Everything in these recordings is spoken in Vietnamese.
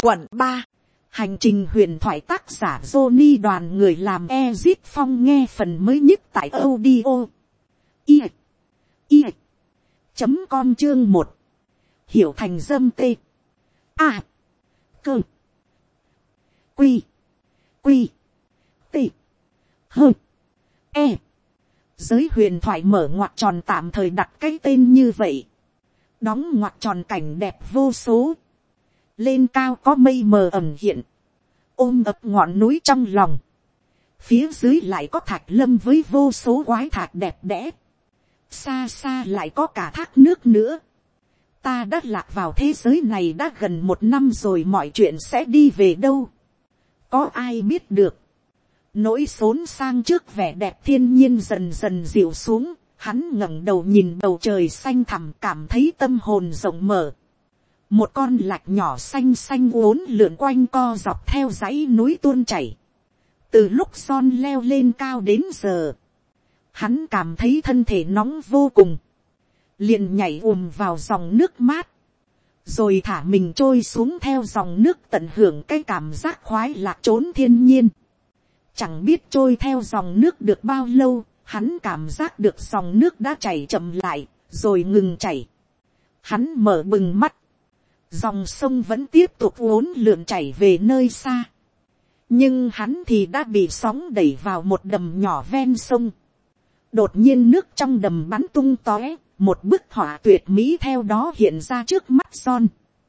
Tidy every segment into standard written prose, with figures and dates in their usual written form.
Quận 3. Hành trình huyền thoại, tác giả Johnny, đoàn người làm Ezit Phong, nghe phần mới nhất tại audio com. Chương 1. Hiểu thành dâm tê. A. Cơ. Quy. Quy. Tê. Hơ. E. Giới huyền thoại mở ngoặc tròn, tạm thời đặt cái tên như vậy. Đóng ngoặc tròn, cảnh đẹp vô số. Lên cao có mây mờ ẩn hiện, ôm ập ngọn núi trong lòng. Phía dưới lại có thạch lâm với vô số quái thạch đẹp đẽ. Xa xa lại có cả thác nước nữa. Ta đã lạc vào thế giới này đã gần 1 năm rồi, mọi chuyện sẽ đi về đâu? Có ai biết được? Nỗi xốn sang trước vẻ đẹp thiên nhiên dần dần dịu xuống. Hắn ngẩng đầu nhìn bầu trời xanh thẳm, cảm thấy tâm hồn rộng mở. Một con lạch nhỏ xanh xanh uốn lượn quanh co dọc theo dãy núi tuôn chảy. Từ lúc John leo lên cao đến giờ, hắn cảm thấy thân thể nóng vô cùng. Liền nhảy vào dòng nước mát. Rồi thả mình trôi xuống theo dòng nước, tận hưởng cái cảm giác khoái lạc trốn thiên nhiên. Chẳng biết trôi theo dòng nước được bao lâu, hắn cảm giác được dòng nước đã chảy chậm lại, rồi ngừng chảy. Hắn mở bừng mắt. Dòng sông vẫn tiếp tục uốn lượn chảy về nơi xa. Nhưng hắn thì đã bị sóng đẩy vào một đầm nhỏ ven sông. Đột nhiên nước trong đầm bắn tung tóe, một bức họa tuyệt mỹ theo đó hiện ra trước mắt John.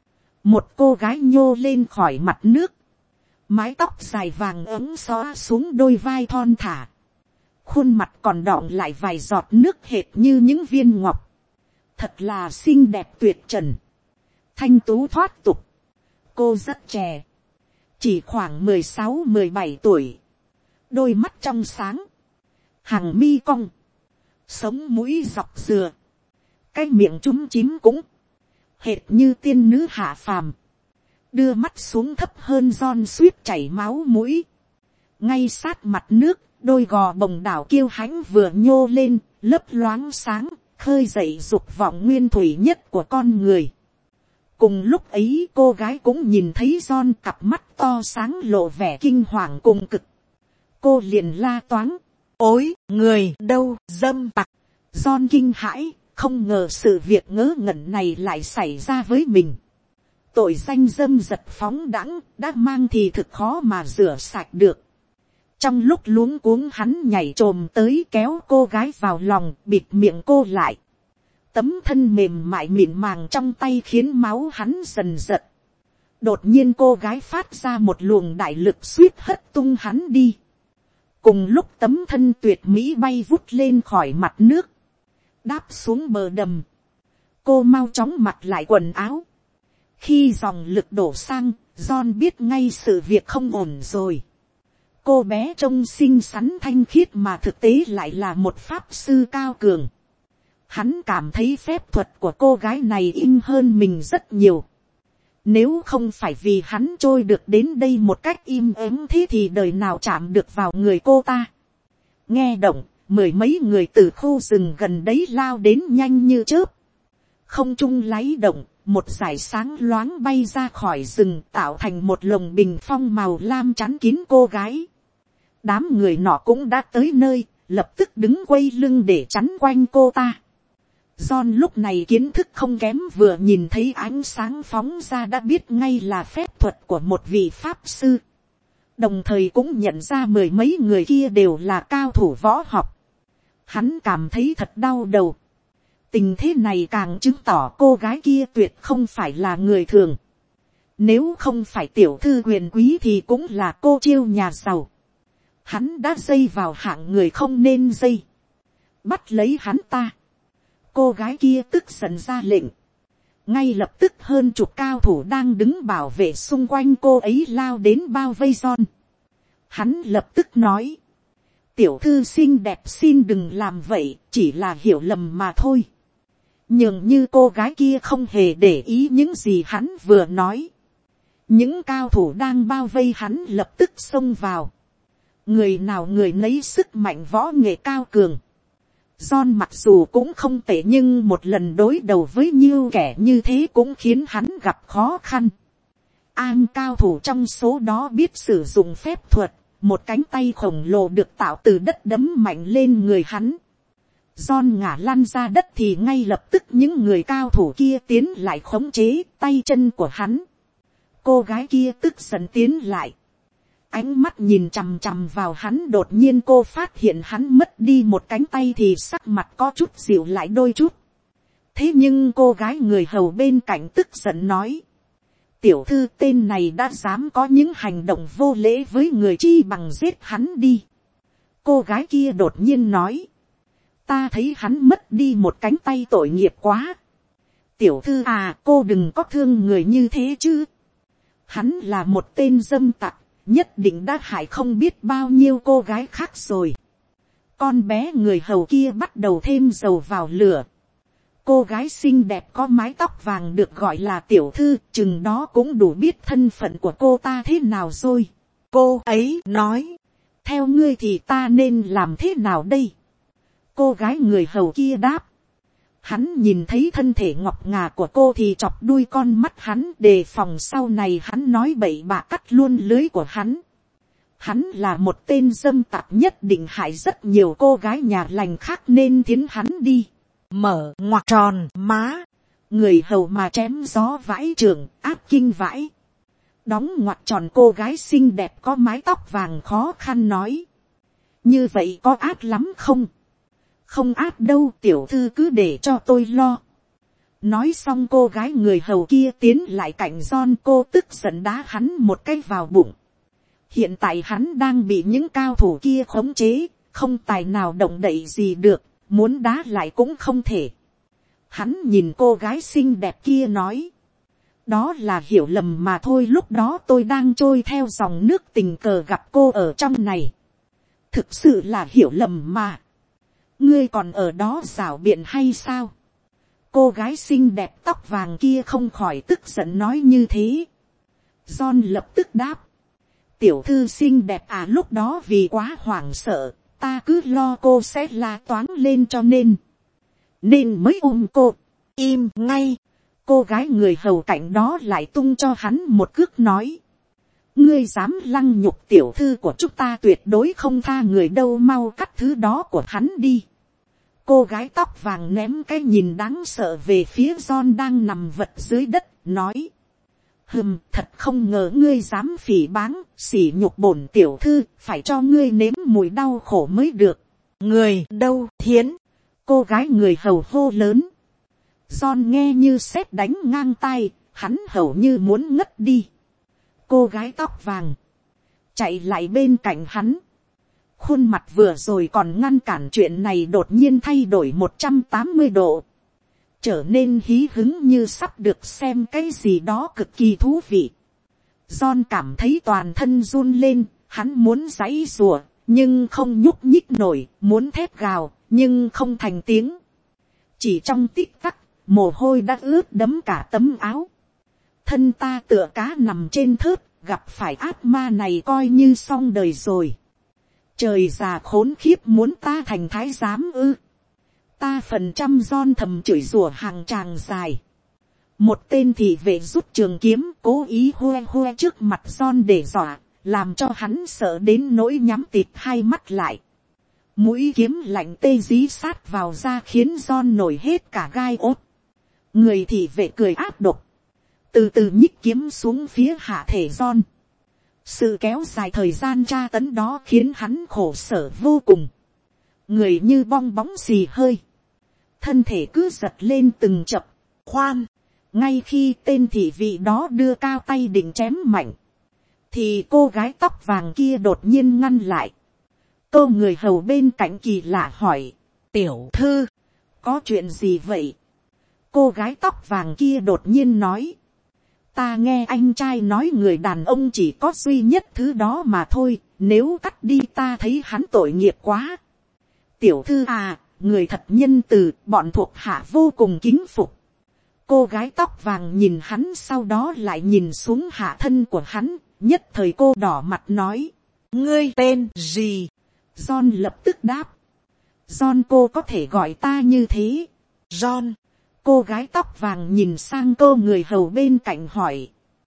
Một cô gái nhô lên khỏi mặt nước. Mái tóc dài vàng ấm xõa xuống đôi vai thon thả. Khuôn mặt còn đọng lại vài giọt nước hệt như những viên ngọc. Thật là xinh đẹp tuyệt trần. Thanh tú thoát tục. Cô rất trẻ. Chỉ khoảng 16-17 tuổi. Đôi mắt trong sáng. Hàng mi cong. Sống mũi dọc dừa. Cái miệng chúm chím cũng hệt như tiên nữ hạ phàm. Đưa mắt xuống thấp hơn John suýt chảy máu mũi. Ngay sát mặt nước, đôi gò bồng đảo kiêu hãnh vừa nhô lên, lấp loáng sáng, khơi dậy dục vọng nguyên thủy nhất của con người. Cùng lúc ấy cô gái cũng nhìn thấy John, cặp mắt to sáng lộ vẻ kinh hoàng cùng cực. Cô liền la toáng. Ôi, người đâu, dâm tặc. John kinh hãi, không ngờ sự việc ngớ ngẩn này lại xảy ra với mình. Tội danh dâm dật phóng đãng đã mang thì thực khó mà rửa sạch được. Trong lúc luống cuống hắn nhảy chồm tới kéo cô gái vào lòng, bịt miệng cô lại. Tấm thân mềm mại mịn màng trong tay khiến máu hắn dần giật. Đột nhiên cô gái phát ra một luồng đại lực suýt hất tung hắn đi. Cùng lúc tấm thân tuyệt mỹ bay vút lên khỏi mặt nước. Đáp xuống bờ đầm. Cô mau chóng mặc lại quần áo. Khi dòng lực đổ sang, John biết ngay sự việc không ổn rồi. Cô bé trông xinh xắn thanh khiết mà thực tế lại là một pháp sư cao cường. Hắn cảm thấy phép thuật của cô gái này in hơn mình rất nhiều. Nếu không phải vì hắn trôi được đến đây một cách im ắng thế thì đời nào chạm được vào người cô ta. Nghe động, 10 mấy người từ khu rừng gần đấy lao đến nhanh như chớp. Không trung láy động, một dải sáng loáng bay ra khỏi rừng tạo thành một lồng bình phong màu lam chắn kín cô gái. Đám người nọ cũng đã tới nơi, lập tức đứng quay lưng để chắn quanh cô ta. John lúc này kiến thức không kém, vừa nhìn thấy ánh sáng phóng ra đã biết ngay là phép thuật của một vị pháp sư. Đồng thời cũng nhận ra 10 mấy người kia đều là cao thủ võ học. Hắn cảm thấy thật đau đầu. Tình thế này càng chứng tỏ cô gái kia tuyệt không phải là người thường. Nếu không phải tiểu thư quyền quý thì cũng là cô chiêu nhà giàu. Hắn đã dây vào hạng người không nên dây. Bắt lấy hắn ta. Cô gái kia tức giận ra lệnh. Ngay lập tức hơn chục cao thủ đang đứng bảo vệ xung quanh cô ấy lao đến bao vây John. Hắn lập tức nói. Tiểu thư xinh đẹp, xin đừng làm vậy, chỉ là hiểu lầm mà thôi. Nhưng như cô gái kia không hề để ý những gì hắn vừa nói. Những cao thủ đang bao vây hắn lập tức xông vào. Người nào người nấy sức mạnh võ nghệ cao cường. John mặc dù cũng không tệ nhưng một lần đối đầu với nhiều kẻ như thế cũng khiến hắn gặp khó khăn. An cao thủ trong số đó biết sử dụng phép thuật, một cánh tay khổng lồ được tạo từ đất đấm mạnh lên người hắn. John ngã lăn ra đất thì ngay lập tức những người cao thủ kia tiến lại khống chế tay chân của hắn. Cô gái kia tức giận tiến lại. Ánh mắt nhìn chằm chằm vào hắn, đột nhiên cô phát hiện hắn mất đi một cánh tay thì sắc mặt có chút dịu lại đôi chút. Thế nhưng cô gái người hầu bên cạnh tức giận nói. Tiểu thư tên này đã dám có những hành động vô lễ với người, chi bằng giết hắn đi. Cô gái kia đột nhiên nói. Ta thấy hắn mất đi một cánh tay tội nghiệp quá. Tiểu thư à, cô đừng có thương người như thế chứ. Hắn là một tên dâm tặc, nhất định đã hại không biết bao nhiêu cô gái khác rồi. Con bé người hầu kia bắt đầu thêm dầu vào lửa. Cô gái xinh đẹp có mái tóc vàng được gọi là tiểu thư, chừng đó cũng đủ biết thân phận của cô ta thế nào rồi. Cô ấy nói, theo ngươi thì ta nên làm thế nào đây? Cô gái người hầu kia đáp. Hắn nhìn thấy thân thể ngọc ngà của cô thì chọc đuôi con mắt hắn, đề phòng sau này hắn nói bậy bạ cắt luôn lưới của hắn. Hắn là một tên dâm tặc, nhất định hại rất nhiều cô gái nhà lành khác nên thiến hắn đi. Mở ngoặc tròn má, người hầu mà chém gió vãi trường, áp kinh vãi. Đóng ngoặc tròn, cô gái xinh đẹp có mái tóc vàng khó khăn nói. Như vậy có ác lắm không? Không ác đâu, tiểu thư cứ để cho tôi lo. Nói xong cô gái người hầu kia tiến lại cạnh John, cô tức giận đá hắn một cái vào bụng. Hiện tại hắn đang bị những cao thủ kia khống chế, không tài nào động đậy gì được, muốn đá lại cũng không thể. Hắn nhìn cô gái xinh đẹp kia nói. Đó là hiểu lầm mà thôi, lúc đó tôi đang trôi theo dòng nước tình cờ gặp cô ở trong này. Thực sự là hiểu lầm mà. Ngươi còn ở đó rảo biện hay sao? Cô gái xinh đẹp tóc vàng kia không khỏi tức giận nói như thế. John lập tức đáp. Tiểu thư xinh đẹp à, lúc đó vì quá hoảng sợ, ta cứ lo cô sẽ la toáng lên cho nên mới ôm cô. Im ngay. Cô gái người hầu cạnh đó lại tung cho hắn một cước nói. Ngươi dám lăng nhục tiểu thư của chúng ta, tuyệt đối không tha người đâu, mau cắt thứ đó của hắn đi. Cô gái tóc vàng ném cái nhìn đáng sợ về phía John đang nằm vật dưới đất, nói. Thật không ngờ ngươi dám phỉ báng, sỉ nhục bổn tiểu thư, phải cho ngươi nếm mùi đau khổ mới được. Người đâu thiến? Cô gái người hầu hô lớn. John nghe như sét đánh ngang tai, hắn hầu như muốn ngất đi. Cô gái tóc vàng chạy lại bên cạnh hắn. Khuôn mặt vừa rồi còn ngăn cản chuyện này đột nhiên thay đổi 180 độ. Trở nên hí hứng như sắp được xem cái gì đó cực kỳ thú vị. John cảm thấy toàn thân run lên, hắn muốn giãy giụa, nhưng không nhúc nhích nổi, muốn thét gào, nhưng không thành tiếng. Chỉ trong tích tắc, mồ hôi đã ướt đẫm cả tấm áo. Thân ta tựa cá nằm trên thớt, gặp phải ác ma này coi như xong đời rồi. Trời già khốn khiếp, muốn ta thành thái giám ư? Ta phần trăm. John thầm chửi rủa hàng tràng dài. Một tên thị vệ rút trường kiếm cố ý hoe trước mặt John để dọa, làm cho hắn sợ đến nỗi nhắm tịt hai mắt lại. Mũi kiếm lạnh tê dí sát vào da khiến John nổi hết cả gai ốt. Người thị vệ cười ác độc, từ từ nhích kiếm xuống phía hạ thể John. Sự kéo dài thời gian tra tấn đó khiến hắn khổ sở vô cùng. Người như bong bóng xì hơi, thân thể cứ giật lên từng chập. Khoan, ngay khi tên thị vị đó đưa cao tay định chém mạnh, thì cô gái tóc vàng kia đột nhiên ngăn lại. Cô người hầu bên cạnh kỳ lạ hỏi. Tiểu thư, có chuyện gì vậy? Cô gái tóc vàng kia đột nhiên nói. Ta nghe anh trai nói người đàn ông chỉ có duy nhất thứ đó mà thôi, nếu cắt đi ta thấy hắn tội nghiệp quá. Tiểu thư à, người thật nhân từ, bọn thuộc hạ vô cùng kính phục. Cô gái tóc vàng nhìn hắn, sau đó lại nhìn xuống hạ thân của hắn, nhất thời cô đỏ mặt nói. Ngươi tên gì? John lập tức đáp. John, cô có thể gọi ta như thế. John. Cô gái tóc vàng nhìn sang cô người hầu bên cạnh hỏi.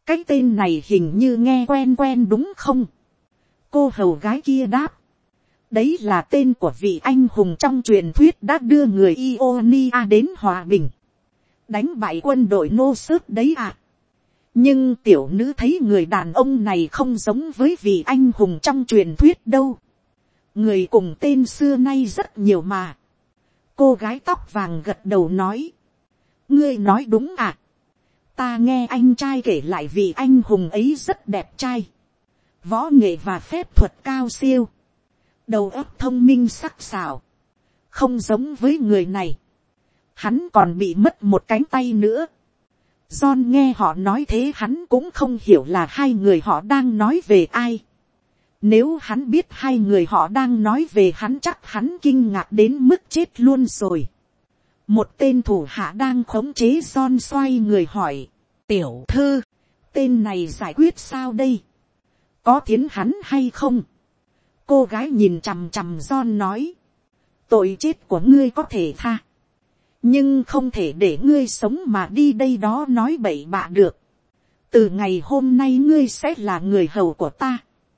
cái tên này hình như nghe quen quen đúng không? Cô hầu gái kia đáp. Đấy là tên của vị anh hùng trong truyền thuyết đã đưa người Ionia đến hòa bình, đánh bại quân đội nô sớt đấy à. Nhưng tiểu nữ thấy người đàn ông này không giống với vị anh hùng trong truyền thuyết đâu. Người cùng tên xưa nay rất nhiều mà. Cô gái tóc vàng gật đầu nói. Ngươi nói đúng à. Ta nghe anh trai kể lại vị anh hùng ấy rất đẹp trai, võ nghệ và phép thuật cao siêu, đầu óc thông minh sắc sảo, không giống với người này. Hắn còn bị mất một cánh tay nữa. John nghe họ nói thế hắn cũng không hiểu là hai người họ đang nói về ai. Nếu hắn biết hai người họ đang nói về hắn chắc hắn kinh ngạc đến mức chết luôn rồi. Một tên thủ hạ đang khống chế John xoay người hỏi. Tiểu thư, tên này giải quyết sao đây? Có thiến hắn hay không? Cô gái nhìn chằm chằm John nói. Tội chết của ngươi có thể tha, nhưng không thể để ngươi sống mà đi đây đó nói bậy bạ được. Từ ngày hôm nay ngươi sẽ là người hầu của ta.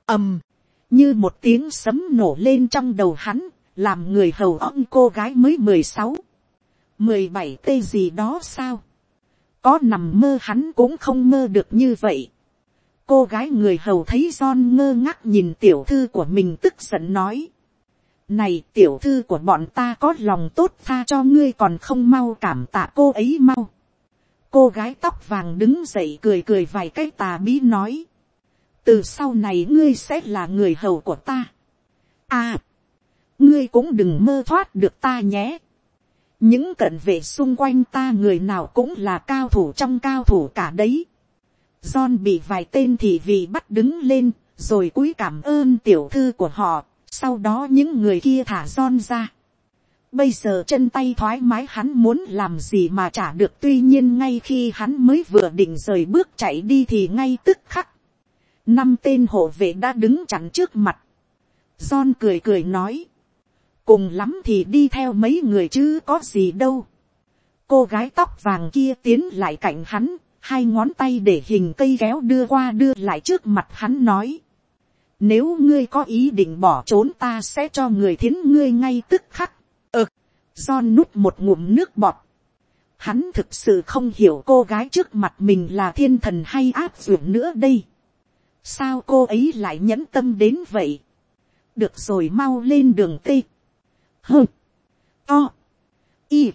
Như một tiếng sấm nổ lên trong đầu hắn, làm người hầu ông cô gái mới 16, 17 tê gì đó sao. Có nằm mơ hắn cũng không mơ được như vậy. Cô gái người hầu thấy John ngơ ngác nhìn tiểu thư của mình tức giận nói. Này tiểu thư của bọn ta có lòng tốt tha cho ngươi còn không mau cảm tạ cô ấy mau. Cô gái tóc vàng đứng dậy cười cười vài cái tà bí nói. Từ sau này ngươi sẽ là người hầu của ta. À, ngươi cũng đừng mơ thoát được ta nhé. Những cận vệ xung quanh ta người nào cũng là cao thủ trong cao thủ cả đấy. John bị vài tên thị vị bắt đứng lên, rồi cúi cảm ơn tiểu thư của họ. Sau đó những người kia thả John ra. Bây giờ chân tay thoải mái hắn muốn làm gì mà trả được. Tuy nhiên ngay khi hắn mới vừa định rời bước chạy đi thì ngay tức khắc 5 tên hộ vệ đã đứng chắn trước mặt. John cười cười nói. Cùng lắm thì đi theo mấy người chứ có gì đâu. Cô gái tóc vàng kia tiến lại cạnh hắn, hai ngón tay để hình cây kéo đưa qua đưa lại trước mặt hắn nói. Nếu ngươi có ý định bỏ trốn ta sẽ cho người thiến ngươi ngay tức khắc. John nuốt một ngụm nước bọt. Hắn thực sự không hiểu cô gái trước mặt mình là thiên thần hay áp dụng nữa đây. Sao cô ấy lại nhẫn tâm đến vậy? Được rồi, mau lên đường T. Hơ. To. Y.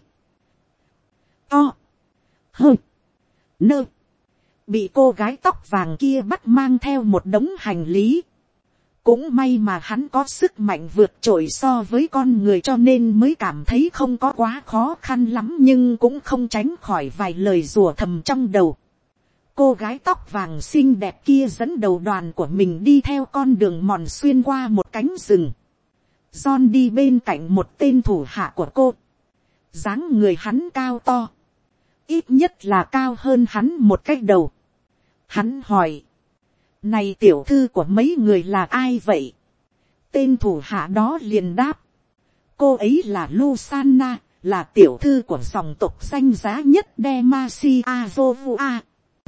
To. Hơ. Nơ. Bị cô gái tóc vàng kia bắt mang theo một đống hành lý. Cũng may mà hắn có sức mạnh vượt trội so với con người cho nên mới cảm thấy không có quá khó khăn lắm, nhưng cũng không tránh khỏi vài lời rủa thầm trong đầu. Cô gái tóc vàng xinh đẹp kia dẫn đầu đoàn của mình đi theo con đường mòn xuyên qua một cánh rừng. John đi bên cạnh một tên thủ hạ của cô. Dáng người hắn cao to, ít nhất là cao hơn hắn một cái đầu. Hắn hỏi. Này tiểu thư của mấy người là ai vậy? Tên thủ hạ đó liền đáp. Cô ấy là Lusanna, là tiểu thư của dòng tộc danh giá nhất Demacia-Zovua.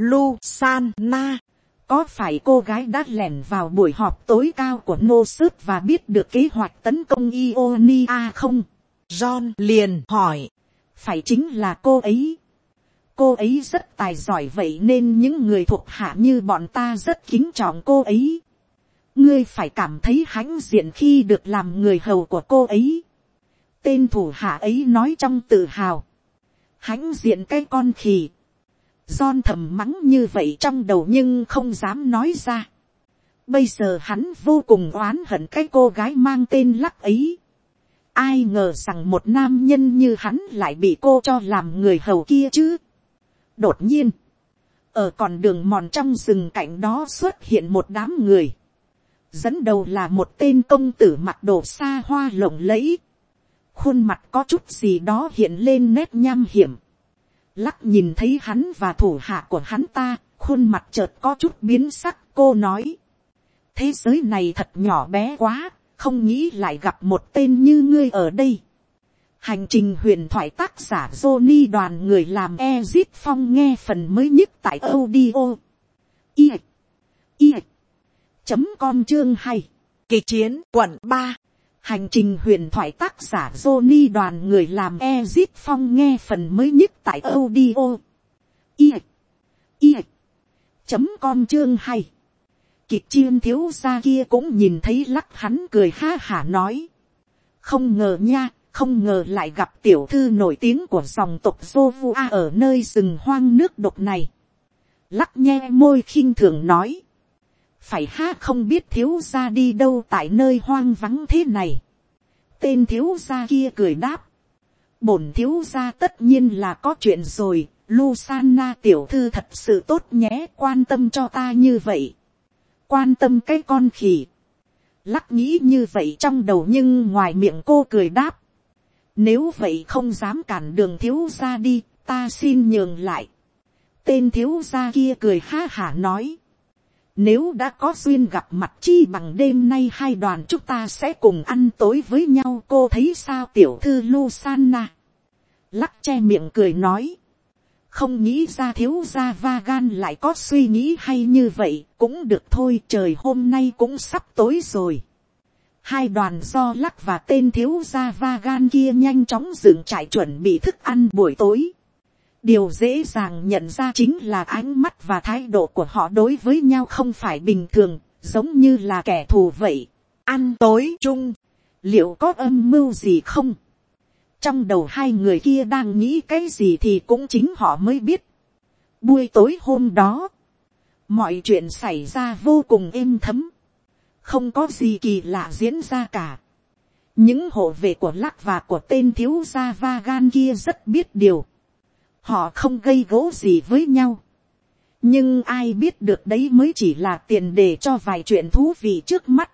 Lusanna, có phải cô gái đã lẻn vào buổi họp tối cao của Nosut và biết được kế hoạch tấn công Ionia không? John liền hỏi. Phải, chính là cô ấy. Cô ấy rất tài giỏi vậy nên những người thuộc hạ như bọn ta rất kính trọng cô ấy. Ngươi phải cảm thấy hãnh diện khi được làm người hầu của cô ấy. Tên thủ hạ ấy nói trong tự hào. Hãnh diện cái con khỉ. John thầm mắng như vậy trong đầu nhưng không dám nói ra. Bây giờ hắn vô cùng oán hận cái cô gái mang tên Lắc ấy. Ai ngờ rằng một nam nhân như hắn lại bị cô cho làm người hầu kia chứ. Đột nhiên, ở con đường mòn trong rừng cạnh đó xuất hiện một đám người. Dẫn đầu là một tên công tử mặc đồ xa hoa lộng lẫy. Khuôn mặt có chút gì đó hiện lên nét nham hiểm. Lắc nhìn thấy hắn và thủ hạ của hắn ta, khuôn mặt chợt có chút biến sắc. Cô nói, thế giới này thật nhỏ bé quá, không nghĩ lại gặp một tên như ngươi ở đây. Hành trình huyền thoại tác giả Johnny đoàn người làm Ezit Phong nghe phần mới nhất tại audio i i chấm com chương hay Kỳ chiến quận 3. hành trình huyền thoại tác giả Johnny đoàn người làm Ezit Phong nghe phần mới nhất tại audio i i chấm com chương hay. Kịch chiên thiếu gia kia cũng nhìn thấy lắc hắn cười ha hả nói. Không ngờ nha, không ngờ lại gặp tiểu thư nổi tiếng của dòng tộc Jovua ở nơi rừng hoang nước độc này. Lắc nhe môi khinh thường nói. Phải ha, không biết thiếu gia đi đâu tại nơi hoang vắng thế này. Tên thiếu gia kia cười đáp. Bổn thiếu gia tất nhiên là có chuyện rồi. Lusanna tiểu thư thật sự tốt nhé, quan tâm cho ta như vậy. Quan tâm cái con khỉ. Lắc nghĩ như vậy trong đầu nhưng ngoài miệng cô cười đáp. Nếu vậy không dám cản đường thiếu gia đi, ta xin nhường lại. Tên thiếu gia kia cười ha hả nói. Nếu đã có duyên gặp mặt chi bằng đêm nay hai đoàn chúng ta sẽ cùng ăn tối với nhau, cô thấy sao tiểu thư Lusanna. Lắc che miệng cười nói. Không nghĩ ra thiếu gia Vagan lại có suy nghĩ hay như vậy, cũng được thôi, trời hôm nay cũng sắp tối rồi. Hai đoàn do Lắc và tên thiếu gia Vagan kia nhanh chóng dựng trại chuẩn bị thức ăn buổi tối. Điều dễ dàng nhận ra chính là ánh mắt và thái độ của họ đối với nhau không phải bình thường, giống như là kẻ thù vậy. Ăn tối chung, liệu có âm mưu gì không? Trong đầu hai người kia đang nghĩ cái gì thì cũng chính họ mới biết. Buổi tối hôm đó, mọi chuyện xảy ra vô cùng êm thấm. Không có gì kỳ lạ diễn ra cả. Những hộ vệ của Lắc và của tên thiếu gia Vagan kia rất biết điều. Họ không gây gỗ gì với nhau. Nhưng ai biết được đấy mới chỉ là tiền đề cho vài chuyện thú vị trước mắt.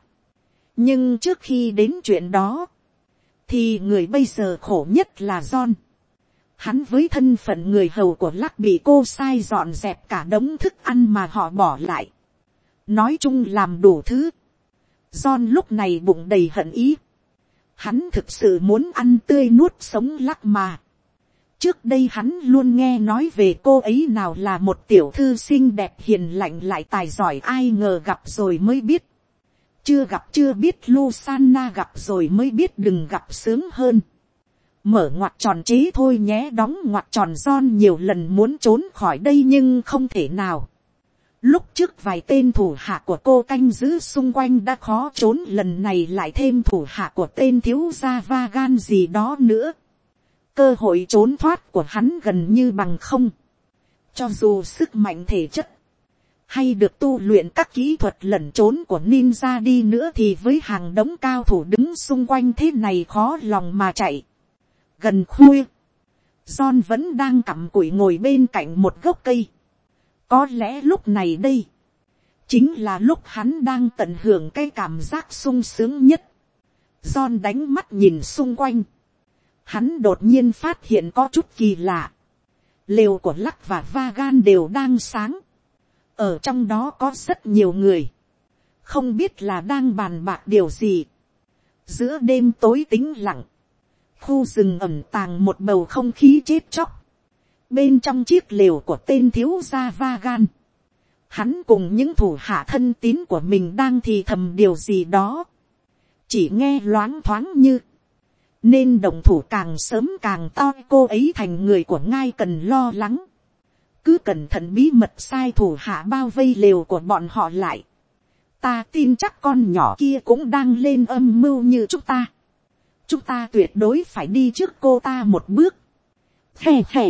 Nhưng trước khi đến chuyện đó, thì người bây giờ khổ nhất là John. Hắn với thân phận người hầu của Lắc bị cô sai dọn dẹp cả đống thức ăn mà họ bỏ lại. Nói chung làm đủ thứ. John lúc này bụng đầy hận ý. Hắn thực sự muốn ăn tươi nuốt sống Lắc mà. Trước đây hắn luôn nghe nói về cô ấy nào là một tiểu thư xinh đẹp hiền lành lại tài giỏi, ai ngờ gặp rồi mới biết. Chưa gặp chưa biết, Lusanna gặp rồi mới biết đừng gặp sướng hơn. Mở ngoặc tròn chế thôi nhé, đóng ngoặc tròn. John nhiều lần muốn trốn khỏi đây nhưng không thể nào. Lúc trước vài tên thủ hạ của cô canh giữ xung quanh đã khó trốn, lần này lại thêm thủ hạ của tên thiếu gia Vagan gì đó nữa. Cơ hội trốn thoát của hắn gần như bằng không. Cho dù sức mạnh thể chất hay được tu luyện các kỹ thuật lẩn trốn của ninja đi nữa thì với hàng đống cao thủ đứng xung quanh thế này khó lòng mà chạy. Gần khuya, John vẫn đang cặm cụi ngồi bên cạnh một gốc cây. Có lẽ lúc này đây chính là lúc hắn đang tận hưởng cái cảm giác sung sướng nhất. John đánh mắt nhìn xung quanh. Hắn đột nhiên phát hiện có chút kỳ lạ. Lều của Lắc và Vagan đều đang sáng. Ở trong đó có rất nhiều người. Không biết là đang bàn bạc điều gì. Giữa đêm tối tĩnh lặng, khu rừng ẩm tàng một bầu không khí chết chóc. Bên trong chiếc lều của tên thiếu gia Vagan, hắn cùng những thủ hạ thân tín của mình đang thì thầm điều gì đó. Chỉ nghe loáng thoáng như nên động thủ càng sớm càng to, cô ấy thành người của ngai cần lo lắng. Cứ cẩn thận bí mật sai thủ hạ bao vây lều của bọn họ lại. Ta tin chắc con nhỏ kia cũng đang lên âm mưu như chúng ta. Chúng ta tuyệt đối phải đi trước cô ta một bước. Hè hè.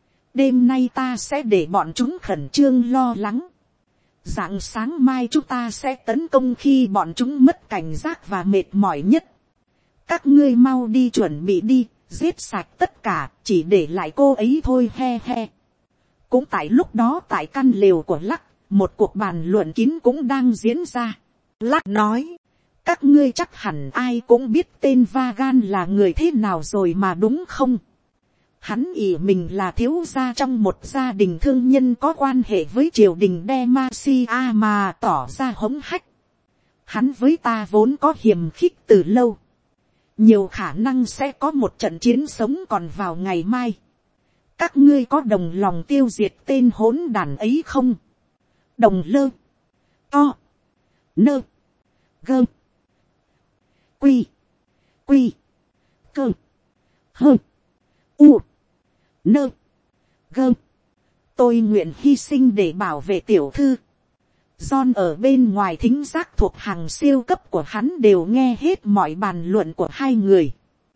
Đêm nay ta sẽ để bọn chúng khẩn trương lo lắng. Rạng sáng mai chúng ta sẽ tấn công khi bọn chúng mất cảnh giác và mệt mỏi nhất. Các ngươi mau đi chuẩn bị đi, giết sạch tất cả, chỉ để lại cô ấy thôi, he he. Cũng tại lúc đó tại căn lều của Lắc, một cuộc bàn luận kín cũng đang diễn ra. Lắc nói, các ngươi chắc hẳn ai cũng biết tên Vagan là người thế nào rồi mà đúng không? Hắn ỷ mình là thiếu gia trong một gia đình thương nhân có quan hệ với triều đình Demacia mà tỏ ra hống hách. Hắn với ta vốn có hiềm khích từ lâu. Nhiều khả năng sẽ có một trận chiến sống còn vào ngày mai. Các ngươi có đồng lòng tiêu diệt tên hỗn đản ấy không? Đồng lơ. To. Nơ. Gơ. Quy. Quy. Cơ. Hơ. U. Nơ. Gơ. Tôi nguyện hy sinh để bảo vệ tiểu thư. John ở bên ngoài thính giác thuộc hàng siêu cấp của hắn đều nghe hết mọi bàn luận của hai người.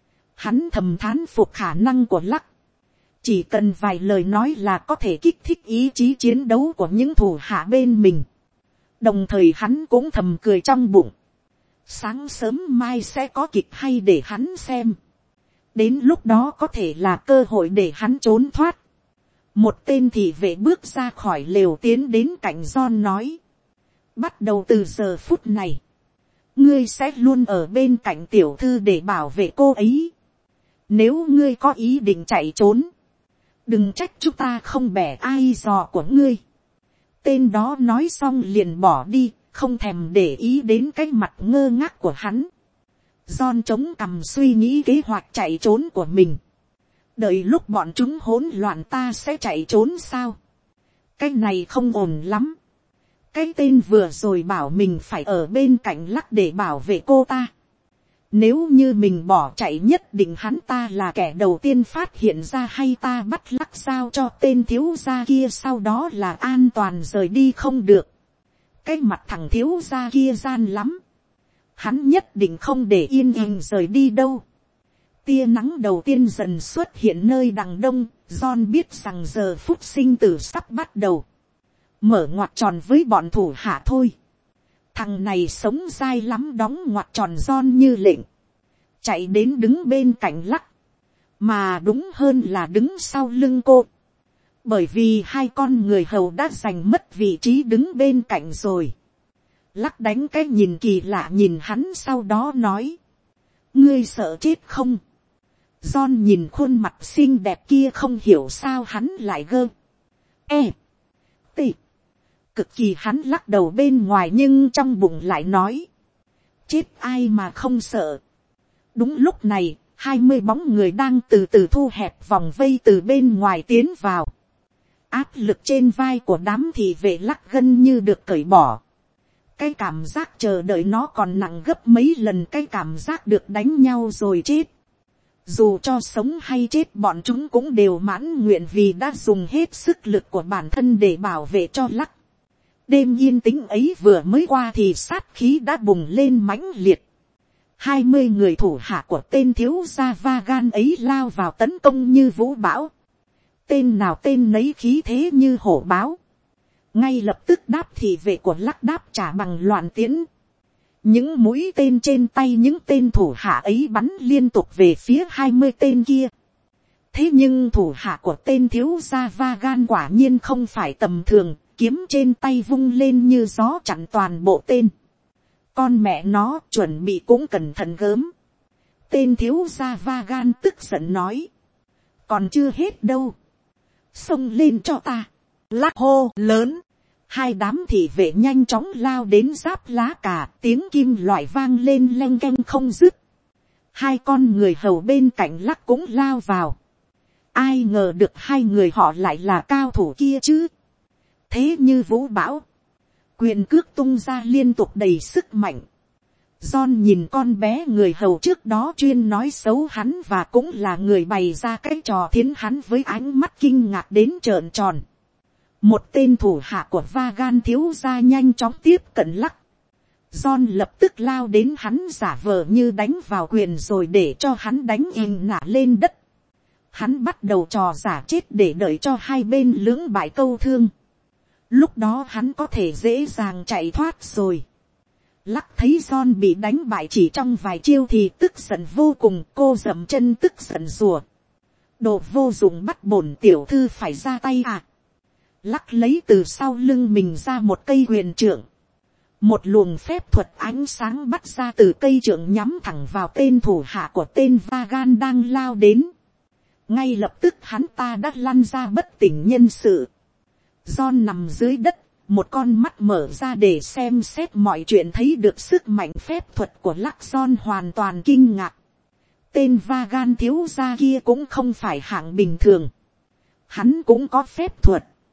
Hắn thầm thán phục khả năng của Lắc. Chỉ cần vài lời nói là có thể kích thích ý chí chiến đấu của những thủ hạ bên mình. Đồng thời hắn cũng thầm cười trong bụng. Sáng sớm mai sẽ có kịch hay để hắn xem. Đến lúc đó có thể là cơ hội để hắn trốn thoát. Một tên thị vệ bước ra khỏi lều tiến đến cạnh John nói. Bắt đầu từ giờ phút này, ngươi sẽ luôn ở bên cạnh tiểu thư để bảo vệ cô ấy. Nếu ngươi có ý định chạy trốn, đừng trách chúng ta không bẻ ai giò của ngươi. Tên đó nói xong liền bỏ đi, không thèm để ý đến cái mặt ngơ ngác của hắn. John chống cằm suy nghĩ kế hoạch chạy trốn của mình. Đợi lúc bọn chúng hỗn loạn ta sẽ chạy trốn sao? Cái này không ổn lắm. Cái tên vừa rồi bảo mình phải ở bên cạnh Lắc để bảo vệ cô ta. Nếu như mình bỏ chạy nhất định hắn ta là kẻ đầu tiên phát hiện ra, hay ta bắt Lắc giao cho tên thiếu gia kia sau đó là an toàn rời đi không được. Cái mặt thằng thiếu gia kia gian lắm. Hắn nhất định không để yên bình rời đi đâu. Tia nắng đầu tiên dần xuất hiện nơi đằng đông. John biết rằng giờ phút sinh tử sắp bắt đầu. Mở ngoặt tròn với bọn thủ hạ thôi. Thằng này sống dai lắm, đóng ngoặt tròn John như lệnh. Chạy đến đứng bên cạnh Lắc. Mà đúng hơn là đứng sau lưng cô. Bởi vì hai con người hầu đã giành mất vị trí đứng bên cạnh rồi. Lắc đánh cái nhìn kỳ lạ nhìn hắn, sau đó nói. Ngươi sợ chết không? John nhìn khuôn mặt xinh đẹp kia không hiểu sao hắn lại gơ. Cực kỳ hắn lắc đầu bên ngoài nhưng trong bụng lại nói. Chết ai mà không sợ. Đúng lúc này, 20 bóng người đang từ từ thu hẹp vòng vây từ bên ngoài tiến vào. Áp lực trên vai của đám thị vệ Lắc gân như được cởi bỏ. Cái cảm giác chờ đợi nó còn nặng gấp mấy lần cái cảm giác được đánh nhau rồi chết. Dù cho sống hay chết bọn chúng cũng đều mãn nguyện vì đã dùng hết sức lực của bản thân để bảo vệ cho Lắc. Đêm yên tĩnh ấy vừa mới qua thì sát khí đã bùng lên mãnh liệt. 20 người thủ hạ của tên thiếu gia Vagan ấy lao vào tấn công như vũ bão. Tên nào tên nấy khí thế như hổ báo. Ngay lập tức đáp thị vệ của Lắc đáp trả bằng loạn tiễn. Những mũi tên trên tay những tên thủ hạ ấy bắn liên tục về phía 20 tên kia. Thế nhưng thủ hạ của tên thiếu gia Vagan quả nhiên không phải tầm thường. Kiếm trên tay vung lên như gió chặn toàn bộ tên. Con mẹ nó chuẩn bị cũng cẩn thận gớm. Tên thiếu gia Vagan tức giận nói. Còn chưa hết đâu. Xông lên cho ta. Lắc hô lớn. Hai đám thị vệ nhanh chóng lao đến giáp lá cà. Tiếng kim loại vang lên leng keng không dứt. Hai con người hầu bên cạnh Lắc cũng lao vào. Ai ngờ được hai người họ lại là cao thủ kia chứ. Thế như vũ bão, quyền cước tung ra liên tục đầy sức mạnh. John nhìn con bé người hầu trước đó chuyên nói xấu hắn và cũng là người bày ra cái trò thiến hắn với ánh mắt kinh ngạc đến trợn tròn. Một tên thủ hạ của Vagan thiếu gia nhanh chóng tiếp cận Lắc. John lập tức lao đến hắn giả vờ như đánh vào quyền rồi để cho hắn đánh inh nạ lên đất. Hắn bắt đầu trò giả chết để đợi cho hai bên lưỡng bại câu thương. Lúc đó hắn có thể dễ dàng chạy thoát rồi. Lắc thấy John bị đánh bại chỉ trong vài chiêu thì tức giận vô cùng, cô dậm chân tức giận rùa. Đồ vô dụng bắt bổn tiểu thư phải ra tay à. Lắc lấy từ sau lưng mình ra một cây huyền trượng. Một luồng phép thuật ánh sáng bắt ra từ cây trượng nhắm thẳng vào tên thủ hạ của tên Vagan đang lao đến. Ngay lập tức hắn ta đã lăn ra bất tỉnh nhân sự. John nằm dưới đất, một con mắt mở ra để xem xét mọi chuyện, thấy được sức mạnh phép thuật của Lắc. John hoàn toàn kinh ngạc. Tên Vagan thiếu gia kia cũng không phải hạng bình thường. Hắn cũng có phép thuật.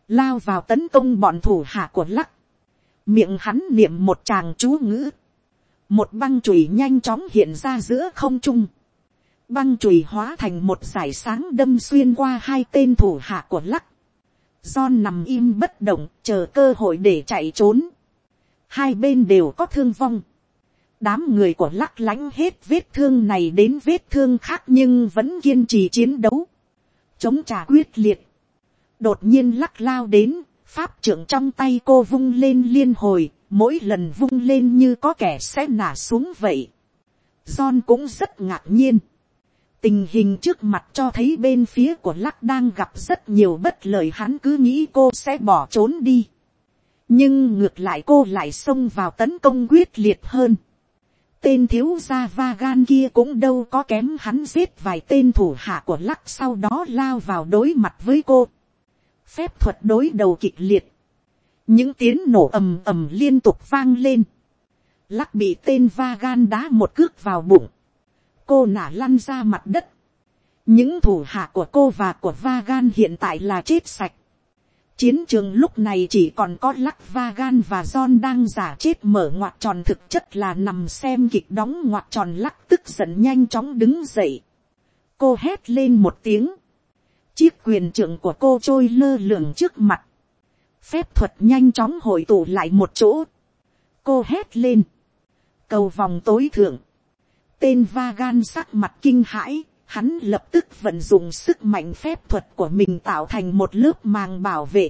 lao vào tấn công bọn thủ hạ của Lắc. Miệng hắn niệm một tràng chú ngữ, một băng chùy nhanh chóng hiện ra giữa không trung. Băng chùy hóa thành một dải sáng đâm xuyên qua hai tên thủ hạ của Lắc. John nằm im bất động, chờ cơ hội để chạy trốn. Hai bên đều có thương vong. Đám người của Lắc lãnh hết vết thương này đến vết thương khác nhưng vẫn kiên trì chiến đấu, chống trả quyết liệt. Đột nhiên Lắc lao đến, pháp trượng trong tay cô vung lên liên hồi, mỗi lần vung lên như có kẻ sẽ nả xuống vậy. John cũng rất ngạc nhiên. Tình hình trước mặt cho thấy bên phía của Lắc đang gặp rất nhiều bất lợi, hắn cứ nghĩ cô sẽ bỏ trốn đi. Nhưng ngược lại cô lại xông vào tấn công quyết liệt hơn. Tên thiếu gia Vagan kia cũng đâu có kém hắn, giết vài tên thủ hạ của Lắc sau đó lao vào đối mặt với cô. Phép thuật đối đầu kịch liệt. Những tiếng nổ ầm ầm liên tục vang lên. Lắc bị tên Vagan đá một cước vào bụng. Cô nả lăn ra mặt đất. Những thủ hạ của cô và của Vagan hiện tại là chết sạch. Chiến trường lúc này chỉ còn có Lắc, Vagan và John đang giả chết mở ngoặc tròn, thực chất là nằm xem kịch đóng ngoặc tròn. Lắc tức giận nhanh chóng đứng dậy. Cô hét lên một tiếng. Chiếc quyền trượng của cô trôi lơ lửng trước mặt. Phép thuật nhanh chóng hội tụ lại một chỗ. Cô hét lên. Cầu vòng tối thượng. Tên Vagan sắc mặt kinh hãi. Hắn lập tức vận dụng sức mạnh phép thuật của mình tạo thành một lớp màng bảo vệ.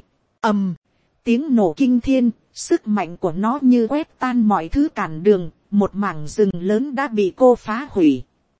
Tiếng nổ kinh thiên, sức mạnh của nó như quét tan mọi thứ cản đường. Một mảng rừng lớn đã bị cô phá hủy.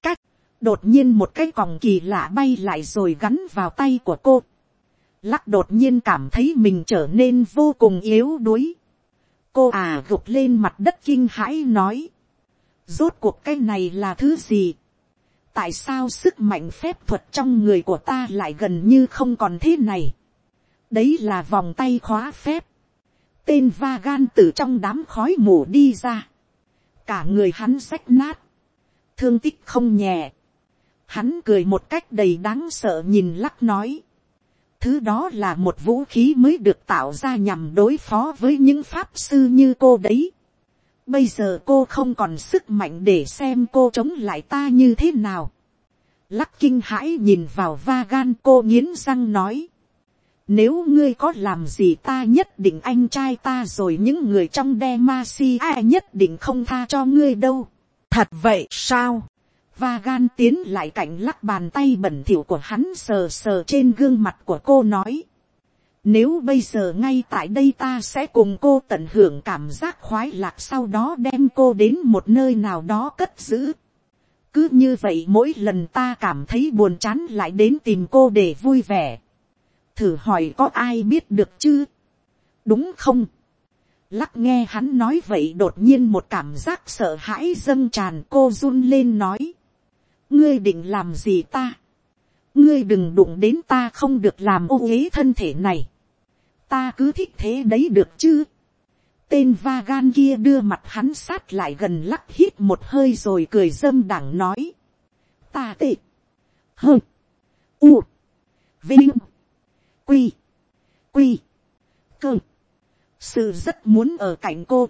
Đột nhiên một cái còng kỳ lạ bay lại rồi gắn vào tay của cô. Lắc đột nhiên cảm thấy mình trở nên vô cùng yếu đuối. Cô gục lên mặt đất kinh hãi nói. Rốt cuộc cái này là thứ gì? Tại sao sức mạnh phép thuật trong người của ta lại gần như không còn thế này? Đấy là vòng tay khóa phép. Tên Vagan từ trong đám khói mù đi ra. Cả người hắn rách nát. Thương tích không nhẹ. Hắn cười một cách đầy đáng sợ nhìn Lắc nói. Thứ đó là một vũ khí mới được tạo ra nhằm đối phó với những pháp sư như cô đấy. Bây giờ cô không còn sức mạnh để xem cô chống lại ta như thế nào. Lắc kinh hãi nhìn vào Vagan, cô nghiến răng nói. Nếu ngươi có làm gì ta nhất định anh trai ta rồi những người trong Demacia nhất định không tha cho ngươi đâu. Thật vậy sao? Vagan tiến lại cạnh Lắc, bàn tay bẩn thỉu của hắn sờ sờ trên gương mặt của cô nói. Nếu bây giờ ngay tại đây ta sẽ cùng cô tận hưởng cảm giác khoái lạc, sau đó đem cô đến một nơi nào đó cất giữ. Cứ như vậy mỗi lần ta cảm thấy buồn chán lại đến tìm cô để vui vẻ. Thử hỏi có ai biết được chứ? Đúng không? Lắc nghe hắn nói vậy đột nhiên một cảm giác sợ hãi dâng tràn, cô run lên nói. Ngươi định làm gì ta? Ngươi đừng đụng đến ta, không được làm ô uế thân thể này. Ta cứ thích thế đấy được chứ? Tên Vagan kia đưa mặt hắn sát lại gần Lắc, hít một hơi rồi cười dâm đảng nói. Ta tệ. Hơ. U. Vinh. Quy. Quy. Cơ. Sự rất muốn ở cạnh cô.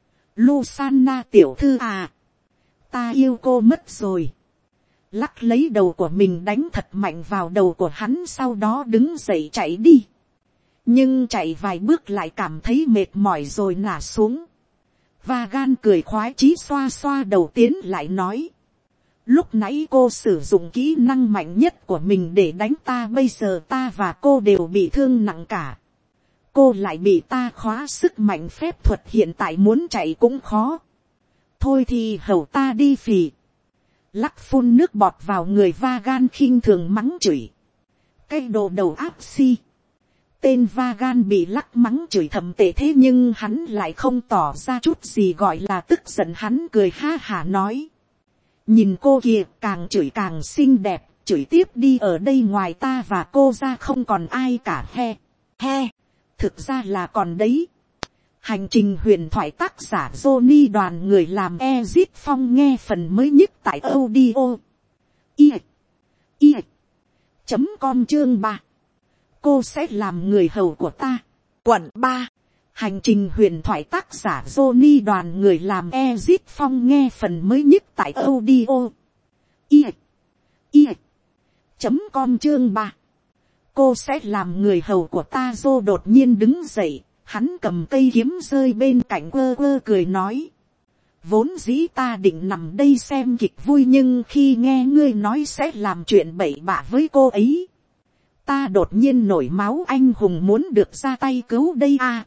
Lusanna tiểu thư à. Ta yêu cô mất rồi. Lắc lấy đầu của mình đánh thật mạnh vào đầu của hắn, sau đó đứng dậy chạy đi. Nhưng chạy vài bước lại cảm thấy mệt mỏi rồi nả xuống. Vagan cười khoái chí xoa xoa đầu tiến lại nói. Lúc nãy cô sử dụng kỹ năng mạnh nhất của mình để đánh ta, bây giờ ta và cô đều bị thương nặng cả. Cô lại bị ta khóa sức mạnh phép thuật, hiện tại muốn chạy cũng khó. Thôi thì hầu ta đi phì. Lắc phun nước bọt vào người Vagan khinh thường mắng chửi. Cái đồ đầu áp si. Tên Vagan bị Lắc mắng chửi thầm tệ, thế nhưng hắn lại không tỏ ra chút gì gọi là tức giận, hắn cười ha hả nói. Nhìn cô kìa, càng chửi càng xinh đẹp, chửi tiếp đi, ở đây ngoài ta và cô ra không còn ai cả. He. Thực ra là còn đấy. Hành trình huyền thoại tác giả Johnny đoàn người làm Ezit Phong nghe phần mới nhất tại audio. Com chương 3. cô sẽ làm người hầu của ta. Quận 3. Hành trình huyền thoại, tác giả Johnny, đoàn người làm Ezit Phong, nghe phần mới nhất tại audio com chương 3. Cô sẽ làm người hầu của ta. Joe đột nhiên đứng dậy, hắn cầm cây kiếm rơi bên cạnh, quơ quơ cười nói, vốn dĩ ta định nằm đây xem kịch vui, nhưng khi nghe ngươi nói sẽ làm chuyện bậy bạ với cô ấy, ta đột nhiên nổi máu anh hùng muốn được ra tay cứu đây à.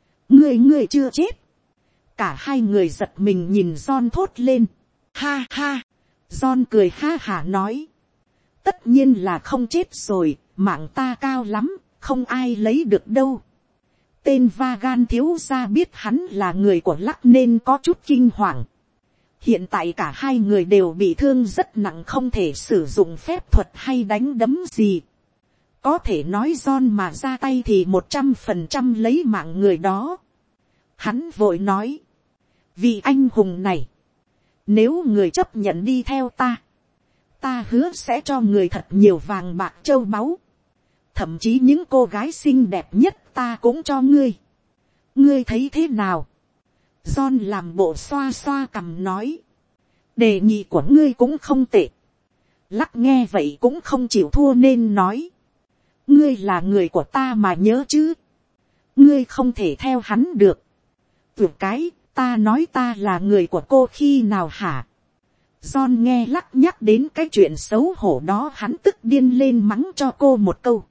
Ngươi chưa chết. Cả hai người giật mình nhìn John thốt lên. Ha ha. John cười ha hả nói, tất nhiên là không chết rồi, mạng ta cao lắm, không ai lấy được đâu. Tên Vagan thiếu gia biết hắn là người của Lắc nên có chút kinh hoàng. Hiện tại cả hai người đều bị thương rất nặng, không thể sử dụng phép thuật hay đánh đấm gì. Có thể nói John mà ra tay thì 100% lấy mạng người đó. Hắn vội nói, vì anh hùng này, nếu người chấp nhận đi theo ta, ta hứa sẽ cho người thật nhiều vàng bạc châu báu. Thậm chí những cô gái xinh đẹp nhất ta cũng cho ngươi. Ngươi thấy thế nào? John làm bộ xoa xoa cằm nói, đề nghị của ngươi cũng không tệ. Lắc nghe vậy cũng không chịu thua nên nói, ngươi là người của ta mà nhớ chứ. Ngươi không thể theo hắn được. Vượt cái, ta nói ta là người của cô khi nào hả? John nghe Lắc nhắc đến cái chuyện xấu hổ đó, hắn tức điên lên mắng cho cô một câu.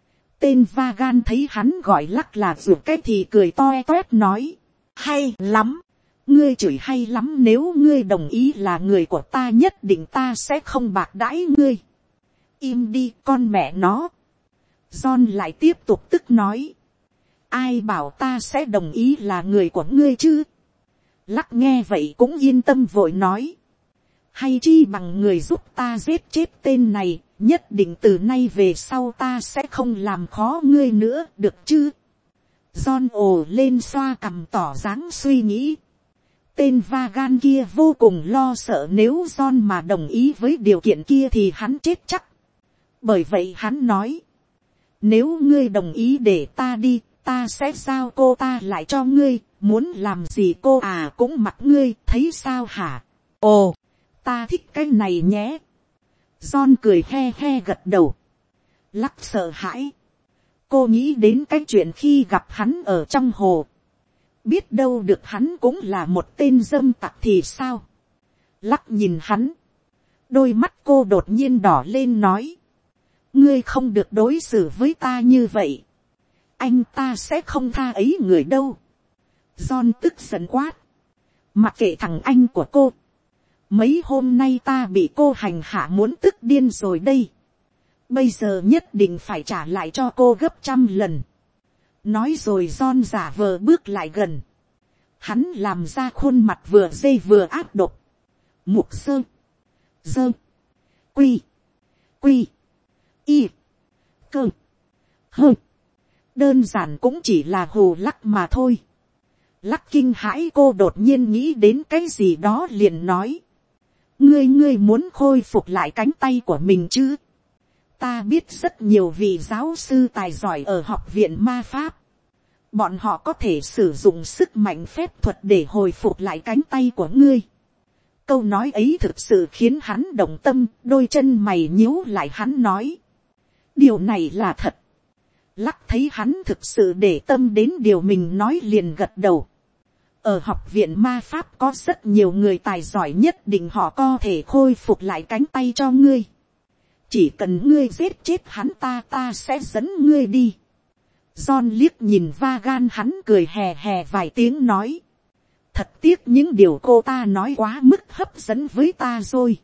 Tên Vagan thấy hắn gọi Lắc là vượt cái thì cười toe toét nói, hay lắm. Ngươi chửi hay lắm, nếu ngươi đồng ý là người của ta nhất định ta sẽ không bạc đãi ngươi. Im đi con mẹ nó. John lại tiếp tục tức nói, ai bảo ta sẽ đồng ý là người của ngươi chứ. Lắc nghe vậy cũng yên tâm vội nói, hay chi bằng người giúp ta giết chết tên này, nhất định từ nay về sau ta sẽ không làm khó ngươi nữa, được chứ. John ồ lên xoa cằm tỏ dáng suy nghĩ. Tên Vagan kia vô cùng lo sợ nếu John mà đồng ý với điều kiện kia thì hắn chết chắc. Bởi vậy hắn nói, nếu ngươi đồng ý để ta đi, ta sẽ giao cô ta lại cho ngươi, muốn làm gì cô cũng mặc ngươi, thấy sao hả? Ồ, ta thích cái này nhé. John cười he he gật đầu. Lắc sợ hãi. Cô nghĩ đến cái chuyện khi gặp hắn ở trong hồ. Biết đâu được hắn cũng là một tên dâm tặc thì sao? Lắc nhìn hắn. Đôi mắt cô đột nhiên đỏ lên nói, ngươi không được đối xử với ta như vậy. Anh ta sẽ không tha ấy người đâu. John tức giận quát, mặc kệ thằng anh của cô. Mấy hôm nay ta bị cô hành hạ muốn tức điên rồi đây. Bây giờ nhất định phải trả lại cho cô gấp 100 lần. Nói rồi John giả vờ bước lại gần. Hắn làm ra khuôn mặt vừa dây vừa ác độc. Mục sơ. Dơ. Quy. Quy. Y. Cơ. Hơ. Đơn giản cũng chỉ là hù Lắc mà thôi. Lắc kinh hãi, cô đột nhiên nghĩ đến cái gì đó liền nói, ngươi muốn khôi phục lại cánh tay của mình chứ? Ta biết rất nhiều vị giáo sư tài giỏi ở học viện ma pháp. Bọn họ có thể sử dụng sức mạnh phép thuật để hồi phục lại cánh tay của ngươi. Câu nói ấy thực sự khiến hắn động tâm, đôi chân mày nhíu lại, hắn nói, điều này là thật. Lắc thấy hắn thực sự để tâm đến điều mình nói liền gật đầu. Ở học viện ma pháp có rất nhiều người tài giỏi, nhất định họ có thể khôi phục lại cánh tay cho ngươi. Chỉ cần ngươi giết chết hắn ta sẽ dẫn ngươi đi. John liếc nhìn Vagan, hắn cười hè hè vài tiếng nói, thật tiếc những điều cô ta nói quá mức hấp dẫn với ta rồi.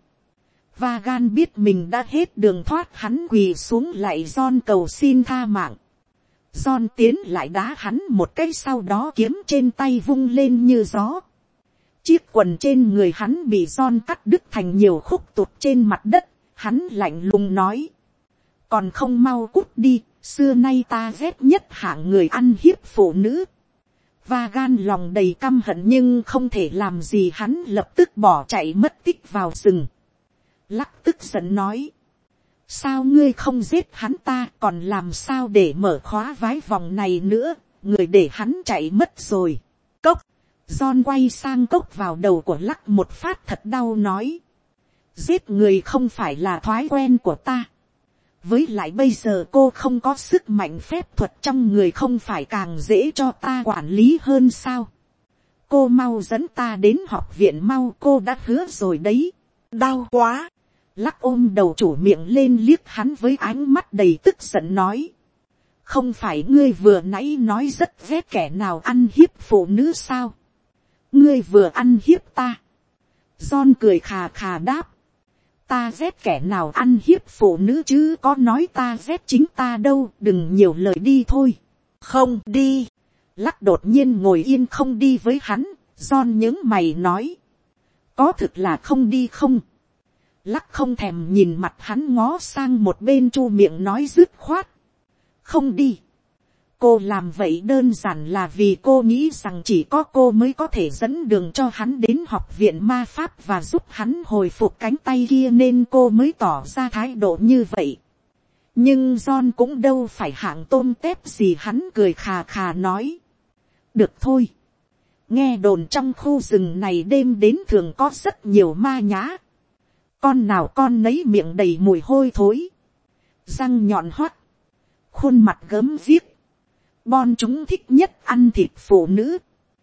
Vagan biết mình đã hết đường thoát, hắn quỳ xuống lại John cầu xin tha mạng. John tiến lại đá hắn một cái, sau đó kiếm trên tay vung lên như gió. Chiếc quần trên người hắn bị John cắt đứt thành nhiều khúc tụt trên mặt đất. Hắn lạnh lùng nói, còn không mau cút đi, xưa nay ta ghét nhất hạng người ăn hiếp phụ nữ. Vagan lòng đầy căm hận nhưng không thể làm gì, hắn lập tức bỏ chạy mất tích vào rừng. Lắc tức giận nói, sao ngươi không giết hắn ta, còn làm sao để mở khóa vái vòng này nữa, người để hắn chạy mất rồi. Cốc, John quay sang cốc vào đầu của Lắc một phát thật đau nói. Giết người không phải là thói quen của ta. Với lại bây giờ cô không có sức mạnh phép thuật trong người, không phải càng dễ cho ta quản lý hơn sao. Cô mau dẫn ta đến học viện mau, cô đã hứa rồi đấy. Đau quá. Lắc ôm đầu chủ miệng lên liếc hắn với ánh mắt đầy tức giận nói. Không phải ngươi vừa nãy nói rất ghét kẻ nào ăn hiếp phụ nữ sao? Ngươi vừa ăn hiếp ta. John cười khà khà đáp. Ta ghét kẻ nào ăn hiếp phụ nữ chứ có nói ta ghét chính ta đâu, đừng nhiều lời đi thôi. Không đi. Lắc đột nhiên ngồi yên không đi với hắn. John nhướng mày nói. Có thực là không đi không? Lắc không thèm nhìn mặt hắn, ngó sang một bên chu miệng nói dứt khoát. Không đi. Cô làm vậy đơn giản là vì cô nghĩ rằng chỉ có cô mới có thể dẫn đường cho hắn đến học viện ma pháp và giúp hắn hồi phục cánh tay kia, nên cô mới tỏ ra thái độ như vậy. Nhưng John cũng đâu phải hạng tôm tép gì, hắn cười khà khà nói. Được thôi. Nghe đồn trong khu rừng này đêm đến thường có rất nhiều ma nhã. Con nào con nấy miệng đầy mùi hôi thối. Răng nhọn hoắt. Khuôn mặt gớm ghiếc. Bọn chúng thích nhất ăn thịt phụ nữ.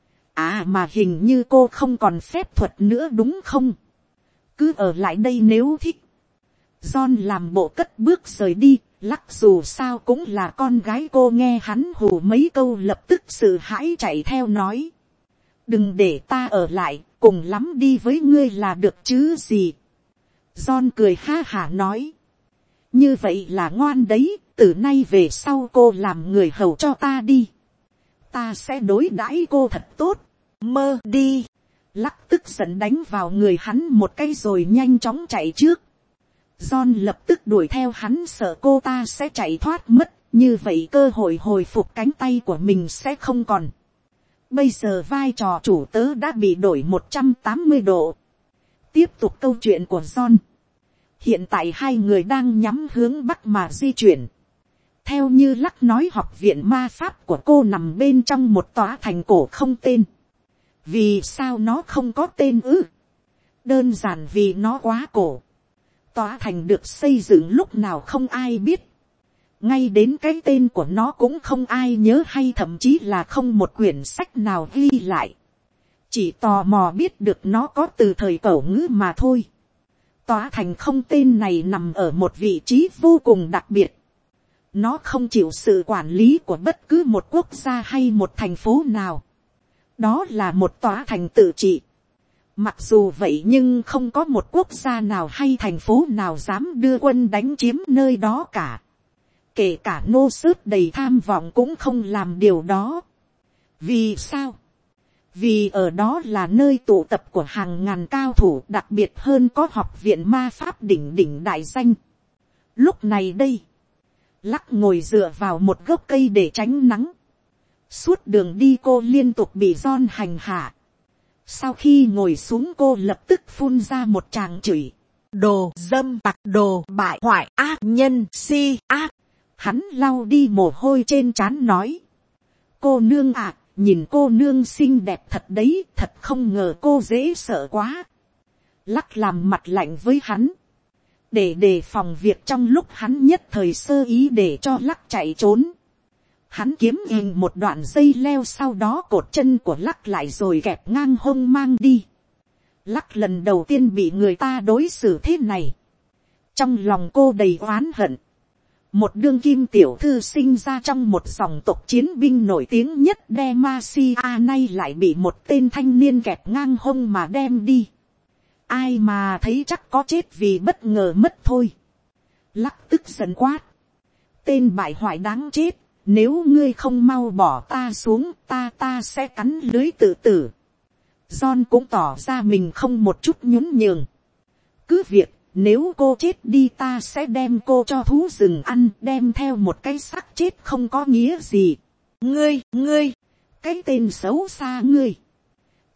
À mà hình như cô không còn phép thuật nữa đúng không? Cứ ở lại đây nếu thích. John làm bộ cất bước rời đi. Lắc dù sao cũng là con gái cô, nghe hắn hù mấy câu lập tức sợ hãi chạy theo nói. Đừng để ta ở lại, cùng lắm đi với ngươi là được chứ gì. John cười ha hả nói. Như vậy là ngoan đấy, từ nay về sau cô làm người hầu cho ta đi. Ta sẽ đối đãi cô thật tốt. Mơ đi. Lắc tức giận đánh vào người hắn một cái rồi nhanh chóng chạy trước. John lập tức đuổi theo hắn, sợ cô ta sẽ chạy thoát mất, như vậy cơ hội hồi phục cánh tay của mình sẽ không còn. Bây giờ vai trò chủ tớ đã bị đổi 180 độ. Tiếp tục câu chuyện của John. Hiện tại hai người đang nhắm hướng bắc mà di chuyển. Theo như Lắc nói, học viện ma pháp của cô nằm bên trong một tòa thành cổ không tên. Vì sao nó không có tên ư? Đơn giản vì nó quá cổ. Tòa thành được xây dựng lúc nào không ai biết. Ngay đến cái tên của nó cũng không ai nhớ, hay thậm chí là không một quyển sách nào ghi lại. Chỉ tò mò biết được nó có từ thời Cẩu Ngữ mà thôi. Tòa thành không tên này nằm ở một vị trí vô cùng đặc biệt. Nó không chịu sự quản lý của bất cứ một quốc gia hay một thành phố nào. Đó là một tòa thành tự trị. Mặc dù vậy nhưng không có một quốc gia nào hay thành phố nào dám đưa quân đánh chiếm nơi đó cả. Kể cả nô sớt đầy tham vọng cũng không làm điều đó. Vì sao? Vì ở đó là nơi tụ tập của hàng ngàn cao thủ, đặc biệt hơn có học viện ma pháp đỉnh đỉnh đại danh. Lúc này đây, Lắc ngồi dựa vào một gốc cây để tránh nắng. Suốt đường đi cô liên tục bị John hành hạ. Sau khi ngồi xuống cô lập tức phun ra một tràng chửi. Đồ dâm tặc, đồ bại hoại, ác nhân, si ác. Hắn lau đi mồ hôi trên trán nói. Cô nương ạ, nhìn cô nương xinh đẹp thật đấy, thật không ngờ cô dễ sợ quá. Lắc làm mặt lạnh với hắn. Để đề phòng việc trong lúc hắn nhất thời sơ ý để cho Lắc chạy trốn. Hắn kiếm hình một đoạn dây leo, sau đó cột chân của Lắc lại rồi kẹp ngang hông mang đi. Lắc lần đầu tiên bị người ta đối xử thế này. Trong lòng cô đầy oán hận. Một đương kim tiểu thư sinh ra trong một dòng tộc chiến binh nổi tiếng nhất Demacia, nay lại bị một tên thanh niên kẹp ngang hông mà đem đi. Ai mà thấy chắc có chết vì bất ngờ mất thôi. Lắc tức giận quát. Tên bại hoại đáng chết. Nếu ngươi không mau bỏ ta xuống, ta sẽ cắn lưới tự tử. John cũng tỏ ra mình không một chút nhún nhường. Cứ việc, nếu cô chết đi ta sẽ đem cô cho thú rừng ăn, đem theo một cái xác chết không có nghĩa gì. Ngươi, cái tên xấu xa ngươi.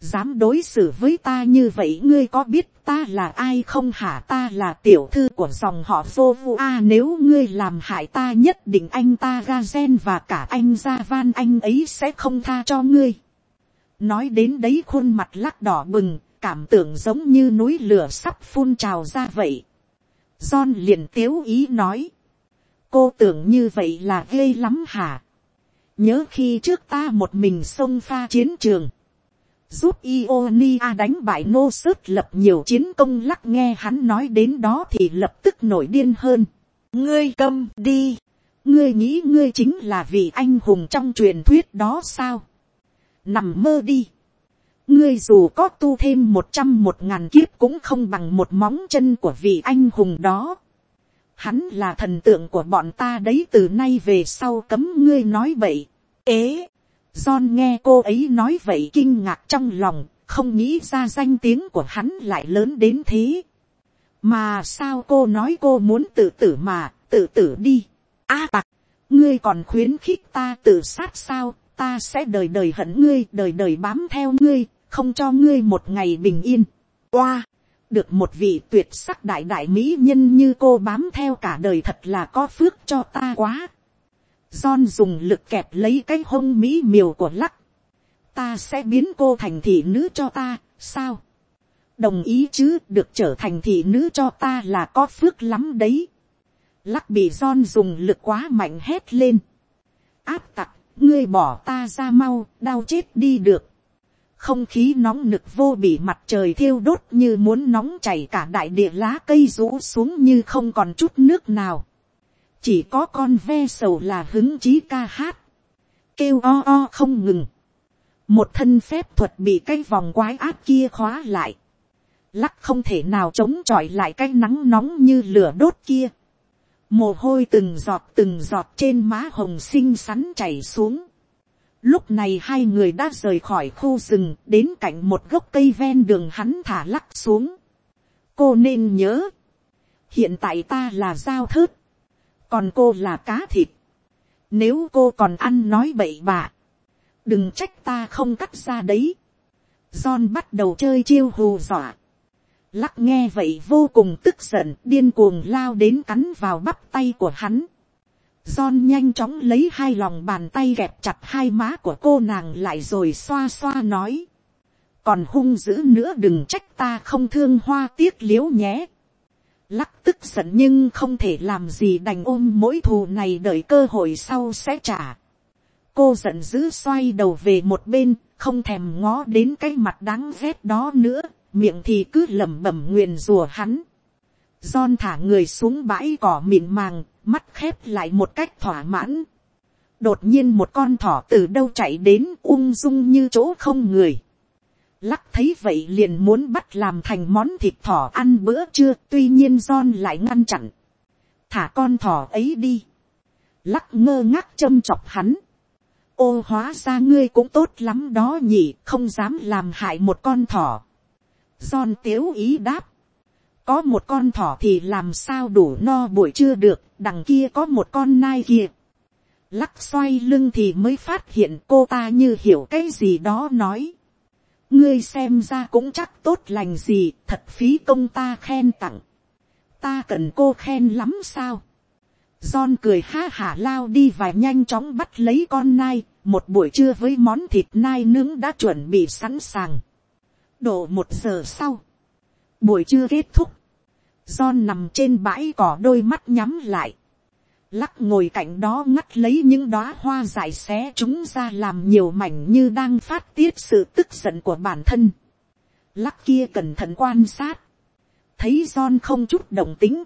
Dám đối xử với ta như vậy, ngươi có biết ta là ai không hả? Ta là tiểu thư của dòng họ vô vu a. Nếu ngươi làm hại ta, nhất định anh ta ga gen và cả anh gia van anh ấy sẽ không tha cho ngươi. Nói đến đấy khuôn mặt lắc đỏ bừng, cảm tưởng giống như núi lửa sắp phun trào ra vậy. John liền tiếu ý nói, cô tưởng như vậy là ghê lắm hả? Nhớ khi trước ta một mình xông pha chiến trường, giúp Ionia đánh bại Nô Sớt, lập nhiều chiến công. Lắc nghe hắn nói đến đó thì lập tức nổi điên hơn. Ngươi câm đi. Ngươi nghĩ ngươi chính là vị anh hùng trong truyền thuyết đó sao? Nằm mơ đi. Ngươi dù có tu thêm 100.000 kiếp cũng không bằng một móng chân của vị anh hùng đó. Hắn là thần tượng của bọn ta đấy, từ nay về sau cấm ngươi nói bậy. Ế, John nghe cô ấy nói vậy kinh ngạc trong lòng, không nghĩ ra danh tiếng của hắn lại lớn đến thế. Mà sao cô nói cô muốn tự tử mà, tự tử đi. A tặc, ngươi còn khuyến khích ta tự sát sao? Ta sẽ đời đời hận ngươi, đời đời bám theo ngươi, không cho ngươi một ngày bình yên. Oa, được một vị tuyệt sắc đại đại mỹ nhân như cô bám theo cả đời, thật là có phước cho ta quá. John dùng lực kẹp lấy cái hông mỹ miều của Lắc. Ta sẽ biến cô thành thị nữ cho ta, sao? Đồng ý chứ, được trở thành thị nữ cho ta là có phước lắm đấy. Lắc bị John dùng lực quá mạnh hét lên. Áp tặc, ngươi bỏ ta ra mau, đau chết đi được. Không khí nóng nực vô bị mặt trời thiêu đốt như muốn nóng chảy cả đại địa, lá cây rũ xuống như không còn chút nước nào. Chỉ có con ve sầu là hứng chí ca hát, kêu o o không ngừng. Một thân phép thuật bị cái vòng quái ác kia khóa lại. Lắc không thể nào chống chọi lại cái nắng nóng như lửa đốt kia. Mồ hôi từng giọt trên má hồng xinh xắn chảy xuống. Lúc này hai người đã rời khỏi khu rừng, đến cạnh một gốc cây ven đường. Hắn thả Lắc xuống. Cô nên nhớ, hiện tại ta là dao thớt, còn cô là cá thịt. Nếu cô còn ăn nói bậy bạ, đừng trách ta không cắt ra đấy. John bắt đầu chơi chiêu hù dọa. Lắc nghe vậy vô cùng tức giận, điên cuồng lao đến cắn vào bắp tay của hắn. John nhanh chóng lấy hai lòng bàn tay kẹp chặt hai má của cô nàng lại rồi xoa xoa nói. Còn hung dữ nữa đừng trách ta không thương hoa tiếc liễu nhé. Lắc tức giận nhưng không thể làm gì, đành ôm mối thù này đợi cơ hội sau sẽ trả. Cô giận dữ xoay đầu về một bên, không thèm ngó đến cái mặt đáng ghét đó nữa, miệng thì cứ lẩm bẩm nguyền rủa hắn. John thả người xuống bãi cỏ mịn màng, mắt khép lại một cách thỏa mãn. Đột nhiên một con thỏ từ đâu chạy đến, ung dung như chỗ không người. Lắc thấy vậy liền muốn bắt làm thành món thịt thỏ ăn bữa trưa, tuy nhiên John lại ngăn chặn. Thả con thỏ ấy đi. Lắc ngơ ngác châm chọc hắn. Ô, hóa ra ngươi cũng tốt lắm đó nhỉ, không dám làm hại một con thỏ. John tiếu ý đáp. Có một con thỏ thì làm sao đủ no buổi trưa được, đằng kia có một con nai kìa. Lắc xoay lưng thì mới phát hiện cô ta như hiểu cái gì đó nói. Ngươi xem ra cũng chắc tốt lành gì, thật phí công ta khen tặng. Ta cần cô khen lắm sao? John cười ha hả lao đi và nhanh chóng bắt lấy con nai. Một buổi trưa với món thịt nai nướng đã chuẩn bị sẵn sàng. Độ 1 giờ sau, buổi trưa kết thúc. John nằm trên bãi cỏ đôi mắt nhắm lại. Lắc ngồi cạnh đó ngắt lấy những đóa hoa dại xé chúng ra làm nhiều mảnh như đang phát tiết sự tức giận của bản thân. Lắc kia cẩn thận quan sát. Thấy John không chút động tính.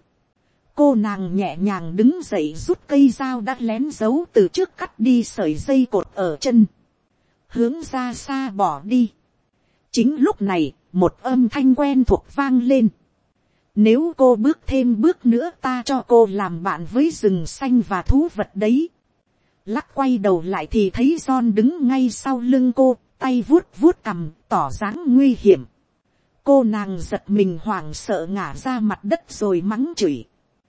Cô nàng nhẹ nhàng đứng dậy rút cây dao đã lén giấu từ trước cắt đi sợi dây cột ở chân. Hướng ra xa bỏ đi. Chính lúc này, một âm thanh quen thuộc vang lên. Nếu cô bước thêm bước nữa ta cho cô làm bạn với rừng xanh và thú vật đấy. Lắc quay đầu lại thì thấy John đứng ngay sau lưng cô, tay vuốt vuốt cằm, tỏ dáng nguy hiểm. Cô nàng giật mình hoảng sợ ngả ra mặt đất rồi mắng chửi.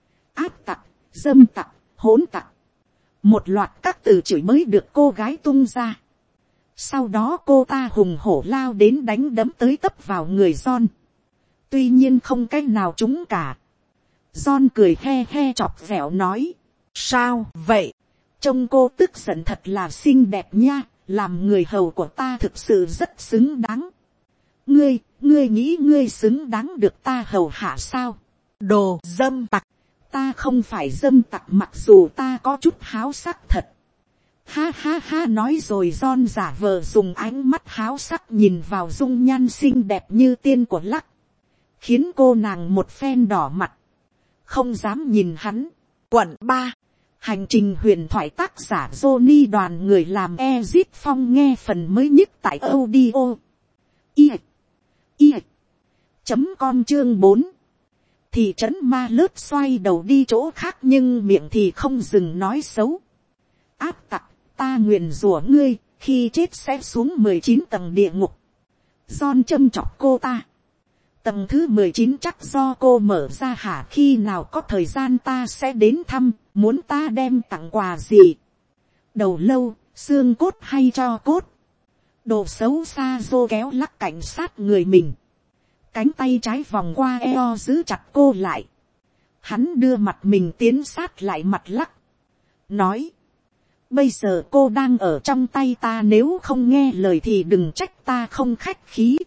Áp tặc, dâm tặc, hỗn tặc. Một loạt các từ chửi mới được cô gái tung ra. Sau đó cô ta hùng hổ lao đến đánh đấm tới tấp vào người John. Tuy nhiên không cách nào trúng cả. John cười he he chọc ghẹo nói. Sao vậy? Trông cô tức giận thật là xinh đẹp nha. Làm người hầu của ta thực sự rất xứng đáng. Ngươi nghĩ ngươi xứng đáng được ta hầu hạ sao? Đồ dâm tặc. Ta không phải dâm tặc mặc dù ta có chút háo sắc thật. Ha ha ha, nói rồi John giả vờ dùng ánh mắt háo sắc nhìn vào dung nhan xinh đẹp như tiên của Lắc. Khiến cô nàng một phen đỏ mặt. Không dám nhìn hắn. Quận 3. Hành trình huyền thoại tác giả Johnny đoàn người làm Ezip Phong nghe phần mới nhất tại audio. Com chương 4. Thị trấn ma lớp xoay đầu đi chỗ khác nhưng miệng thì không dừng nói xấu. Áp tặc, ta nguyền rủa ngươi, khi chết sẽ xuống 19 tầng địa ngục. John châm chọc cô ta. Tầng thứ 19 chắc do cô mở ra hả, khi nào có thời gian ta sẽ đến thăm, muốn ta đem tặng quà gì? Đầu lâu, xương cốt hay cho cốt? Đồ xấu xa Dô kéo lắc cảnh sát người mình. Cánh tay trái vòng qua eo giữ chặt cô lại. Hắn đưa mặt mình tiến sát lại mặt Lắc. Nói. Bây giờ cô đang ở trong tay ta, nếu không nghe lời thì đừng trách ta không khách khí.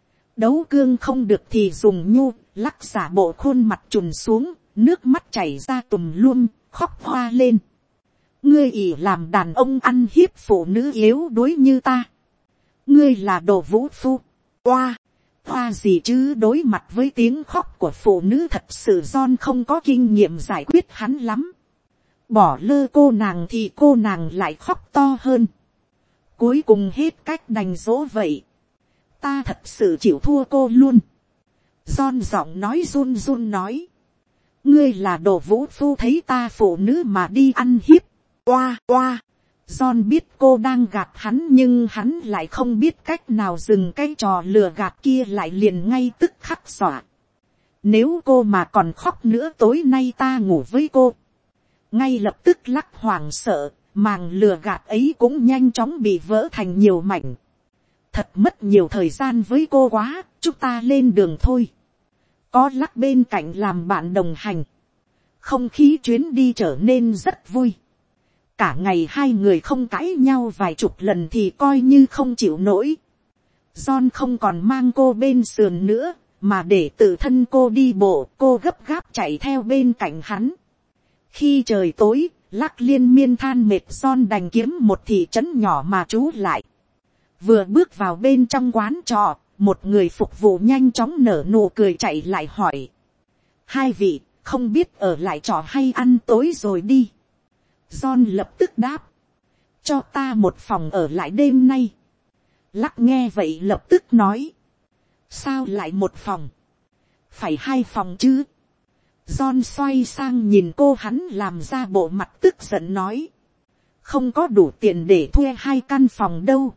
Đấu cương không được thì dùng nhu. Lắc giả bộ khuôn mặt trùn xuống, nước mắt chảy ra tùm luôn, khóc hoa lên. Ngươi ỷ làm đàn ông ăn hiếp phụ nữ yếu đuối như ta. Ngươi là đồ vũ phu. Oa. Hoa gì chứ, đối mặt với tiếng khóc của phụ nữ thật sự John không có kinh nghiệm giải quyết hắn lắm. Bỏ lơ cô nàng thì cô nàng lại khóc to hơn. Cuối cùng hết cách đành dỗ vậy. Ta thật sự chịu thua cô luôn. John giọng nói run run nói. Ngươi là đồ vũ phu thấy ta phụ nữ mà đi ăn hiếp. Oa oa. John biết cô đang gạt hắn nhưng hắn lại không biết cách nào dừng cái trò lừa gạt kia lại, liền ngay tức khắc dọa. Nếu cô mà còn khóc nữa tối nay ta ngủ với cô. Ngay lập tức Lắc hoảng sợ, màng lừa gạt ấy cũng nhanh chóng bị vỡ thành nhiều mảnh. Thật mất nhiều thời gian với cô quá, chúng ta lên đường thôi. Có Lắc bên cạnh làm bạn đồng hành. Không khí chuyến đi trở nên rất vui. Cả ngày hai người không cãi nhau vài chục lần thì coi như không chịu nổi. John không còn mang cô bên sườn nữa, mà để tự thân cô đi bộ, cô gấp gáp chạy theo bên cạnh hắn. Khi trời tối, Lắc liên miên than mệt, John đành kiếm một thị trấn nhỏ mà trú lại. Vừa bước vào bên trong quán trọ, một người phục vụ nhanh chóng nở nụ cười chạy lại hỏi. Hai vị, không biết ở lại trọ hay ăn tối rồi đi. John lập tức đáp. Cho ta một phòng ở lại đêm nay. Lắc nghe vậy lập tức nói. Sao lại một phòng? Phải hai phòng chứ? John xoay sang nhìn cô, hắn làm ra bộ mặt tức giận nói. Không có đủ tiền để thuê hai căn phòng đâu.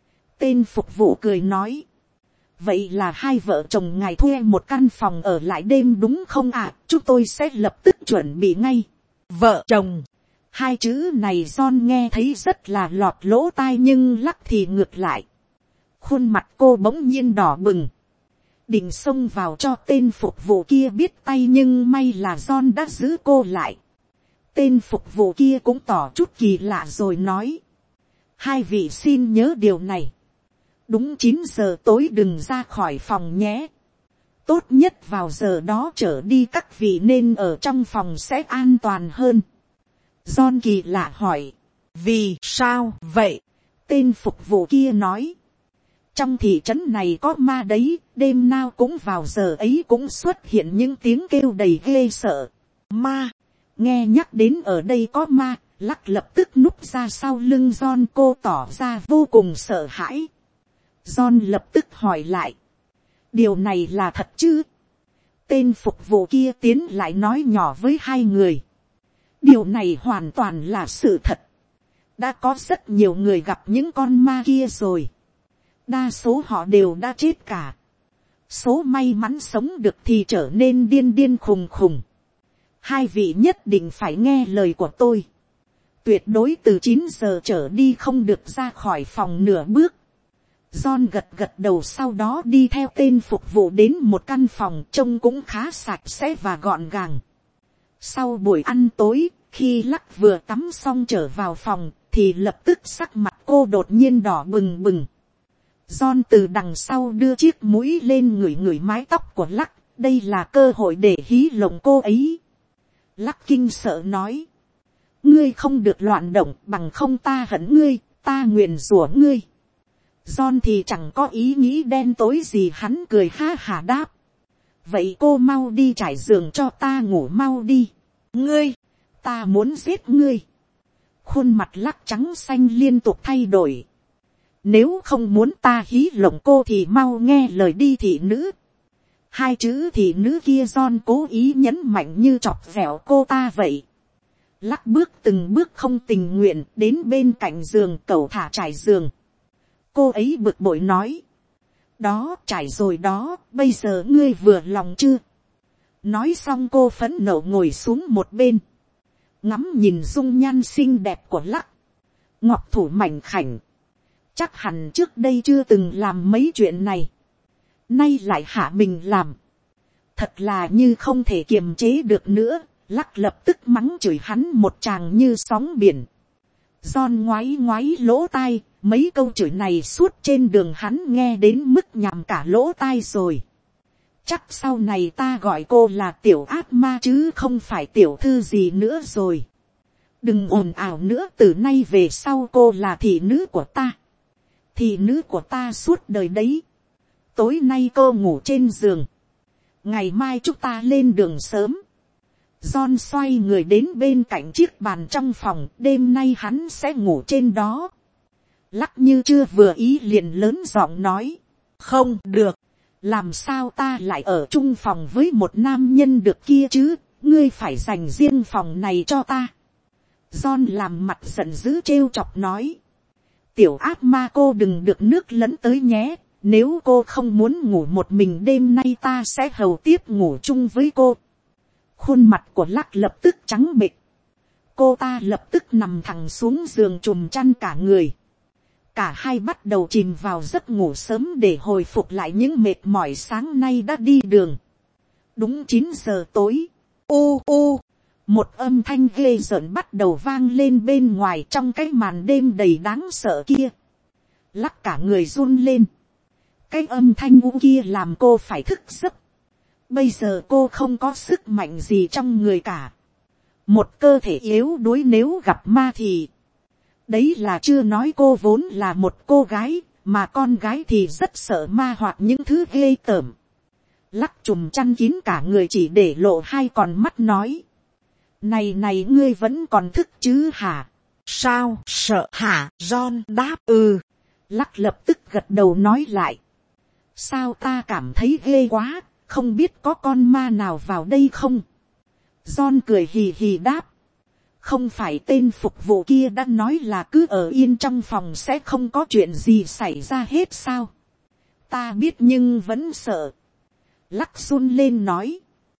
Tên phục vụ cười nói. Vậy là hai vợ chồng ngài thuê một căn phòng ở lại đêm đúng không ạ? Chúng tôi sẽ lập tức chuẩn bị ngay. Vợ chồng. Hai chữ này John nghe thấy rất là lọt lỗ tai nhưng Lắc thì ngược lại. Khuôn mặt cô bỗng nhiên đỏ bừng. Định xông vào cho tên phục vụ kia biết tay nhưng may là John đã giữ cô lại. Tên phục vụ kia cũng tỏ chút kỳ lạ rồi nói. Hai vị xin nhớ điều này. Đúng 9 giờ tối đừng ra khỏi phòng nhé. Tốt nhất vào giờ đó trở đi các vị nên ở trong phòng sẽ an toàn hơn. John kỳ lạ hỏi. Vì sao vậy? Tên phục vụ kia nói. Trong thị trấn này có ma đấy, đêm nào cũng vào giờ ấy cũng xuất hiện những tiếng kêu đầy ghê sợ. Ma. Nghe nhắc đến ở đây có ma, Lắc lập tức núp ra sau lưng John, cô tỏ ra vô cùng sợ hãi. John lập tức hỏi lại. Điều này là thật chứ? Tên phục vụ kia tiến lại nói nhỏ với hai người. Điều này hoàn toàn là sự thật. Đã có rất nhiều người gặp những con ma kia rồi. Đa số họ đều đã chết cả. Số may mắn sống được thì trở nên điên điên khùng khùng. Hai vị nhất định phải nghe lời của tôi. tuyệt đối từ 9 giờ trở đi không được ra khỏi phòng nửa bước. John gật gật đầu, sau đó đi theo tên phục vụ đến một căn phòng trông cũng khá sạch sẽ và gọn gàng. Sau buổi ăn tối, khi Lắc vừa tắm xong trở vào phòng, thì lập tức sắc mặt cô đột nhiên đỏ bừng bừng. John từ đằng sau đưa chiếc mũi lên ngửi ngửi mái tóc của Lắc, đây là cơ hội để hí lộng cô ấy. Lắc kinh sợ nói, ngươi không được loạn động, bằng không ta hận ngươi, ta nguyền rủa ngươi. John thì chẳng có ý nghĩ đen tối gì, hắn cười ha hả đáp, vậy cô mau đi trải giường cho ta ngủ, mau đi. Ngươi, ta muốn giết ngươi. Khuôn mặt Lắc trắng xanh liên tục thay đổi. Nếu không muốn ta hí lộng cô thì mau nghe lời đi thị nữ. Hai chữ thị nữ kia John cố ý nhấn mạnh như chọc vẻo cô ta vậy. Lắc bước từng bước không tình nguyện đến bên cạnh giường, cẩu thả trải giường. Cô ấy bực bội nói, đó, trải rồi đó, bây giờ ngươi vừa lòng chưa? Nói xong cô phẫn nộ ngồi xuống một bên, ngắm nhìn dung nhan xinh đẹp của Lắc. Ngọc thủ mảnh khảnh, chắc hẳn trước đây chưa từng làm mấy chuyện này, nay lại hạ mình làm, thật là như không thể kiềm chế được nữa. Lắc lập tức mắng chửi hắn một tràng như sóng biển. John ngoáy ngoáy lỗ tai, mấy câu chửi này suốt trên đường hắn nghe đến mức nhằm cả lỗ tai rồi. Chắc sau này ta gọi cô là tiểu ác ma chứ không phải tiểu thư gì nữa rồi. Đừng ồn ào nữa, từ nay về sau cô là thị nữ của ta. Thị nữ của ta suốt đời đấy. Tối nay cô ngủ trên giường, ngày mai chúng ta lên đường sớm. John xoay người đến bên cạnh chiếc bàn trong phòng, đêm nay hắn sẽ ngủ trên đó. Lắc như chưa vừa ý liền lớn giọng nói, không được, làm sao ta lại ở chung phòng với một nam nhân được kia chứ, ngươi phải dành riêng phòng này cho ta. John làm mặt giận dữ trêu chọc nói, tiểu ác ma cô đừng được nước lẫn tới nhé, nếu cô không muốn ngủ một mình đêm nay ta sẽ hầu tiếp ngủ chung với cô. Khuôn mặt của Lắc lập tức trắng bệch, cô ta lập tức nằm thẳng xuống giường trùm chăn cả người. Cả hai bắt đầu chìm vào giấc ngủ sớm để hồi phục lại những mệt mỏi sáng nay đã đi đường. Đúng 9 giờ tối, một âm thanh ghê rợn bắt đầu vang lên bên ngoài trong cái màn đêm đầy đáng sợ kia. Lắc cả người run lên, cái âm thanh kia làm cô phải thức giấc. Bây giờ cô không có sức mạnh gì trong người cả, một cơ thể yếu đuối, nếu gặp ma thì đấy là chưa nói cô vốn là một cô gái, mà con gái thì rất sợ ma hoặc những thứ ghê tởm. Lắc trùm chăn kín cả người chỉ để lộ hai con mắt nói, này này, ngươi vẫn còn thức chứ hả? Sao, sợ hả? John đáp, Lắc lập tức gật đầu nói lại, sao ta cảm thấy ghê quá, không biết có con ma nào vào đây không? John cười hì hì đáp, không phải tên phục vụ kia đã nói là cứ ở yên trong phòng sẽ không có chuyện gì xảy ra hết sao? Ta biết nhưng vẫn sợ. Lắc run lên nói,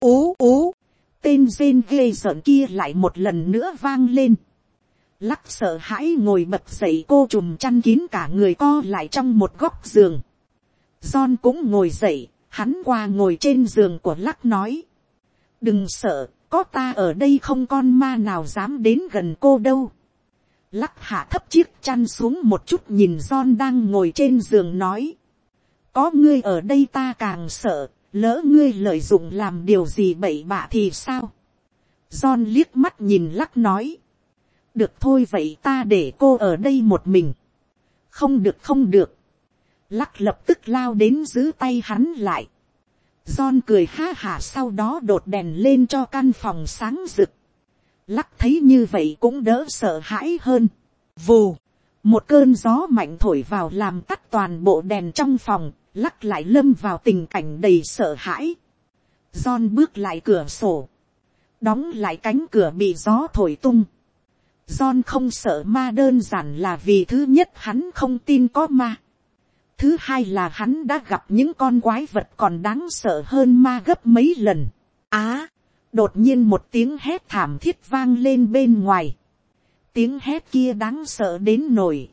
tên rên ghê rợn kia lại một lần nữa vang lên. Lắc sợ hãi ngồi bật dậy, cô trùm chăn kín cả người co lại trong một góc giường. John cũng ngồi dậy, hắn qua ngồi trên giường của Lắc nói, đừng sợ, có ta ở đây không con ma nào dám đến gần cô đâu. Lắc hạ thấp chiếc chăn xuống một chút nhìn John đang ngồi trên giường nói, có ngươi ở đây ta càng sợ, lỡ ngươi lợi dụng làm điều gì bậy bạ thì sao? John liếc mắt nhìn Lắc nói, được thôi, vậy ta để cô ở đây một mình. Không được không được. Lắc lập tức lao đến giữ tay hắn lại. John cười ha hả, sau đó đột đèn lên cho căn phòng sáng rực. Lắc thấy như vậy cũng đỡ sợ hãi hơn. Vù, một cơn gió mạnh thổi vào làm tắt toàn bộ đèn trong phòng. Lắc lại lâm vào tình cảnh đầy sợ hãi. John bước lại cửa sổ, đóng lại cánh cửa bị gió thổi tung. John không sợ ma đơn giản là vì thứ nhất hắn không tin có ma. Thứ hai là hắn đã gặp những con quái vật còn đáng sợ hơn ma gấp mấy lần. Đột nhiên một tiếng hét thảm thiết vang lên bên ngoài. Tiếng hét kia đáng sợ đến nổi.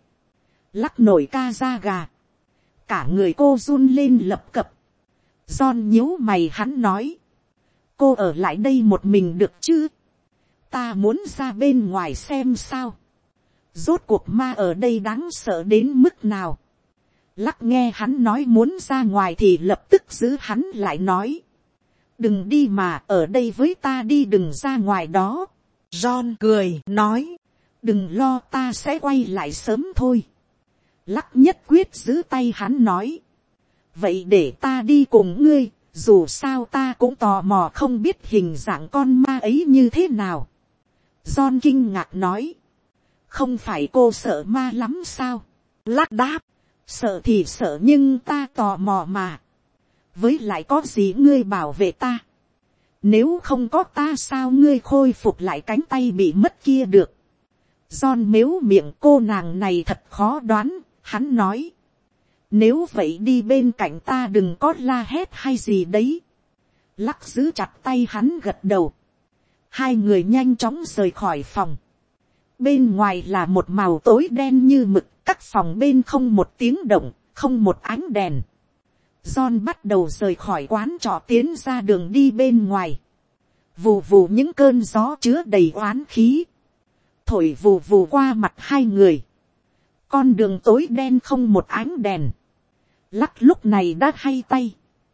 Lắc nổi ca da gà. Cả người cô run lên lập cập. John nhíu mày, hắn nói. Cô ở lại đây một mình được chứ? Ta muốn ra bên ngoài xem sao. Rốt cuộc ma ở đây đáng sợ đến mức nào. Lắc nghe hắn nói muốn ra ngoài thì lập tức giữ hắn lại, nói. Đừng đi mà, ở đây với ta đi, đừng ra ngoài đó. John cười, nói. Đừng lo, ta sẽ quay lại sớm thôi. Lắc nhất quyết giữ tay hắn, nói. Vậy để ta đi cùng ngươi, dù sao ta cũng tò mò không biết hình dạng con ma ấy như thế nào. John kinh ngạc nói. Không phải cô sợ ma lắm sao? Lắc đáp. Sợ thì sợ nhưng ta tò mò mà. Với lại có gì ngươi bảo vệ ta? Nếu không có ta sao ngươi khôi phục lại cánh tay bị mất kia được? John mếu miệng, cô nàng này thật khó đoán, hắn nói. Nếu vậy đi bên cạnh ta, đừng có la hét hay gì đấy. Lắc giữ chặt tay hắn, gật đầu. Hai người nhanh chóng rời khỏi phòng. Bên ngoài là một màu tối đen như mực, các phòng bên không một tiếng động, không một ánh đèn. John bắt đầu rời khỏi quán trọ tiến ra đường đi bên ngoài. Vù vù những cơn gió chứa đầy oán khí. Thổi vù vù qua mặt hai người. Con đường tối đen không một ánh đèn. Lắc lúc này đã hay tay.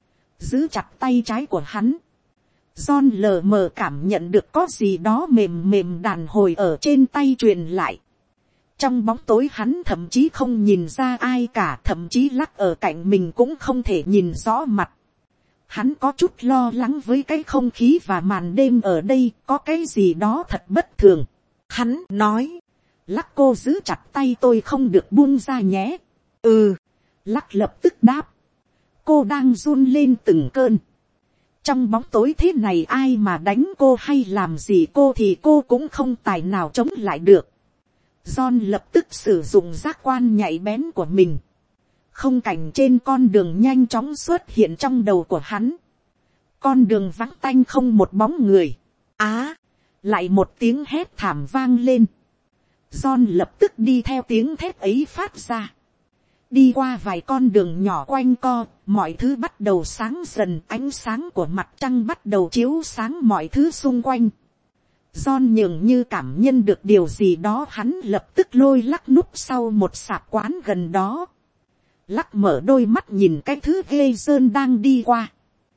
Giữ chặt tay trái của hắn. John lờ mờ cảm nhận được có gì đó mềm mềm đàn hồi ở trên tay truyền lại. Trong bóng tối hắn thậm chí không nhìn ra ai cả, thậm chí Lắc ở cạnh mình cũng không thể nhìn rõ mặt. Hắn có chút lo lắng với cái không khí và màn đêm ở đây, có cái gì đó thật bất thường. Hắn nói, Lắc cô giữ chặt tay tôi không được buông ra nhé. Ừ, Lắc lập tức đáp. Cô đang run lên từng cơn. Trong bóng tối thế này ai mà đánh cô hay làm gì cô thì cô cũng không tài nào chống lại được. John lập tức sử dụng giác quan nhạy bén của mình. Không cảnh trên con đường nhanh chóng xuất hiện trong đầu của hắn. Con đường vắng tanh không một bóng người. Lại một tiếng hét thảm vang lên. John lập tức đi theo tiếng thét ấy phát ra. Đi qua vài con đường nhỏ quanh co, mọi thứ bắt đầu sáng dần, ánh sáng của mặt trăng bắt đầu chiếu sáng mọi thứ xung quanh. John nhường như cảm nhận được điều gì đó, hắn lập tức lôi Lắc núp sau một sạp quán gần đó. Lắc mở đôi mắt nhìn cái thứ ghê rợn đang đi qua.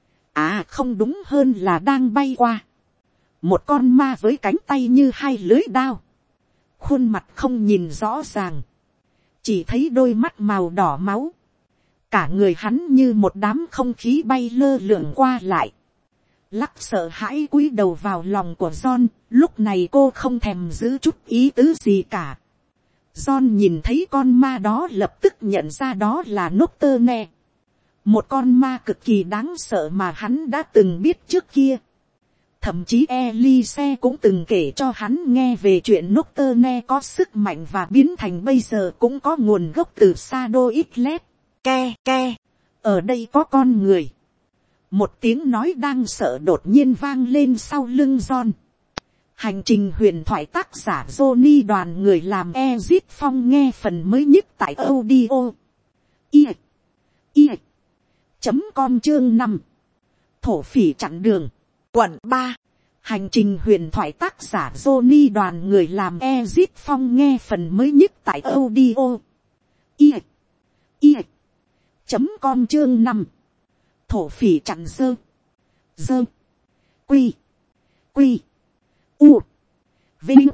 Không đúng hơn là đang bay qua. Một con ma với cánh tay như hai lưỡi đao. Khuôn mặt không nhìn rõ ràng. Chỉ thấy đôi mắt màu đỏ máu. Cả người hắn như một đám không khí bay lơ lửng qua lại. Lắc sợ hãi cúi đầu vào lòng của John. Lúc này cô không thèm giữ chút ý tứ gì cả. John nhìn thấy con ma đó lập tức nhận ra đó là Nocturne. Một con ma cực kỳ đáng sợ mà hắn đã từng biết trước kia. Thậm chí Elise cũng từng kể cho hắn nghe về chuyện Nocturne có sức mạnh và biến thành bây giờ cũng có nguồn gốc từ Shadow Islet. Ke ke, ở đây có con người. Một tiếng nói đang sợ đột nhiên vang lên sau lưng John. Hành trình huyền thoại tác giả Johnny đoàn người làm Ezit Phong nghe phần mới nhất tại audio. .com chương 5. Thổ phỉ chặn đường. Quận 3. Hành trình huyền thoại tác giả Johnny đoàn người làm Ezit Phong nghe phần mới nhất tại audio. .com chương 5. Thổ phỉ chặn dơ. Quy. U. Vinh.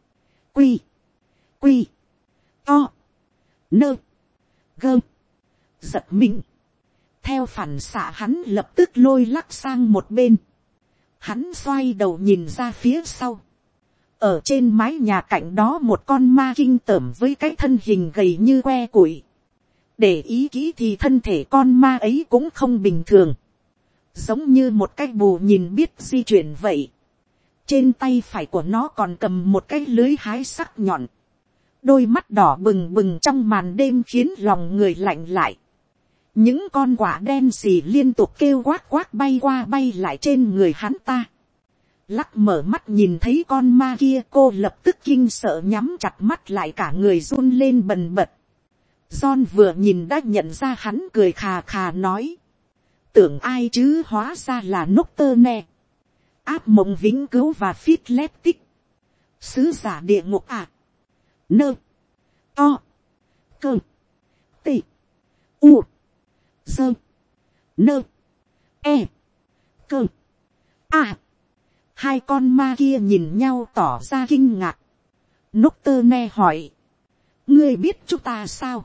Quy. To. Nơ. Gơ. Giật mình. Theo phản xạ hắn lập tức lôi Lắc sang một bên. Hắn xoay đầu nhìn ra phía sau. Ở trên mái nhà cạnh đó một con ma kinh tởm với cái thân hình gầy như que củi. Để ý kỹ thì thân thể con ma ấy cũng không bình thường. Giống như một cái bù nhìn biết di chuyển vậy. Trên tay phải của nó còn cầm một cái lưới hái sắc nhọn. Đôi mắt đỏ bừng bừng trong màn đêm khiến lòng người lạnh lại. Những con quả đen xì liên tục kêu quát quát bay qua bay lại trên người hắn ta. Lắc mở mắt nhìn thấy con ma kia, cô lập tức kinh sợ nhắm chặt mắt lại, cả người run lên bần bật. John vừa nhìn đã nhận ra hắn, cười khà khà nói. Tưởng ai chứ, hóa ra là Nocturne. Áp mộng vĩnh cứu và Philiptic. Sứ giả địa ngục à. Nơ. To. Cơ. Tị. U. Dơ. Nơ. E. Cơ. À. Hai con ma kia nhìn nhau tỏ ra kinh ngạc. Nocturne hỏi. Ngươi biết chúng ta sao?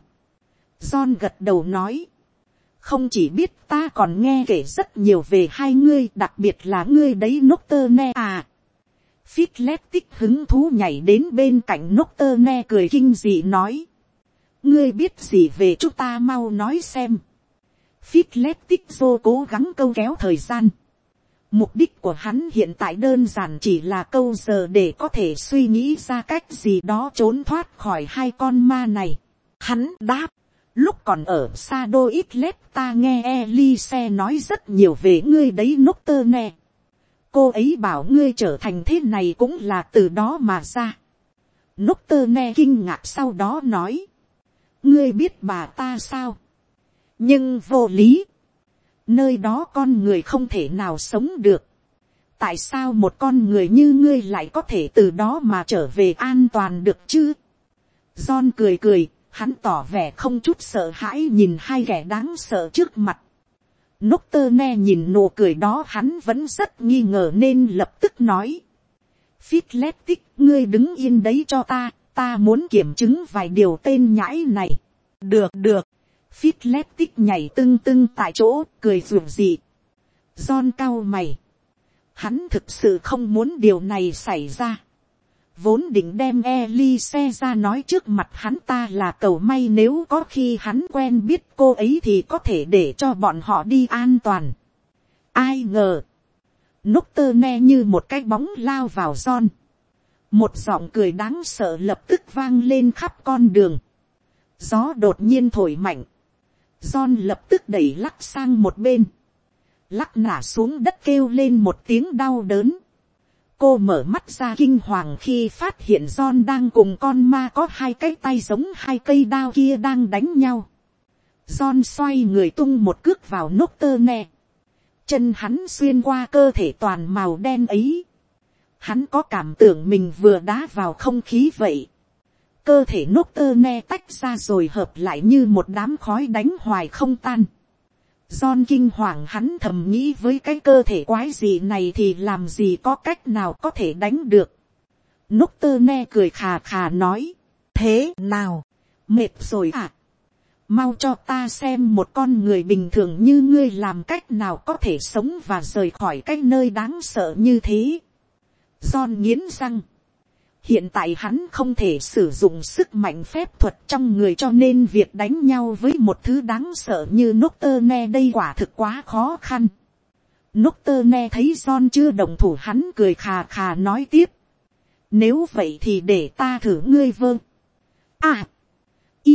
John gật đầu nói. Không chỉ biết, ta còn nghe kể rất nhiều về hai ngươi, đặc biệt là ngươi đấy Nocturne à. Philiptic hứng thú nhảy đến bên cạnh Nocturne, cười kinh dị nói. Ngươi biết gì về chúng ta, mau nói xem. Philiptic vô cố gắng câu kéo thời gian. Mục đích của hắn hiện tại đơn giản chỉ là câu giờ để có thể suy nghĩ ra cách gì đó trốn thoát khỏi hai con ma này. Hắn đáp. Lúc còn ở Sado Islet, ta nghe Elise nói rất nhiều về ngươi đấy Nocturne. Cô ấy bảo ngươi trở thành thế này cũng là từ đó mà ra. Nocturne kinh ngạc sau đó nói. Ngươi biết bà ta sao? Nhưng vô lý. Nơi đó con người không thể nào sống được. Tại sao một con người như ngươi lại có thể từ đó mà trở về an toàn được chứ? John cười cười, hắn tỏ vẻ không chút sợ hãi nhìn hai kẻ đáng sợ trước mặt. Nocturne nhìn nụ cười đó hắn vẫn rất nghi ngờ nên lập tức nói. Philiptic, ngươi đứng yên đấy cho ta muốn kiểm chứng vài điều tên nhãi này. Được. Philiptic nhảy tưng tưng tại chỗ, cười rủa dị. John cau mày. Hắn thực sự không muốn điều này xảy ra. Vốn định đem Elise ra nói trước mặt hắn ta là cầu may, nếu có khi hắn quen biết cô ấy thì có thể để cho bọn họ đi an toàn. Ai ngờ. Nocturne như một cái bóng lao vào John. Một giọng cười đáng sợ lập tức vang lên khắp con đường. Gió đột nhiên thổi mạnh. John lập tức đẩy lắc sang một bên. Lắc ngã xuống đất kêu lên một tiếng đau đớn. Cô mở mắt ra kinh hoàng khi phát hiện John đang cùng con ma có hai cái tay giống hai cây đao kia đang đánh nhau. John xoay người tung một cước vào Nocturne. Chân hắn xuyên qua cơ thể toàn màu đen ấy. Hắn có cảm tưởng mình vừa đá vào không khí vậy. Cơ thể Nocturne tách ra rồi hợp lại như một đám khói đánh hoài không tan. John kinh hoàng, hắn thầm nghĩ với cái cơ thể quái gì này thì làm gì có cách nào có thể đánh được. Nocturne cười khà khà nói. Thế nào? Mệt rồi à? Mau cho ta xem một con người bình thường như ngươi làm cách nào có thể sống và rời khỏi cái nơi đáng sợ như thế. John nghiến răng. Hiện tại hắn không thể sử dụng sức mạnh phép thuật trong người, cho nên việc đánh nhau với một thứ đáng sợ như Nocturne đây quả thực quá khó khăn. Nocturne thấy John chưa đồng thủ, hắn cười khà khà nói tiếp. Nếu vậy thì để ta thử ngươi vơ. À. Y.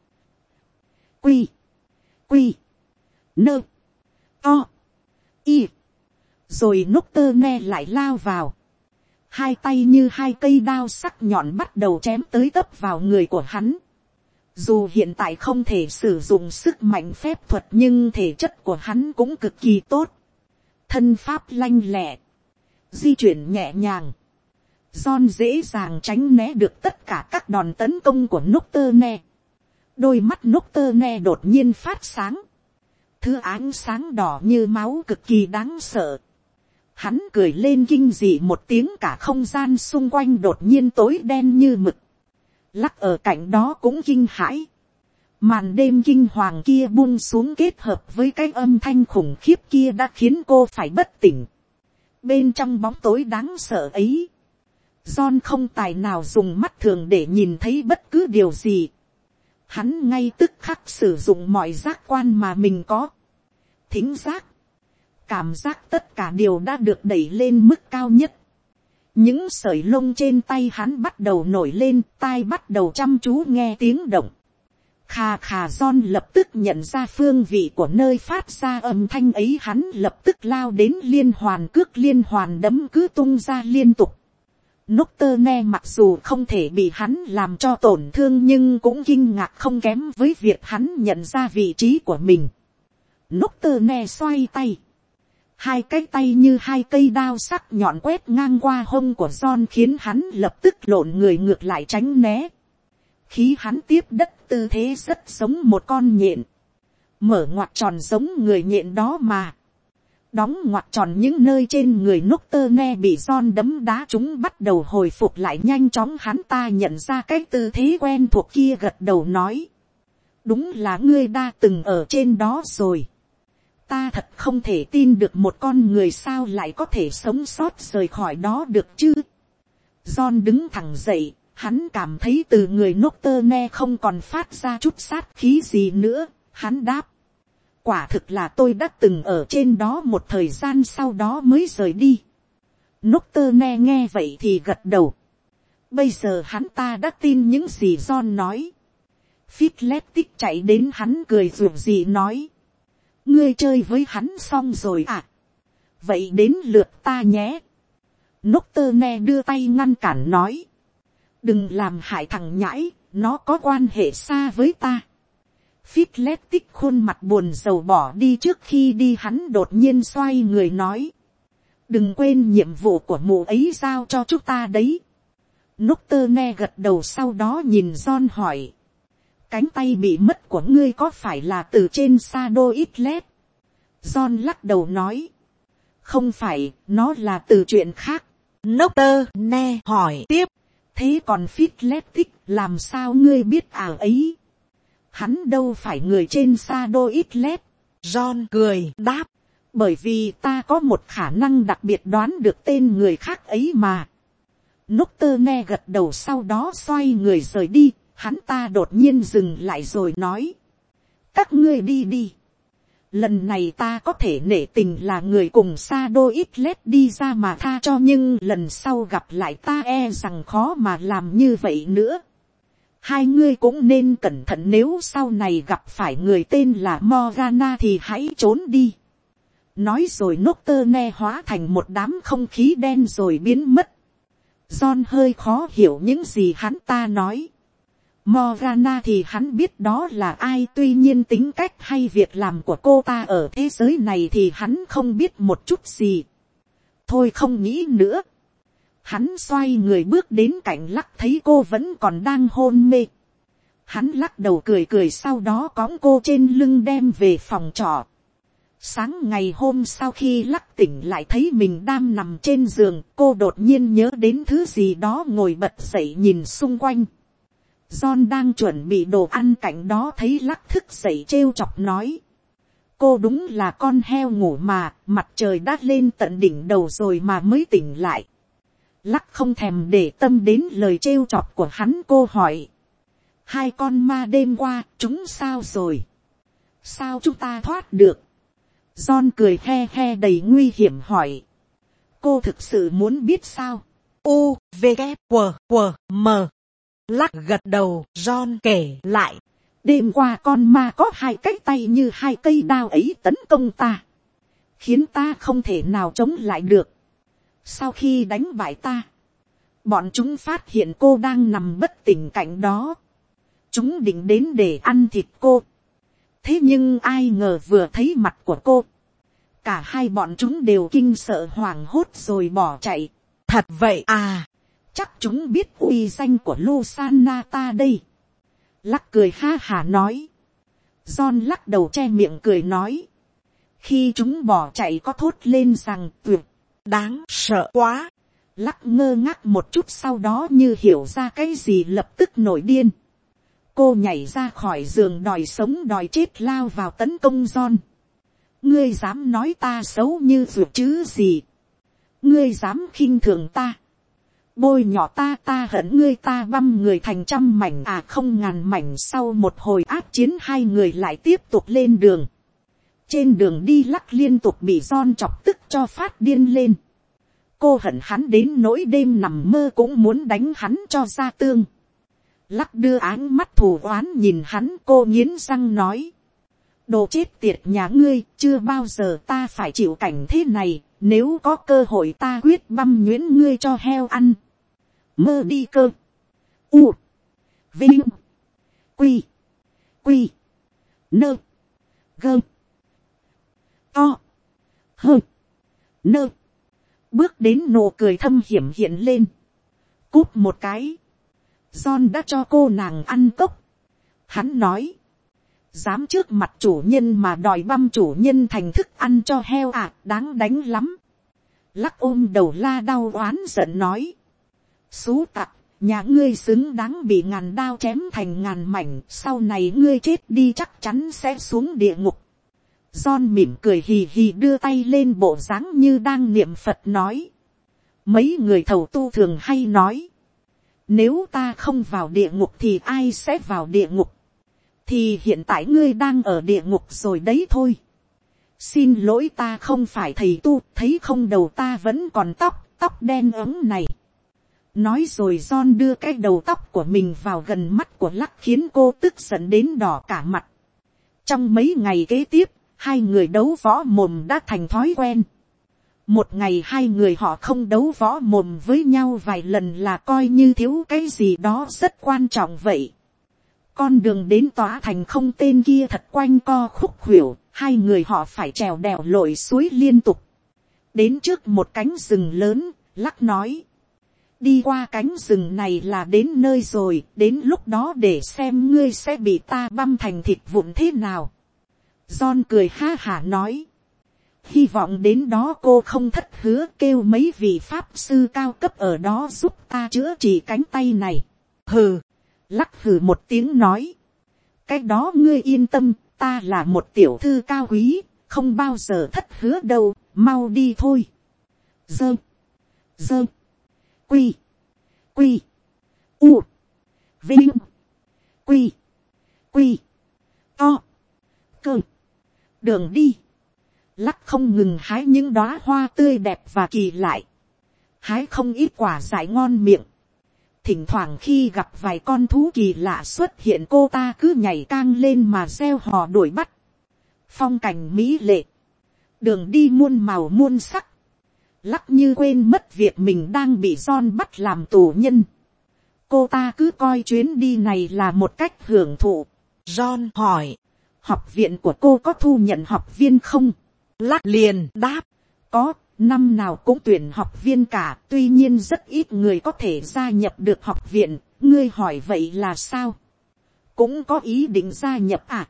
Quy. Quy. Nơ. To. Y. Rồi Nocturne lại lao vào. Hai tay như hai cây đao sắc nhọn bắt đầu chém tới tấp vào người của hắn. Dù hiện tại không thể sử dụng sức mạnh phép thuật nhưng thể chất của hắn cũng cực kỳ tốt. Thân pháp lanh lẹ. Di chuyển nhẹ nhàng. John dễ dàng tránh né được tất cả các đòn tấn công của Nocturne. Đôi mắt Nocturne đột nhiên phát sáng. Thứ ánh sáng đỏ như máu cực kỳ đáng sợ. Hắn cười lên kinh dị một tiếng, cả không gian xung quanh đột nhiên tối đen như mực. Lắc ở cạnh đó cũng kinh hãi. Màn đêm kinh hoàng kia buông xuống kết hợp với cái âm thanh khủng khiếp kia đã khiến cô phải bất tỉnh. Bên trong bóng tối đáng sợ ấy, John không tài nào dùng mắt thường để nhìn thấy bất cứ điều gì. Hắn ngay tức khắc sử dụng mọi giác quan mà mình có. Thính giác, cảm giác, tất cả đều đã được đẩy lên mức cao nhất. Những sợi lông trên tay hắn bắt đầu nổi lên, tai bắt đầu chăm chú nghe tiếng động. Khà khà John lập tức nhận ra phương vị của nơi phát ra âm thanh ấy, hắn lập tức lao đến liên hoàn cước liên hoàn đấm cứ tung ra liên tục. Nocturne mặc dù không thể bị hắn làm cho tổn thương nhưng cũng kinh ngạc không kém với việc hắn nhận ra vị trí của mình. Nocturne xoay tay. Hai cái tay như hai cây đao sắc nhọn quét ngang qua hông của John khiến hắn lập tức lộn người ngược lại tránh né. Khí hắn tiếp đất tư thế rất giống một con nhện. Mở ngoặt tròn giống người nhện đó mà. Đóng ngoặt tròn những nơi trên người Nocturne bị John đấm đá chúng bắt đầu hồi phục lại nhanh chóng. Hắn ta nhận ra cái tư thế quen thuộc kia, gật đầu nói. Đúng là ngươi đã từng ở trên đó rồi. Ta thật không thể tin được một con người sao lại có thể sống sót rời khỏi đó được chứ. John đứng thẳng dậy, hắn cảm thấy từ người Nocturne không còn phát ra chút sát khí gì nữa. Hắn đáp. Quả thực là tôi đã từng ở trên đó một thời gian sau đó mới rời đi. Nocturne nghe vậy thì gật đầu. Bây giờ hắn ta đã tin những gì John nói. Fitzpatrick chạy đến hắn cười rủa gì nói. Ngươi chơi với hắn xong rồi à? Vậy đến lượt ta nhé. Nocturne đưa tay ngăn cản nói. Đừng làm hại thằng nhãi, nó có quan hệ xa với ta. Fitzpatrick khuôn mặt buồn rầu bỏ đi, trước khi đi hắn đột nhiên xoay người nói. Đừng quên nhiệm vụ của mụ ấy giao cho chúng ta đấy. Nocturne gật đầu, sau đó nhìn John hỏi. Cánh tay bị mất của ngươi có phải là từ trên Shadow Islet? John lắc đầu nói. Không phải, nó là từ chuyện khác. Nocturne hỏi tiếp. Thế còn Fitzpatrick làm sao ngươi biết ấy? Hắn đâu phải người trên Shadow Islet. John cười đáp. Bởi vì ta có một khả năng đặc biệt đoán được tên người khác ấy mà. Nocturne gật đầu, sau đó xoay người rời đi. Hắn ta đột nhiên dừng lại rồi nói. Các ngươi đi đi. Lần này ta có thể nể tình là người cùng Shadow Islet đi ra mà tha cho, nhưng lần sau gặp lại ta e rằng khó mà làm như vậy nữa. Hai ngươi cũng nên cẩn thận, nếu sau này gặp phải người tên là Morgana thì hãy trốn đi. Nói rồi Nocturne hóa thành một đám không khí đen rồi biến mất. John hơi khó hiểu những gì hắn ta nói. Morgana thì hắn biết đó là ai, tuy nhiên tính cách hay việc làm của cô ta ở thế giới này thì hắn không biết một chút gì. Thôi không nghĩ nữa. Hắn xoay người bước đến cạnh Lắc, thấy cô vẫn còn đang hôn mê. Hắn lắc đầu cười cười, sau đó cõng cô trên lưng đem về phòng trọ. Sáng ngày hôm sau khi Lắc tỉnh lại thấy mình đang nằm trên giường, cô đột nhiên nhớ đến thứ gì đó, ngồi bật dậy nhìn xung quanh. John đang chuẩn bị đồ ăn cạnh đó thấy Lắc thức dậy trêu chọc nói. Cô đúng là con heo ngủ mà, mặt trời đã lên tận đỉnh đầu rồi mà mới tỉnh lại. Lắc không thèm để tâm đến lời trêu chọc của hắn, cô hỏi. Hai con ma đêm qua, chúng sao rồi? Sao chúng ta thoát được? John cười he he đầy nguy hiểm hỏi. Cô thực sự muốn biết sao? U, V, K, W, W, M. Lắc gật đầu, John kể lại. Đêm qua con ma có hai cái tay như hai cây đao ấy tấn công ta. Khiến ta không thể nào chống lại được. Sau khi đánh bại ta, bọn chúng phát hiện cô đang nằm bất tỉnh cạnh đó. Chúng định đến để ăn thịt cô. Thế nhưng ai ngờ vừa thấy mặt của cô, cả hai bọn chúng đều kinh sợ hoảng hốt rồi bỏ chạy. Thật vậy à? Chắc chúng biết uy danh của Lusana ta đây. Lắc cười ha hả nói. John lắc đầu che miệng cười nói. Khi chúng bỏ chạy có thốt lên rằng tuyệt, đáng sợ quá. Lắc ngơ ngác một chút, sau đó như hiểu ra cái gì lập tức nổi điên. Cô nhảy ra khỏi giường đòi sống đòi chết lao vào tấn công John. Ngươi dám nói ta xấu như vượt chứ gì? Ngươi dám khinh thường ta, bôi nhỏ ta, ta hận ngươi, ta băm người thành trăm mảnh à không ngàn mảnh. Sau một hồi ác chiến, hai người lại tiếp tục lên đường. Trên đường đi Lắc liên tục bị John chọc tức cho phát điên lên. Cô hận hắn đến nỗi đêm nằm mơ cũng muốn đánh hắn cho ra tương. Lắc đưa áng mắt thù oán nhìn hắn, cô nghiến răng nói. Đồ chết tiệt nhà ngươi, chưa bao giờ ta phải chịu cảnh thế này, nếu có cơ hội ta quyết băm nhuyễn ngươi cho heo ăn. Mơ đi cơ. U. Vinh. Quy. Quy. Nơ. Gơ. To. Hơ. Nơ. Bước đến nụ cười thâm hiểm hiện lên. Cúp một cái. John đã cho cô nàng ăn cốc. Hắn nói. Dám trước mặt chủ nhân mà đòi băm chủ nhân thành thức ăn cho heo à, đáng đánh lắm. Lắc ôm đầu la đau oán giận nói. Xú tặc, nhà ngươi xứng đáng bị ngàn đao chém thành ngàn mảnh, sau này ngươi chết đi chắc chắn sẽ xuống địa ngục. John mỉm cười hì hì đưa tay lên bộ dáng như đang niệm Phật nói. Mấy người thầu tu thường hay nói. Nếu ta không vào địa ngục thì ai sẽ vào địa ngục? Thì hiện tại ngươi đang ở địa ngục rồi đấy thôi. Xin lỗi, ta không phải thầy tu, thấy không đầu ta vẫn còn tóc đen ấm này. Nói rồi John đưa cái đầu tóc của mình vào gần mắt của Lắc khiến cô tức giận đến đỏ cả mặt. Trong mấy ngày kế tiếp, hai người đấu võ mồm đã thành thói quen. Một ngày hai người họ không đấu võ mồm với nhau vài lần là coi như thiếu cái gì đó rất quan trọng vậy. Con đường đến tòa thành không tên kia thật quanh co khúc khuỷu, hai người họ phải trèo đèo lội suối liên tục. Đến trước một cánh rừng lớn, Lắc nói. Đi qua cánh rừng này là đến nơi rồi, đến lúc đó để xem ngươi sẽ bị ta băm thành thịt vụn thế nào. John cười ha hả nói. Hy vọng đến đó cô không thất hứa, kêu mấy vị pháp sư cao cấp ở đó giúp ta chữa trị cánh tay này. Hừ. Lắc hừ một tiếng nói. Cái đó ngươi yên tâm, ta là một tiểu thư cao quý, không bao giờ thất hứa đâu, mau đi thôi. Dơ. Dơ. Quy. Quy. U. Vinh. Quy. Quy. To. Cơ. Đường đi. Lắc không ngừng hái những đóa hoa tươi đẹp và kỳ lại. Hái không ít quả dại ngon miệng. Thỉnh thoảng khi gặp vài con thú kỳ lạ xuất hiện, cô ta cứ nhảy cang lên mà reo hò đuổi bắt. Phong cảnh mỹ lệ. Đường đi muôn màu muôn sắc. Lắc như quên mất việc mình đang bị John bắt làm tù nhân. Cô ta cứ coi chuyến đi này là một cách hưởng thụ. John hỏi. Học viện của cô có thu nhận học viên không? Lắc liền đáp. Có, năm nào cũng tuyển học viên cả. Tuy nhiên rất ít người có thể gia nhập được học viện. Ngươi hỏi vậy là sao? Cũng có ý định gia nhập à?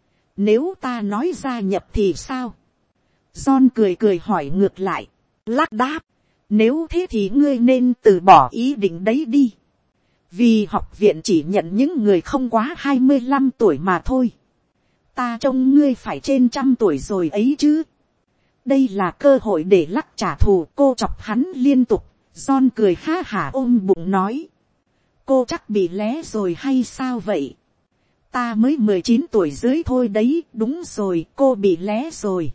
Nếu ta nói gia nhập thì sao? John cười cười hỏi ngược lại. Lắc đáp. Nếu thế thì ngươi nên từ bỏ ý định đấy đi. Vì học viện chỉ nhận những người không quá 25 tuổi mà thôi. Ta trông ngươi phải trên 100 tuổi rồi ấy chứ. Đây là cơ hội để Lắc trả thù. Cô chọc hắn liên tục. John cười ha hả ôm bụng nói. Cô chắc bị lé rồi hay sao vậy? Ta mới 19 tuổi dưới thôi đấy. Đúng rồi, cô bị lé rồi.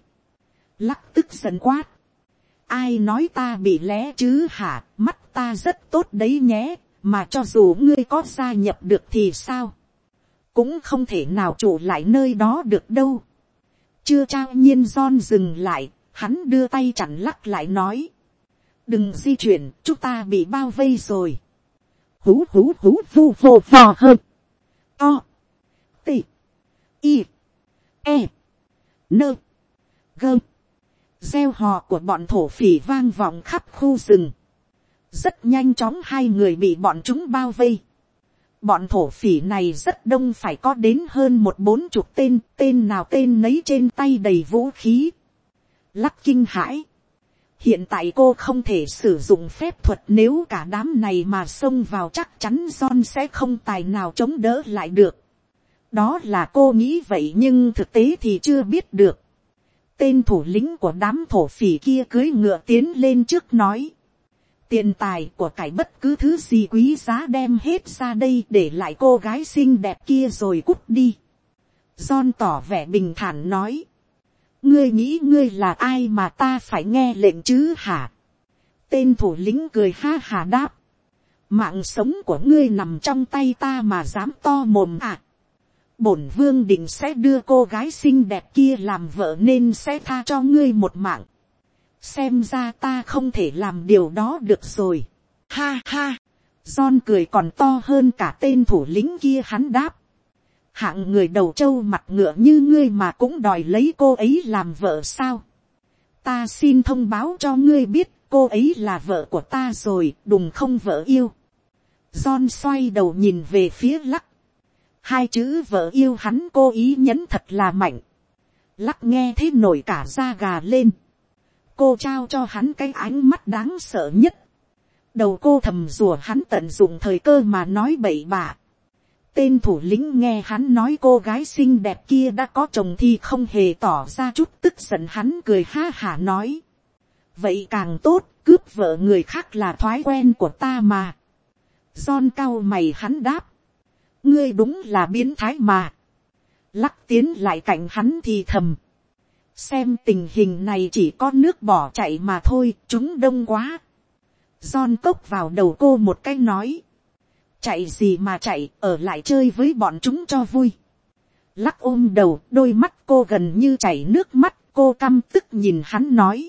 Lắc tức giận quát. Ai nói ta bị lé chứ hả? Mắt ta rất tốt đấy nhé. Mà cho dù ngươi có gia nhập được thì sao? Cũng không thể nào trụ lại nơi đó được đâu. Chưa trao nhiên John dừng lại. Hắn đưa tay chặn Lắc lại nói. Đừng di chuyển, chúng ta bị bao vây rồi. Hú hú hú vu vô vò hơn. To. Tị. Y. E. Nơ. Gơ. Reo hò của bọn thổ phỉ vang vọng khắp khu rừng. Rất nhanh chóng hai người bị bọn chúng bao vây. Bọn thổ phỉ này rất đông, phải có đến hơn 40 tên, tên nào tên nấy trên tay đầy vũ khí. Lắc kinh hãi. Hiện tại cô không thể sử dụng phép thuật, nếu cả đám này mà xông vào chắc chắn John sẽ không tài nào chống đỡ lại được. Đó là cô nghĩ vậy nhưng thực tế thì chưa biết được. Tên thủ lĩnh của đám thổ phỉ kia cưỡi ngựa tiến lên trước nói. Tiền tài của cải bất cứ thứ gì quý giá đem hết ra đây, để lại cô gái xinh đẹp kia rồi cút đi. John tỏ vẻ bình thản nói. Ngươi nghĩ ngươi là ai mà ta phải nghe lệnh chứ hả? Tên thủ lĩnh cười ha hà đáp. Mạng sống của ngươi nằm trong tay ta mà dám to mồm à. Bổn vương định sẽ đưa cô gái xinh đẹp kia làm vợ nên sẽ tha cho ngươi một mạng. Xem ra ta không thể làm điều đó được rồi. Ha ha. John cười còn to hơn cả tên thủ lĩnh kia. Hắn đáp. Hạng người đầu trâu mặt ngựa như ngươi mà cũng đòi lấy cô ấy làm vợ sao. Ta xin thông báo cho ngươi biết, cô ấy là vợ của ta rồi, đùng không vợ yêu. John xoay đầu nhìn về phía Lắc. Hai chữ vợ yêu hắn cố ý nhấn thật là mạnh. Lắc nghe thế nổi cả da gà lên. Cô trao cho hắn cái ánh mắt đáng sợ nhất. Đầu cô thầm rủa hắn tận dụng thời cơ mà nói bậy bạ. Tên thủ lĩnh nghe hắn nói cô gái xinh đẹp kia đã có chồng thì không hề tỏ ra chút tức giận. Hắn cười ha hả nói. Vậy càng tốt, cướp vợ người khác là thói quen của ta mà. John cau mày hắn đáp. Ngươi đúng là biến thái mà. Lắc tiến lại cạnh hắn thì thầm. Xem tình hình này chỉ có nước bỏ chạy mà thôi, chúng đông quá. John cốc vào đầu cô một cái nói. Chạy gì mà chạy, ở lại chơi với bọn chúng cho vui. Lắc ôm đầu, đôi mắt cô gần như chảy nước mắt, cô căm tức nhìn hắn nói.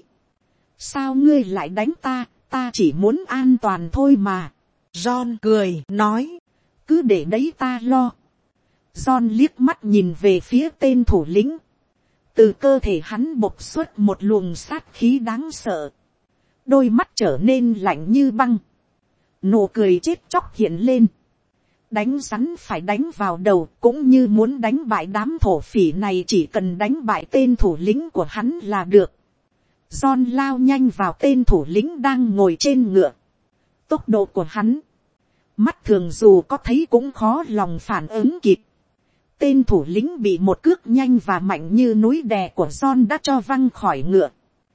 Sao ngươi lại đánh ta, ta chỉ muốn an toàn thôi mà. John cười, nói. Cứ để đấy ta lo. John liếc mắt nhìn về phía tên thủ lĩnh. Từ cơ thể hắn bộc xuất một luồng sát khí đáng sợ. Đôi mắt trở nên lạnh như băng. Nụ cười chết chóc hiện lên. Đánh rắn phải đánh vào đầu, cũng như muốn đánh bại đám thổ phỉ này chỉ cần đánh bại tên thủ lĩnh của hắn là được. John lao nhanh vào tên thủ lĩnh đang ngồi trên ngựa. Tốc độ của hắn, mắt thường dù có thấy cũng khó lòng phản ứng kịp. Tên thủ lĩnh bị một cước nhanh và mạnh như núi đè của John đã cho văng khỏi ngựa.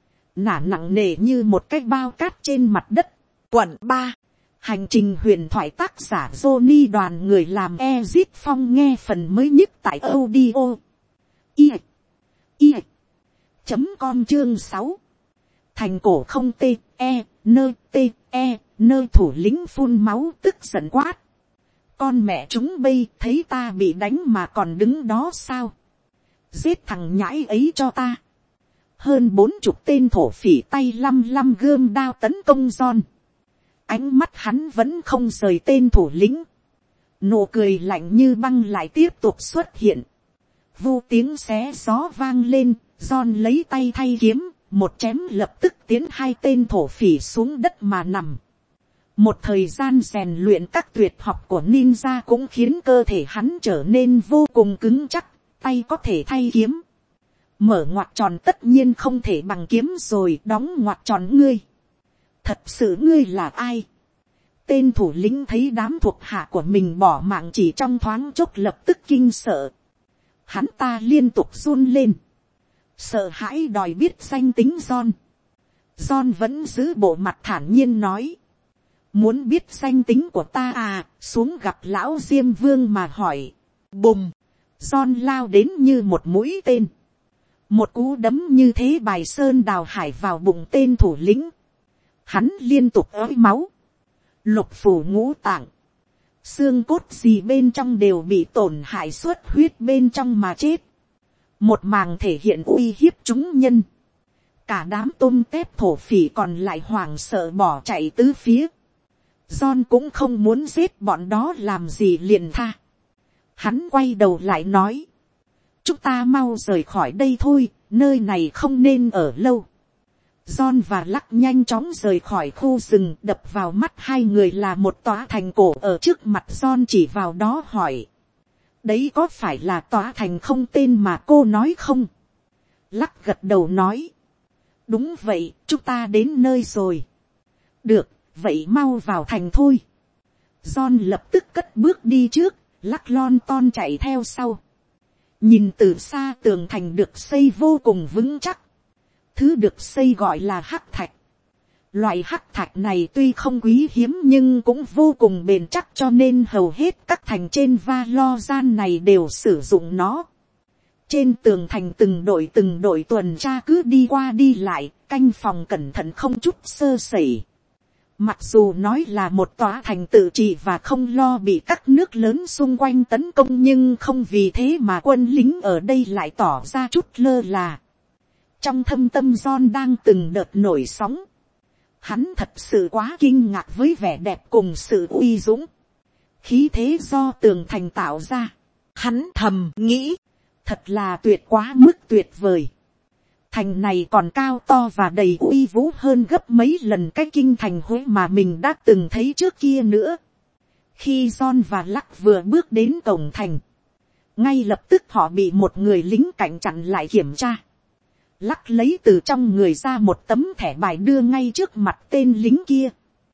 Nả nặng nề như một cái bao cát trên mặt đất. Quận 3. Hành trình huyền thoại tác giả Johnny đoàn người làm Ezit Phong nghe phần mới nhất tại audio. Com chương 6. Thành cổ không nơi thủ lĩnh phun máu tức giận quát. Con mẹ chúng bây thấy ta bị đánh mà còn đứng đó sao? Giết thằng nhãi ấy cho ta. Hơn 40 tên thổ phỉ tay lăm gươm đao tấn công John. Ánh mắt hắn vẫn không rời tên thủ lĩnh. Nụ cười lạnh như băng lại tiếp tục xuất hiện. Vu tiếng xé gió vang lên, John lấy tay thay kiếm, một chém lập tức tiến hai tên thổ phỉ xuống đất mà nằm. Một thời gian rèn luyện các tuyệt học của ninja cũng khiến cơ thể hắn trở nên vô cùng cứng chắc, tay có thể thay kiếm. Mở ngoặc tròn tất nhiên không thể bằng kiếm rồi, đóng ngoặc tròn ngươi. Thật sự ngươi là ai? Tên thủ lĩnh thấy đám thuộc hạ của mình bỏ mạng chỉ trong thoáng chốc lập tức kinh sợ. Hắn ta liên tục run lên. Sợ hãi đòi biết danh tính John. John vẫn giữ bộ mặt thản nhiên nói. Muốn biết danh tính của ta à, xuống gặp lão Diêm Vương mà hỏi. Bùm! John lao đến như một mũi tên. Một cú đấm như thế bài sơn đào hải vào bụng tên thủ lĩnh. Hắn liên tục ới máu. Lục phủ ngũ tạng. Xương cốt gì bên trong đều bị tổn hại xuất huyết bên trong mà chết. Một màng thể hiện uy hiếp chúng nhân. Cả đám tôm tép thổ phỉ còn lại hoảng sợ bỏ chạy tứ phía. John cũng không muốn giết bọn đó làm gì liền tha. Hắn quay đầu lại nói. Chúng ta mau rời khỏi đây thôi, nơi này không nên ở lâu. John và Lắc nhanh chóng rời khỏi khu rừng, đập vào mắt hai người là một tòa thành cổ ở trước mặt. John chỉ vào đó hỏi. Đấy có phải là tòa thành không tên mà cô nói không? Lắc gật đầu nói. Đúng vậy, chúng ta đến nơi rồi. Được, vậy mau vào thành thôi. John lập tức cất bước đi trước, Lắc lon ton chạy theo sau. Nhìn từ xa tường thành được xây vô cùng vững chắc. Thứ được xây gọi là hắc thạch. Loại hắc thạch này tuy không quý hiếm nhưng cũng vô cùng bền chắc, cho nên hầu hết các thành trên Valoran này đều sử dụng nó. Trên tường thành từng đội tuần tra cứ đi qua đi lại, canh phòng cẩn thận không chút sơ sẩy. Mặc dù nói là một tòa thành tự trị và không lo bị các nước lớn xung quanh tấn công, nhưng không vì thế mà quân lính ở đây lại tỏ ra chút lơ là. Trong thâm tâm John đang từng đợt nổi sóng. Hắn thật sự quá kinh ngạc với vẻ đẹp cùng sự uy dũng, khí thế do tường thành tạo ra. Hắn thầm nghĩ, thật là tuyệt quá mức tuyệt vời. Thành này còn cao to và đầy uy vũ hơn gấp mấy lần cái kinh thành Huế mà mình đã từng thấy trước kia nữa. Khi John và Lắc vừa bước đến cổng thành, ngay lập tức họ bị một người lính cảnh chặn lại kiểm tra. Lắc lấy từ trong người ra một tấm thẻ bài đưa ngay trước mặt tên lính kia.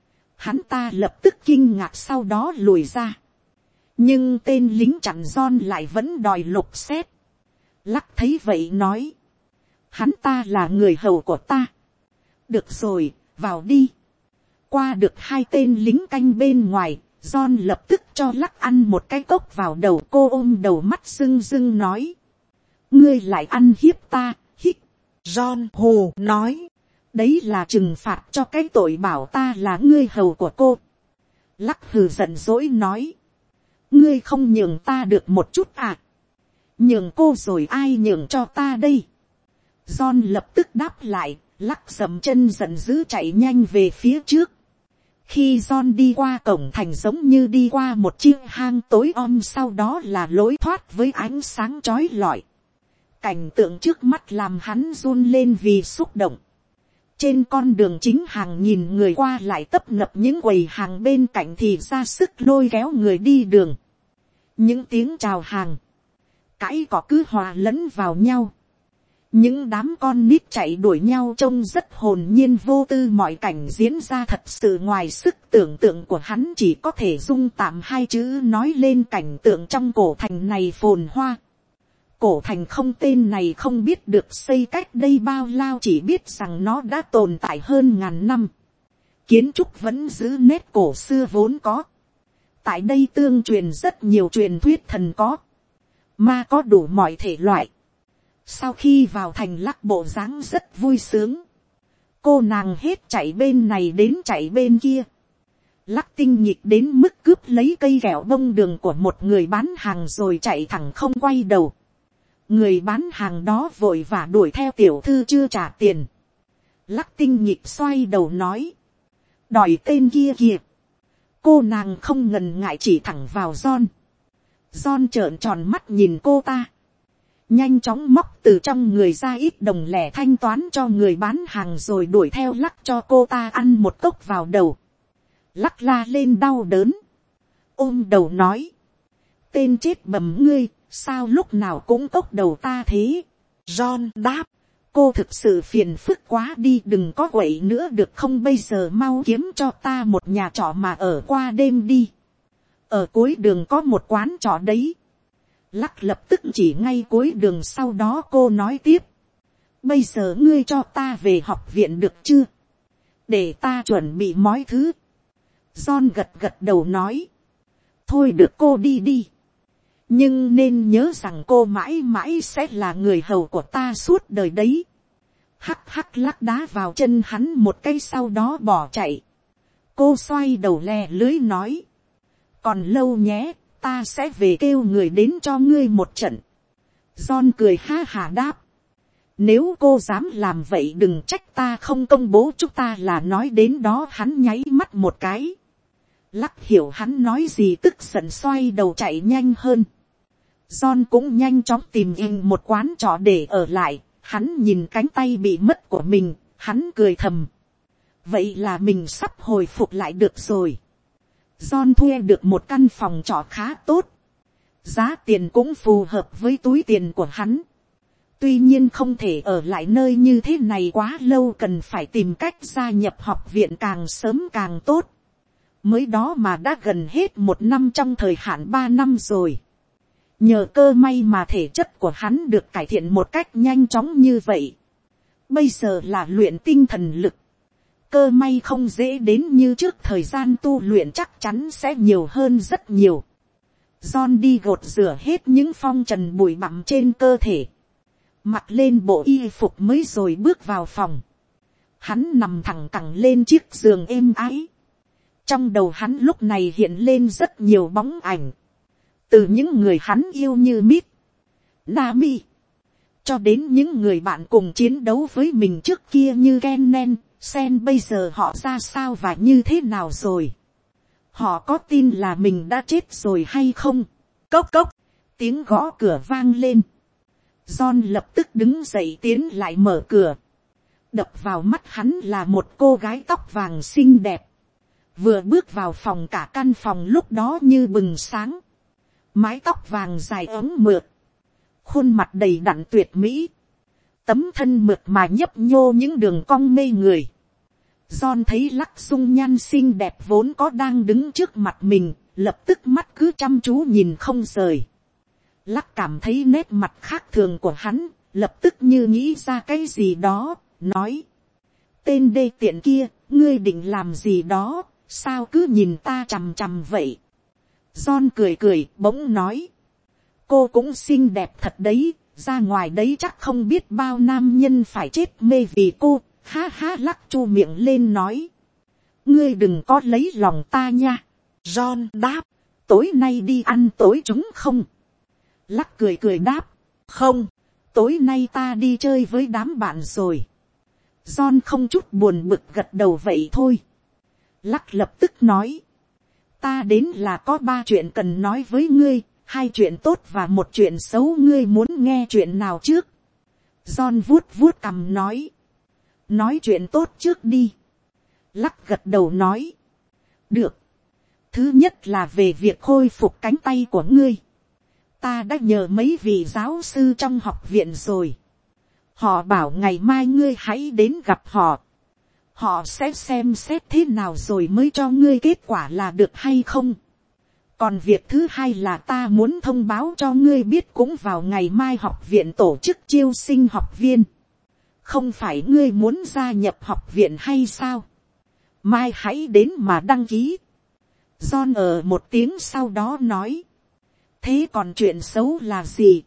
Hắn ta lập tức kinh ngạc, sau đó lùi ra. Nhưng tên lính chặn John lại vẫn đòi lục xét. Lắc thấy vậy nói, hắn ta là người hầu của ta. Được rồi, vào đi. Qua được hai tên lính canh bên ngoài, John lập tức cho Lắc ăn một cái cốc vào đầu. Cô ôm đầu mắt rưng rưng nói, ngươi lại ăn hiếp ta, hích. John hù nói, đấy là trừng phạt cho cái tội bảo ta là ngươi hầu của cô. Lắc hừ giận dỗi nói, ngươi không nhường ta được một chút à? Nhường cô rồi ai nhường cho ta đây? John lập tức đáp lại, Lắc dậm chân giận dữ chạy nhanh về phía trước. Khi John đi qua cổng thành giống như đi qua một chiếc hang tối om, sau đó là lối thoát với ánh sáng chói lọi. Cảnh tượng trước mắt làm hắn run lên vì xúc động. Trên con đường chính, hàng nghìn người qua lại tấp nập, những quầy hàng bên cạnh thì ra sức lôi kéo người đi đường. Những tiếng chào hàng, cãi cọ cứ hòa lẫn vào nhau. Những đám con nít chạy đuổi nhau trông rất hồn nhiên vô tư. Mọi cảnh diễn ra thật sự ngoài sức tưởng tượng của hắn, chỉ có thể dung tạm hai chữ nói lên cảnh tượng trong cổ thành này phồn hoa. Cổ thành không tên này không biết được xây cách đây bao lao, chỉ biết rằng nó đã tồn tại hơn ngàn năm. Kiến trúc vẫn giữ nét cổ xưa vốn có. Tại đây tương truyền rất nhiều truyền thuyết thần có, ma có, đủ mọi thể loại. Sau khi vào thành, Lắc bộ dáng rất vui sướng. Cô nàng hết chạy bên này đến chạy bên kia. Lắc tinh nhịp đến mức cướp lấy cây kẹo bông đường của một người bán hàng rồi chạy thẳng không quay đầu. Người bán hàng đó vội vã đuổi theo tiểu thư chưa trả tiền. Lắc tinh nhịp xoay đầu nói, đòi tên kia kìa. Cô nàng không ngần ngại chỉ thẳng vào John. John trợn tròn mắt nhìn cô ta, nhanh chóng móc từ trong người ra ít đồng lẻ thanh toán cho người bán hàng rồi đuổi theo Lắc cho cô ta ăn một cốc vào đầu. Lắc la lên đau đớn, ôm đầu nói, tên chết bầm ngươi, sao lúc nào cũng cốc đầu ta thế? John đáp, cô thực sự phiền phức quá đi, đừng có quậy nữa được không? Bây giờ mau kiếm cho ta một nhà trọ mà ở qua đêm đi. Ở cuối đường có một quán trọ đấy. Lắc lập tức chỉ ngay cuối đường, sau đó cô nói tiếp, bây giờ ngươi cho ta về học viện được chưa? Để ta chuẩn bị mọi thứ. John gật gật đầu nói, thôi được, cô đi đi. Nhưng nên nhớ rằng cô mãi mãi sẽ là người hầu của ta suốt đời đấy. Hắc hắc, Lắc đá vào chân hắn một cái, sau đó bỏ chạy. Cô xoay đầu lè lưới nói, còn lâu nhé, ta sẽ về kêu người đến cho ngươi một trận. John cười ha hà đáp, nếu cô dám làm vậy đừng trách ta không công bố chúng ta là nói đến đó. Hắn nháy mắt một cái. Lắc hiểu hắn nói gì, tức giận xoay đầu chạy nhanh hơn. John cũng nhanh chóng tìm một quán trọ để ở lại. Hắn nhìn cánh tay bị mất của mình, hắn cười thầm, vậy là mình sắp hồi phục lại được rồi. John thuê được một căn phòng trọ khá tốt, giá tiền cũng phù hợp với túi tiền của hắn. Tuy nhiên không thể ở lại nơi như thế này quá lâu, cần phải tìm cách gia nhập học viện càng sớm càng tốt. Mới đó mà đã gần hết một năm trong thời hạn 3 năm rồi. Nhờ cơ may mà thể chất của hắn được cải thiện một cách nhanh chóng như vậy. Bây giờ là luyện tinh thần lực. Cơ may không dễ đến như trước, thời gian tu luyện chắc chắn sẽ nhiều hơn rất nhiều. John đi gột rửa hết những phong trần bụi bặm trên cơ thể, mặc lên bộ y phục mới rồi bước vào phòng. Hắn nằm thẳng cẳng lên chiếc giường êm ái, Trong đầu hắn lúc này hiện lên rất nhiều bóng ảnh. Từ những người hắn yêu như Mít, Nami, cho đến những người bạn cùng chiến đấu với mình trước kia như Kennen, Sen bây giờ họ ra sao và như thế nào rồi. Họ có tin là mình đã chết rồi hay không? Cốc cốc, tiếng gõ cửa vang lên. John lập tức đứng dậy tiến lại mở cửa. Đập vào mắt hắn là một cô gái tóc vàng xinh đẹp. Vừa bước vào phòng cả căn phòng lúc đó như bừng sáng. Mái tóc vàng dài ống mượt. Khuôn mặt đầy đặn tuyệt mỹ. Tấm thân mượt mà nhấp nhô những đường cong mê người. John thấy Lắc dung nhan xinh đẹp vốn có đang đứng trước mặt mình. Lập tức mắt cứ chăm chú nhìn không rời. Lắc cảm thấy nét mặt khác thường của hắn. Lập tức như nghĩ ra cái gì đó. Nói. Tên đê tiện kia. Ngươi định làm gì đó. Sao cứ nhìn ta chằm chằm vậy. John cười cười bỗng nói. Cô cũng xinh đẹp thật đấy. Ra ngoài đấy chắc không biết bao nam nhân phải chết mê vì cô. Ha ha. Lắc chu miệng lên nói. Ngươi đừng có lấy lòng ta nha. John đáp. Tối nay đi ăn tối chúng không? Lắc cười cười đáp. Không. Tối nay ta đi chơi với đám bạn rồi. John không chút buồn bực gật đầu vậy thôi. Lắc lập tức nói. Ta đến là có 3 chuyện cần nói với ngươi. 2 chuyện tốt và 1 chuyện xấu. Ngươi muốn nghe chuyện nào trước? John vuốt vuốt cằm nói. Nói chuyện tốt trước đi. Lắc gật đầu nói. Được. Thứ nhất là về việc khôi phục cánh tay của ngươi. Ta đã nhờ mấy vị giáo sư trong học viện rồi. Họ bảo ngày mai ngươi hãy đến gặp họ. Họ sẽ xem xét thế nào rồi mới cho ngươi kết quả là được hay không. Còn việc thứ hai là ta muốn thông báo cho ngươi biết cũng vào ngày mai học viện tổ chức chiêu sinh học viên. Không phải ngươi muốn gia nhập học viện hay sao? Mai hãy đến mà đăng ký. John ở một tiếng sau đó nói. Thế còn chuyện xấu là gì?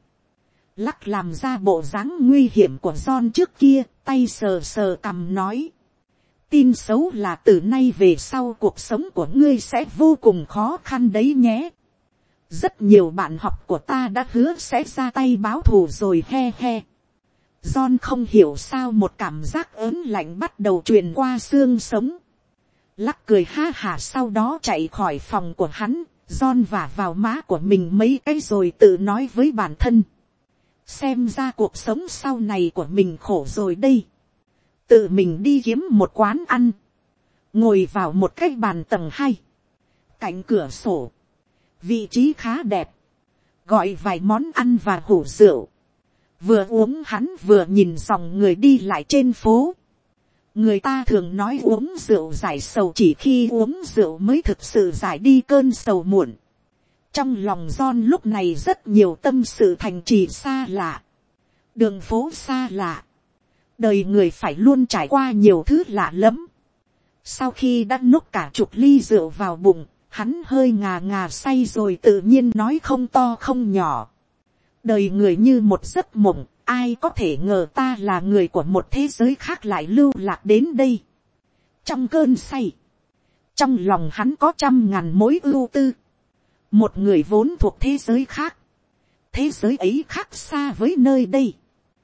Lắc làm ra bộ dáng nguy hiểm của John trước kia, tay sờ sờ cằm nói. Tin xấu là từ nay về sau cuộc sống của ngươi sẽ vô cùng khó khăn đấy nhé. Rất nhiều bạn học của ta đã hứa sẽ ra tay báo thù rồi he he. John không hiểu sao một cảm giác ớn lạnh bắt đầu truyền qua xương sống. Lắc cười ha hả sau đó chạy khỏi phòng của hắn. John vả vào má của mình mấy cái rồi tự nói với bản thân. Xem ra cuộc sống sau này của mình khổ rồi đây. Tự mình đi kiếm một quán ăn. Ngồi vào một cái bàn tầng 2. Cạnh cửa sổ. Vị trí khá đẹp. Gọi vài món ăn và hủ rượu. Vừa uống hắn vừa nhìn dòng người đi lại trên phố. Người ta thường nói uống rượu giải sầu, chỉ khi uống rượu mới thực sự giải đi cơn sầu muộn. Trong lòng John lúc này rất nhiều tâm sự thành trì xa lạ. Đường phố xa lạ. Đời người phải luôn trải qua nhiều thứ lạ lắm. Sau khi đã nuốt cả chục ly rượu vào bụng, hắn hơi ngà ngà say rồi tự nhiên nói không to không nhỏ. Đời người như một giấc mộng, ai có thể ngờ ta là người của một thế giới khác lại lưu lạc đến đây. Trong cơn say, trong lòng hắn có 100.000 mối ưu tư. Một người vốn thuộc thế giới khác, thế giới ấy khác xa với nơi đây.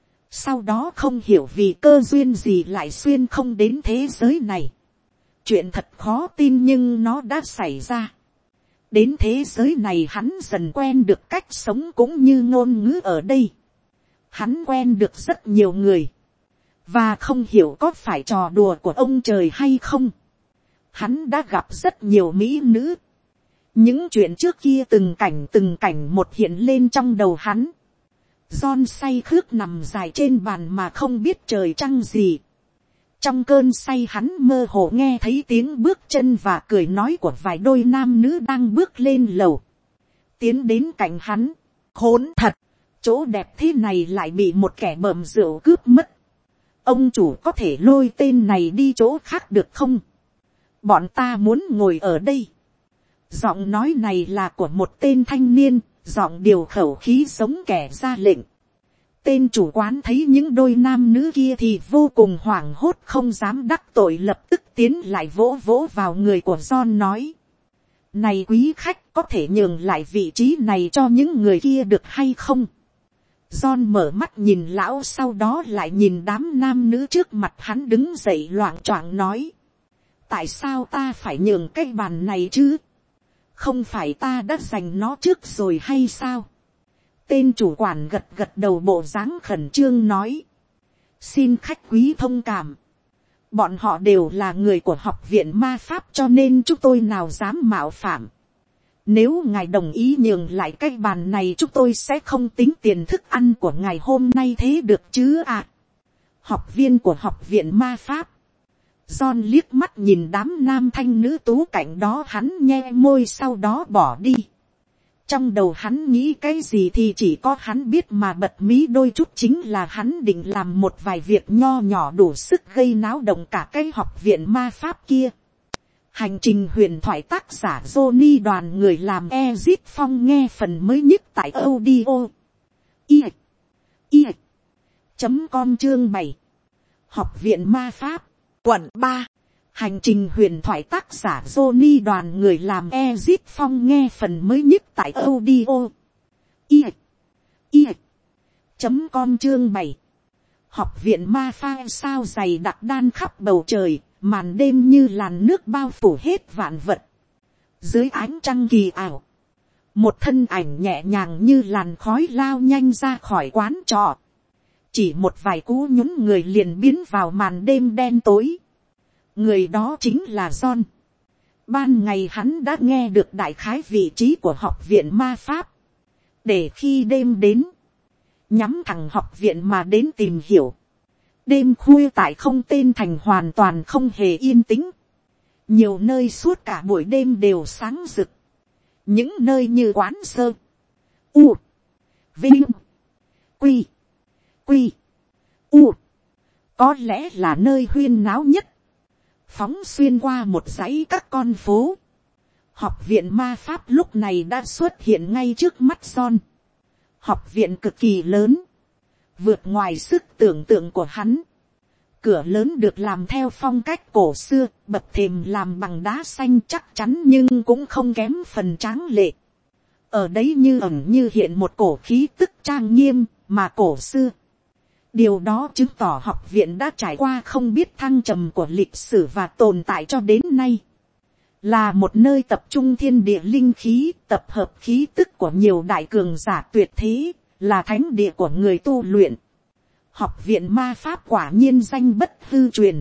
Sau đó không hiểu vì cơ duyên gì lại xuyên không đến thế giới này. Chuyện thật khó tin nhưng nó đã xảy ra. Đến thế giới này hắn dần quen được cách sống cũng như ngôn ngữ ở đây. Hắn quen được rất nhiều người. Và không hiểu có phải trò đùa của ông trời hay không. Hắn đã gặp rất nhiều mỹ nữ. Những chuyện trước kia từng cảnh một hiện lên trong đầu hắn. John say khước nằm dài trên bàn mà không biết trời trăng gì. Trong cơn say hắn mơ hồ nghe thấy tiếng bước chân và cười nói của vài đôi nam nữ đang bước lên lầu. Tiến đến cạnh hắn. Khốn thật. Chỗ đẹp thế này lại bị một kẻ bợm rượu cướp mất. Ông chủ có thể lôi tên này đi chỗ khác được không? Bọn ta muốn ngồi ở đây. Giọng nói này là của một tên thanh niên. Giọng điều khẩu khí giống kẻ ra lệnh. Tên chủ quán thấy những đôi nam nữ kia thì vô cùng hoảng hốt, không dám đắc tội, lập tức tiến lại vỗ vỗ vào người của John nói. Này quý khách, có thể nhường lại vị trí này cho những người kia được hay không? John mở mắt nhìn lão, sau đó lại nhìn đám nam nữ trước mặt hắn, đứng dậy loạng choạng nói. Tại sao ta phải nhường cái bàn này chứ? Không phải ta đã giành nó trước rồi hay sao? Tên chủ quản gật gật đầu, bộ dáng khẩn trương nói. Xin khách quý thông cảm. Bọn họ đều là người của học viện ma pháp, cho nên chúng tôi nào dám mạo phạm. Nếu ngài đồng ý nhường lại cái bàn này, chúng tôi sẽ không tính tiền thức ăn của ngài hôm nay, thế được chứ ạ? Học viên của học viện ma pháp. John liếc mắt nhìn đám nam thanh nữ tú cạnh đó, hắn nhe môi, sau đó bỏ đi. Trong đầu hắn nghĩ cái gì thì chỉ có hắn biết, mà bật mí đôi chút chính là hắn định làm một vài việc nho nhỏ đủ sức gây náo động cả cái học viện ma pháp kia. Hành trình huyền thoại, tác giả Johnny, đoàn người làm Ezit Phong, nghe phần mới nhất tại audio i.com chương 7. Học viện ma pháp quận 3. Hành trình huyền thoại, tác giả Johnny, đoàn người làm Ezit Phong, nghe phần mới nhất tại audio i.com chương 7. Học viện ma pháp sao dày đặc đan khắp bầu trời, màn đêm như làn nước bao phủ hết vạn vật. Dưới ánh trăng kỳ ảo, một thân ảnh nhẹ nhàng như làn khói lao nhanh ra khỏi quán trọ. Chỉ một vài cú nhún người liền biến vào màn đêm đen tối. Người đó chính là John. Ban ngày hắn đã nghe được đại khái vị trí của học viện ma pháp, để khi đêm đến, nhắm thẳng học viện mà đến tìm hiểu. Đêm khuya tại không tên thành hoàn toàn không hề yên tĩnh. Nhiều nơi suốt cả buổi đêm đều sáng rực. Những nơi như quán sơ, u, vinh, quy, quy, u, có lẽ là nơi huyên náo nhất. Phóng xuyên qua một dãy các con phố, học viện ma pháp lúc này đã xuất hiện ngay trước mắt John. Học viện cực kỳ lớn, vượt ngoài sức tưởng tượng của hắn. Cửa lớn được làm theo phong cách cổ xưa, bậc thềm làm bằng đá xanh chắc chắn nhưng cũng không kém phần tráng lệ. Ở đấy như ẩn như hiện một cổ khí tức trang nghiêm mà cổ xưa. Điều đó chứng tỏ học viện đã trải qua không biết thăng trầm của lịch sử và tồn tại cho đến nay. Là một nơi tập trung thiên địa linh khí, tập hợp khí tức của nhiều đại cường giả tuyệt thế, là thánh địa của người tu luyện. Học viện ma pháp quả nhiên danh bất hư truyền.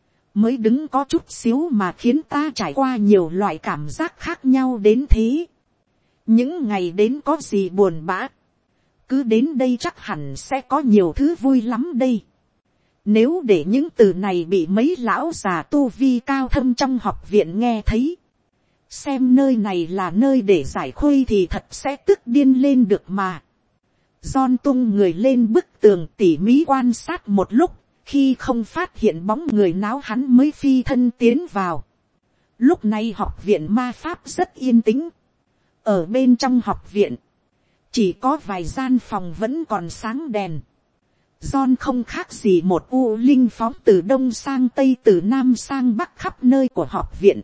Mới đứng có chút xíu mà khiến ta trải qua nhiều loại cảm giác khác nhau đến thế. Những ngày đến có gì buồn bã, cứ đến đây chắc hẳn sẽ có nhiều thứ vui lắm đây. Nếu để những từ này bị mấy lão già tu vi cao thâm trong học viện nghe thấy, xem nơi này là nơi để giải khuây thì thật sẽ tức điên lên được mà. John tung người lên bức tường tỉ mỉ quan sát một lúc, khi không phát hiện bóng người náo hắn mới phi thân tiến vào. Lúc này học viện ma pháp rất yên tĩnh. Ở bên trong học viện, chỉ có vài gian phòng vẫn còn sáng đèn. John không khác gì một u linh phóng từ đông sang tây, từ nam sang bắc khắp nơi của học viện.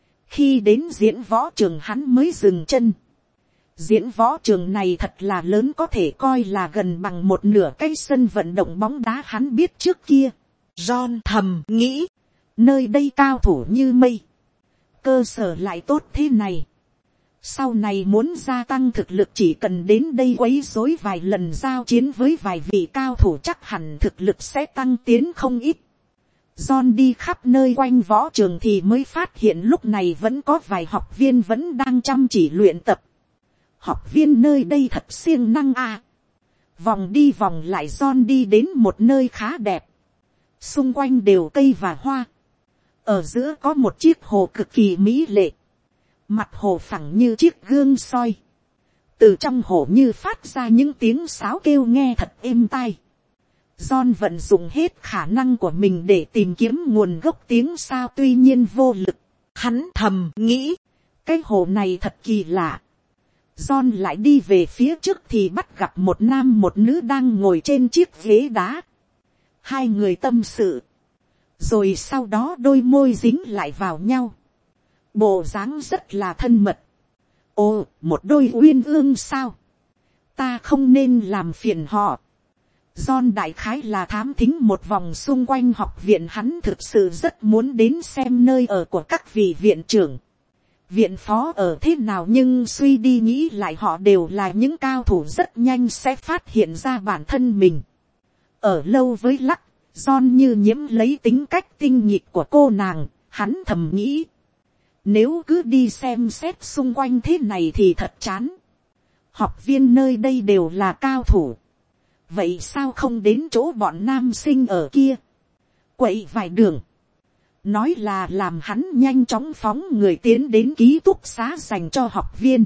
Khi đến diễn võ trường hắn mới dừng chân. Diễn võ trường này thật là lớn, có thể coi là gần bằng một nửa cái sân vận động bóng đá hắn biết trước kia. John thầm nghĩ, nơi đây cao thủ như mây, cơ sở lại tốt thế này. Sau này muốn gia tăng thực lực chỉ cần đến đây quấy rối vài lần giao chiến với vài vị cao thủ, chắc hẳn thực lực sẽ tăng tiến không ít. John đi khắp nơi quanh võ trường thì mới phát hiện lúc này vẫn có vài học viên vẫn đang chăm chỉ luyện tập. Học viên nơi đây thật siêng năng à. Vòng đi vòng lại John đi đến một nơi khá đẹp. Xung quanh đều cây và hoa. Ở giữa có một chiếc hồ cực kỳ mỹ lệ. Mặt hồ phẳng như chiếc gương soi. Từ trong hồ như phát ra những tiếng sáo kêu nghe thật êm tai. John vận dụng hết khả năng của mình để tìm kiếm nguồn gốc tiếng sao, tuy nhiên vô lực. Hắn thầm nghĩ, cái hồ này thật kỳ lạ. John lại đi về phía trước thì bắt gặp một nam một nữ đang ngồi trên chiếc ghế đá. Hai người tâm sự. Rồi sau đó đôi môi dính lại vào nhau. Bộ dáng rất là thân mật. Ồ, một đôi uyên ương sao? Ta không nên làm phiền họ. John đại khái là thám thính một vòng xung quanh học viện, hắn thực sự rất muốn đến xem nơi ở của các vị viện trưởng, viện phó ở thế nào, nhưng suy đi nghĩ lại họ đều là những cao thủ rất nhanh sẽ phát hiện ra bản thân mình. Ở lâu với Lắc, John như nhiễm lấy tính cách tinh nhịp của cô nàng, hắn thầm nghĩ. Nếu cứ đi xem xét xung quanh thế này thì thật chán. Học viên nơi đây đều là cao thủ. Vậy sao không đến chỗ bọn nam sinh ở kia? Quậy vài đường. Nói là làm hắn nhanh chóng phóng người tiến đến ký túc xá dành cho học viên.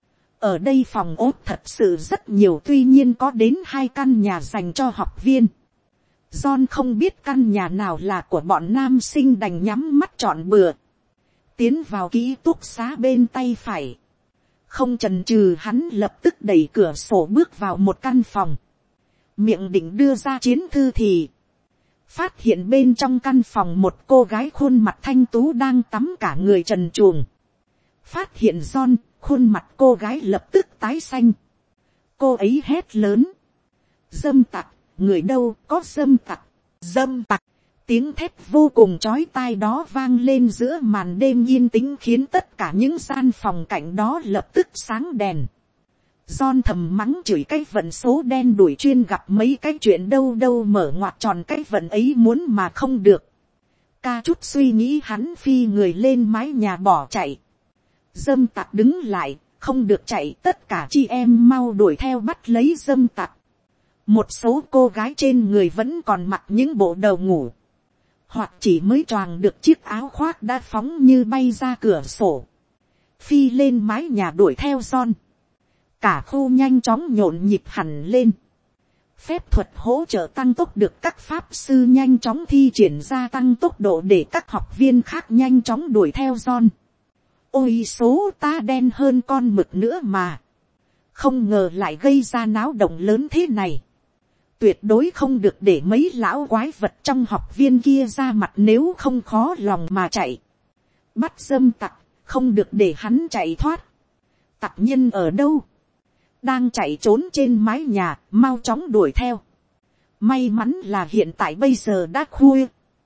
Ở đây phòng ốt thật sự rất nhiều, tuy nhiên có đến 2 căn nhà dành cho học viên. John không biết căn nhà nào là của bọn nam sinh, đành nhắm mắt chọn bừa. Tiến vào ký túc xá bên tay phải. Không chần chừ hắn lập tức đẩy cửa sổ bước vào một căn phòng. Miệng định đưa ra chiến thư thì phát hiện bên trong căn phòng một cô gái khuôn mặt thanh tú đang tắm cả người trần truồng. Phát hiện John, khuôn mặt cô gái lập tức tái xanh. Cô ấy hét lớn. Dâm tặc, người đâu có dâm tặc, dâm tặc. Tiếng thét vô cùng chói tai đó vang lên giữa màn đêm yên tĩnh, khiến tất cả những gian phòng cạnh đó lập tức sáng đèn. John thầm mắng chửi cái vận số đen đuổi, chuyên gặp mấy cái chuyện đâu đâu mở ngoặt tròn cái vận ấy muốn mà không được. Ca chút suy nghĩ hắn phi người lên mái nhà bỏ chạy. Dâm tặc đứng lại, không được chạy, tất cả chị em mau đuổi theo bắt lấy dâm tặc. Một số cô gái trên người vẫn còn mặc những bộ đồ ngủ, hoặc chỉ mới choàng được chiếc áo khoác đã phóng như bay ra cửa sổ, phi lên mái nhà đuổi theo John. Cả khu nhanh chóng nhộn nhịp hẳn lên. Phép thuật hỗ trợ tăng tốc được các pháp sư nhanh chóng thi triển ra, tăng tốc độ để các học viên khác nhanh chóng đuổi theo John. Ôi số ta đen hơn con mực nữa mà. Không ngờ lại gây ra náo động lớn thế này. Tuyệt đối không được để mấy lão quái vật trong học viên kia ra mặt, nếu không khó lòng mà chạy. Bắt dâm tặc, không được để hắn chạy thoát. Tặc nhân ở đâu? Đang chạy trốn trên mái nhà, mau chóng đuổi theo. May mắn là hiện tại bây giờ đã khuya.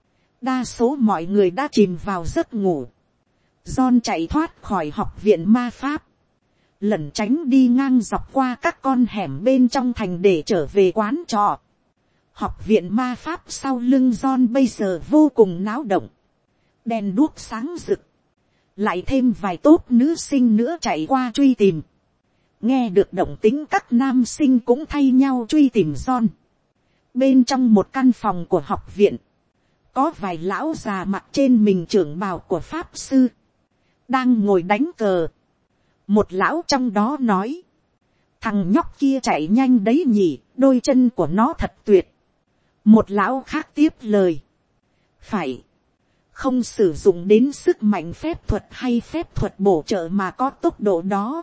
Đa số mọi người đã chìm vào giấc ngủ. John chạy thoát khỏi học viện ma pháp, lẩn tránh đi ngang dọc qua các con hẻm bên trong thành để trở về quán trọ. Học viện ma pháp sau lưng John bây giờ vô cùng náo động. Đèn đuốc sáng rực. Lại thêm vài tốp nữ sinh nữa chạy qua truy tìm. Nghe được động tĩnh, các nam sinh cũng thay nhau truy tìm John. Bên trong một căn phòng của học viện, có vài lão già mặc trên mình trưởng bào của pháp sư, đang ngồi đánh cờ. Một lão trong đó nói, thằng nhóc kia chạy nhanh đấy nhỉ, đôi chân của nó thật tuyệt. Một lão khác tiếp lời, phải, không sử dụng đến sức mạnh phép thuật hay phép thuật bổ trợ mà có tốc độ đó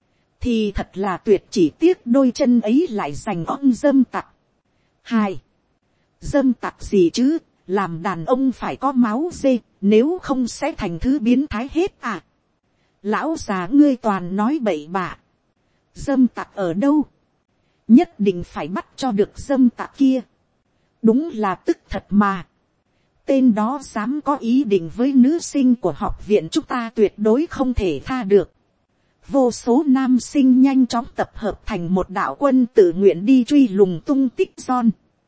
thì thật là tuyệt, chỉ tiếc đôi chân ấy lại dành ông dâm tặc. Hai, dâm tặc gì chứ, làm đàn ông phải có máu dê, nếu không sẽ thành thứ biến thái hết à. Lão già ngươi toàn nói bậy bạ. Dâm tặc ở đâu? Nhất định phải bắt cho được dâm tặc kia. Đúng là tức thật mà. Tên đó dám có ý định với nữ sinh của học viện chúng ta, tuyệt đối không thể tha được. Vô số nam sinh nhanh chóng tập hợp thành một đạo quân tự nguyện đi truy lùng tung tích John.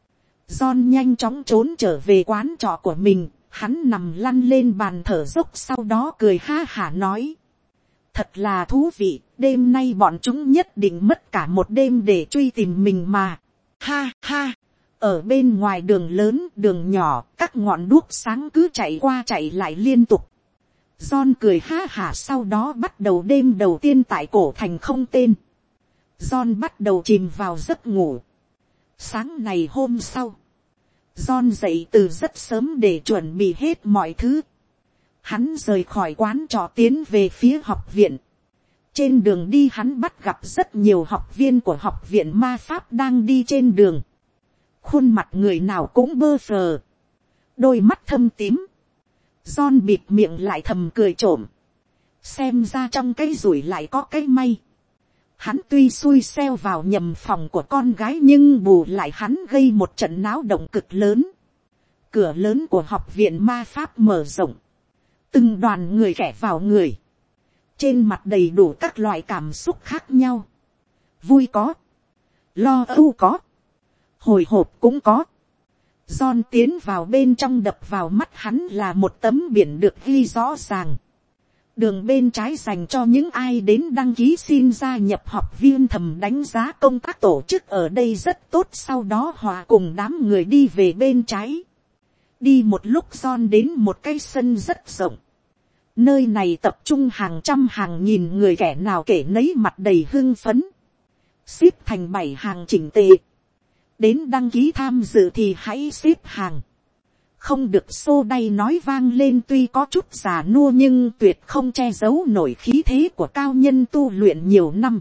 John nhanh chóng trốn trở về quán trọ của mình, hắn nằm lăn lên bàn thở dốc, sau đó cười ha hả nói. Thật là thú vị, đêm nay bọn chúng nhất định mất cả một đêm để truy tìm mình mà. Ha ha, ở bên ngoài đường lớn, đường nhỏ, các ngọn đuốc sáng cứ chạy qua chạy lại liên tục. John cười ha hả, sau đó bắt đầu đêm đầu tiên tại cổ thành không tên. John bắt đầu chìm vào giấc ngủ. Sáng này hôm sau, John dậy từ rất sớm để chuẩn bị hết mọi thứ. Hắn rời khỏi quán trọ tiến về phía học viện. Trên đường đi hắn bắt gặp rất nhiều học viên của học viện ma pháp đang đi trên đường. Khuôn mặt người nào cũng bơ phờ. Đôi mắt thâm tím. John bịt miệng lại thầm cười trộm. Xem ra trong cái rủi lại có cái may. Hắn tuy xui xeo vào nhầm phòng của con gái nhưng bù lại hắn gây một trận náo động cực lớn. Cửa lớn của học viện ma pháp mở rộng. Từng đoàn người kẻ vào người. Trên mặt đầy đủ các loại cảm xúc khác nhau. Vui có. Lo âu có. Hồi hộp cũng có. John tiến vào bên trong, đập vào mắt hắn là một tấm biển được ghi rõ ràng. Đường bên trái dành cho những ai đến đăng ký xin gia nhập học viên, thầm đánh giá công tác tổ chức ở đây rất tốt. Sau đó hòa cùng đám người đi về bên trái. Đi một lúc John đến một cái sân rất rộng. Nơi này tập trung hàng trăm hàng nghìn người, kẻ nào kể nấy mặt đầy hưng phấn. Xếp thành 7 hàng chỉnh tề. Đến đăng ký tham dự thì hãy xếp hàng. Không được xô đay nói vang lên, tuy có chút già nua nhưng tuyệt không che giấu nổi khí thế của cao nhân tu luyện nhiều năm.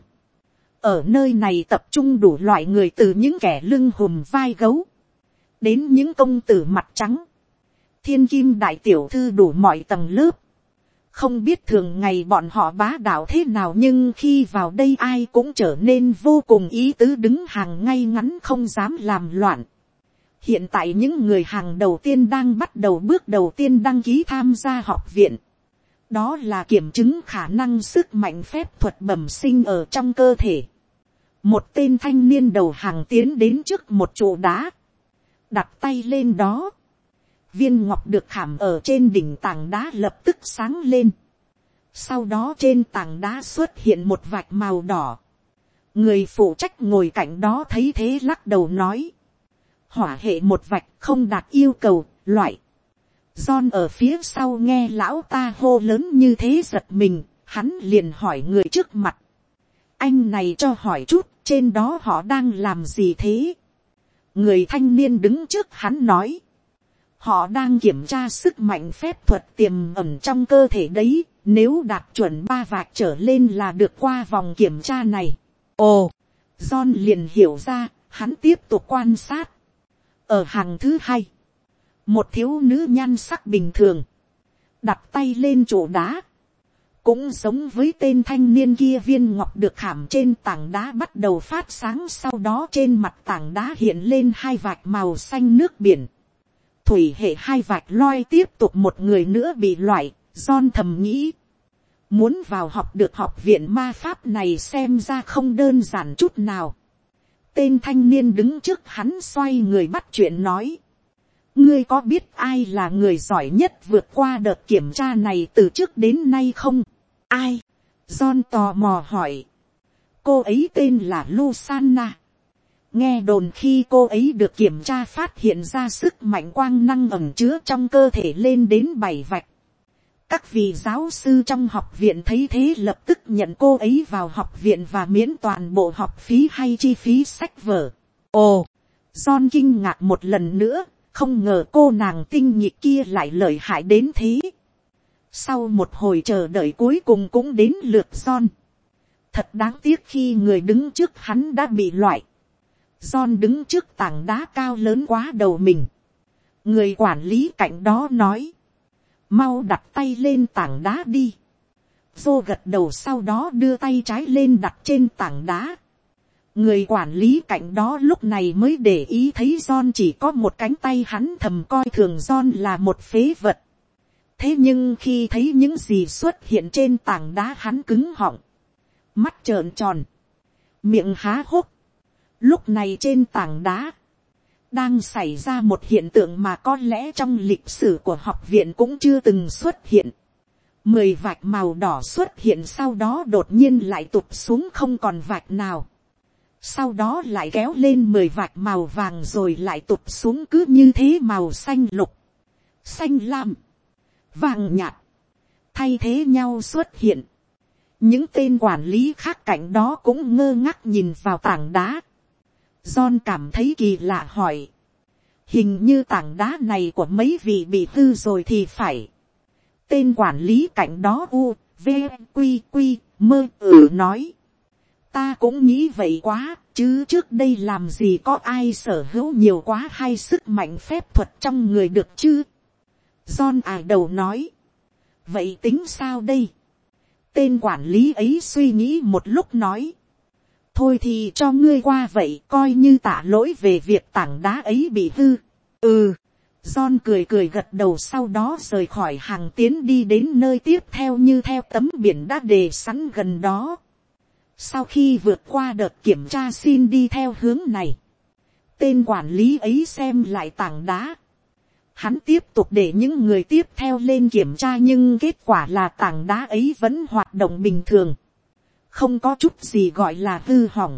Ở nơi này tập trung đủ loại người, từ những kẻ lưng hùm vai gấu đến những công tử mặt trắng, thiên kim đại tiểu thư đủ mọi tầng lớp. Không biết thường ngày bọn họ bá đạo thế nào nhưng khi vào đây ai cũng trở nên vô cùng ý tứ, đứng hàng ngay ngắn không dám làm loạn. Hiện tại những người hàng đầu tiên đang bắt đầu bước đầu tiên đăng ký tham gia học viện. Đó là kiểm chứng khả năng sức mạnh phép thuật bẩm sinh ở trong cơ thể. Một tên thanh niên đầu hàng tiến đến trước một trụ đá. Đặt tay lên đó. Viên ngọc được khảm ở trên đỉnh tảng đá lập tức sáng lên. Sau đó trên tảng đá xuất hiện một vạch màu đỏ. Người phụ trách ngồi cạnh đó thấy thế lắc đầu nói. Hỏa hệ một vạch, không đạt yêu cầu, loại. John ở phía sau nghe lão ta hô lớn như thế giật mình, hắn liền hỏi người trước mặt. Anh này cho hỏi chút, trên đó họ đang làm gì thế? Người thanh niên đứng trước hắn nói. Họ đang kiểm tra sức mạnh phép thuật tiềm ẩn trong cơ thể đấy, nếu đạt chuẩn 3 vạch trở lên là được qua vòng kiểm tra này. Ồ, John liền hiểu ra, hắn tiếp tục quan sát. Ở hàng thứ 2, một thiếu nữ nhan sắc bình thường, đặt tay lên trụ đá. Cũng giống với tên thanh niên kia, viên ngọc được khảm trên tảng đá bắt đầu phát sáng, sau đó trên mặt tảng đá hiện lên 2 vạch màu xanh nước biển. Thủy hệ 2 vạch loi, tiếp tục một người nữa bị loại. John thầm nghĩ, muốn vào học được học viện ma pháp này xem ra không đơn giản chút nào. Tên thanh niên đứng trước hắn xoay người bắt chuyện nói. Ngươi có biết ai là người giỏi nhất vượt qua đợt kiểm tra này từ trước đến nay không? Ai? John tò mò hỏi. Cô ấy tên là Lusanna. Nghe đồn khi cô ấy được kiểm tra phát hiện ra sức mạnh quang năng ẩn chứa trong cơ thể lên đến 7 vạch. Các vị giáo sư trong học viện thấy thế lập tức nhận cô ấy vào học viện và miễn toàn bộ học phí hay chi phí sách vở. Ồ, John kinh ngạc một lần nữa, không ngờ cô nàng tinh nhị kia lại lợi hại đến thế. Sau một hồi chờ đợi cuối cùng cũng đến lượt John. Thật đáng tiếc khi người đứng trước hắn đã bị loại. John đứng trước tảng đá cao lớn quá đầu mình. Người quản lý cạnh đó nói. Mau đặt tay lên tảng đá đi. Joe gật đầu, sau đó đưa tay trái lên đặt trên tảng đá. Người quản lý cạnh đó lúc này mới để ý thấy John chỉ có một cánh tay, hắn thầm coi thường John là một phế vật. Thế nhưng khi thấy những gì xuất hiện trên tảng đá hắn cứng họng. Mắt trợn tròn. Miệng há hốc. Lúc này trên tảng đá. Đang xảy ra một hiện tượng mà có lẽ trong lịch sử của học viện cũng chưa từng xuất hiện. 10 vạch màu đỏ xuất hiện, sau đó đột nhiên lại tụt xuống không còn vạch nào. Sau đó lại kéo lên 10 vạch màu vàng rồi lại tụt xuống, cứ như thế màu xanh lục, xanh lam, vàng nhạt, thay thế nhau xuất hiện. Những tên quản lý khác cạnh đó cũng ngơ ngác nhìn vào tảng đá. John cảm thấy kỳ lạ hỏi. Hình như tảng đá này của mấy vị bị hư rồi thì phải. Tên quản lý cạnh đó v, q, nói. Ta cũng nghĩ vậy quá, chứ trước đây làm gì có ai sở hữu nhiều quá hai sức mạnh phép thuật trong người được chứ. John ải đầu nói. Vậy tính sao đây? Tên quản lý ấy suy nghĩ một lúc nói. Thôi thì cho ngươi qua vậy, coi như tạ lỗi về việc tảng đá ấy bị hư. John cười cười gật đầu, sau đó rời khỏi hàng tiến đi đến nơi tiếp theo như theo tấm biển đã đề sẵn gần đó. Sau khi vượt qua đợt kiểm tra xin đi theo hướng này, tên quản lý ấy xem lại tảng đá. Hắn tiếp tục để những người tiếp theo lên kiểm tra, nhưng kết quả là tảng đá ấy vẫn hoạt động bình thường. Không có chút gì gọi là hư hỏng.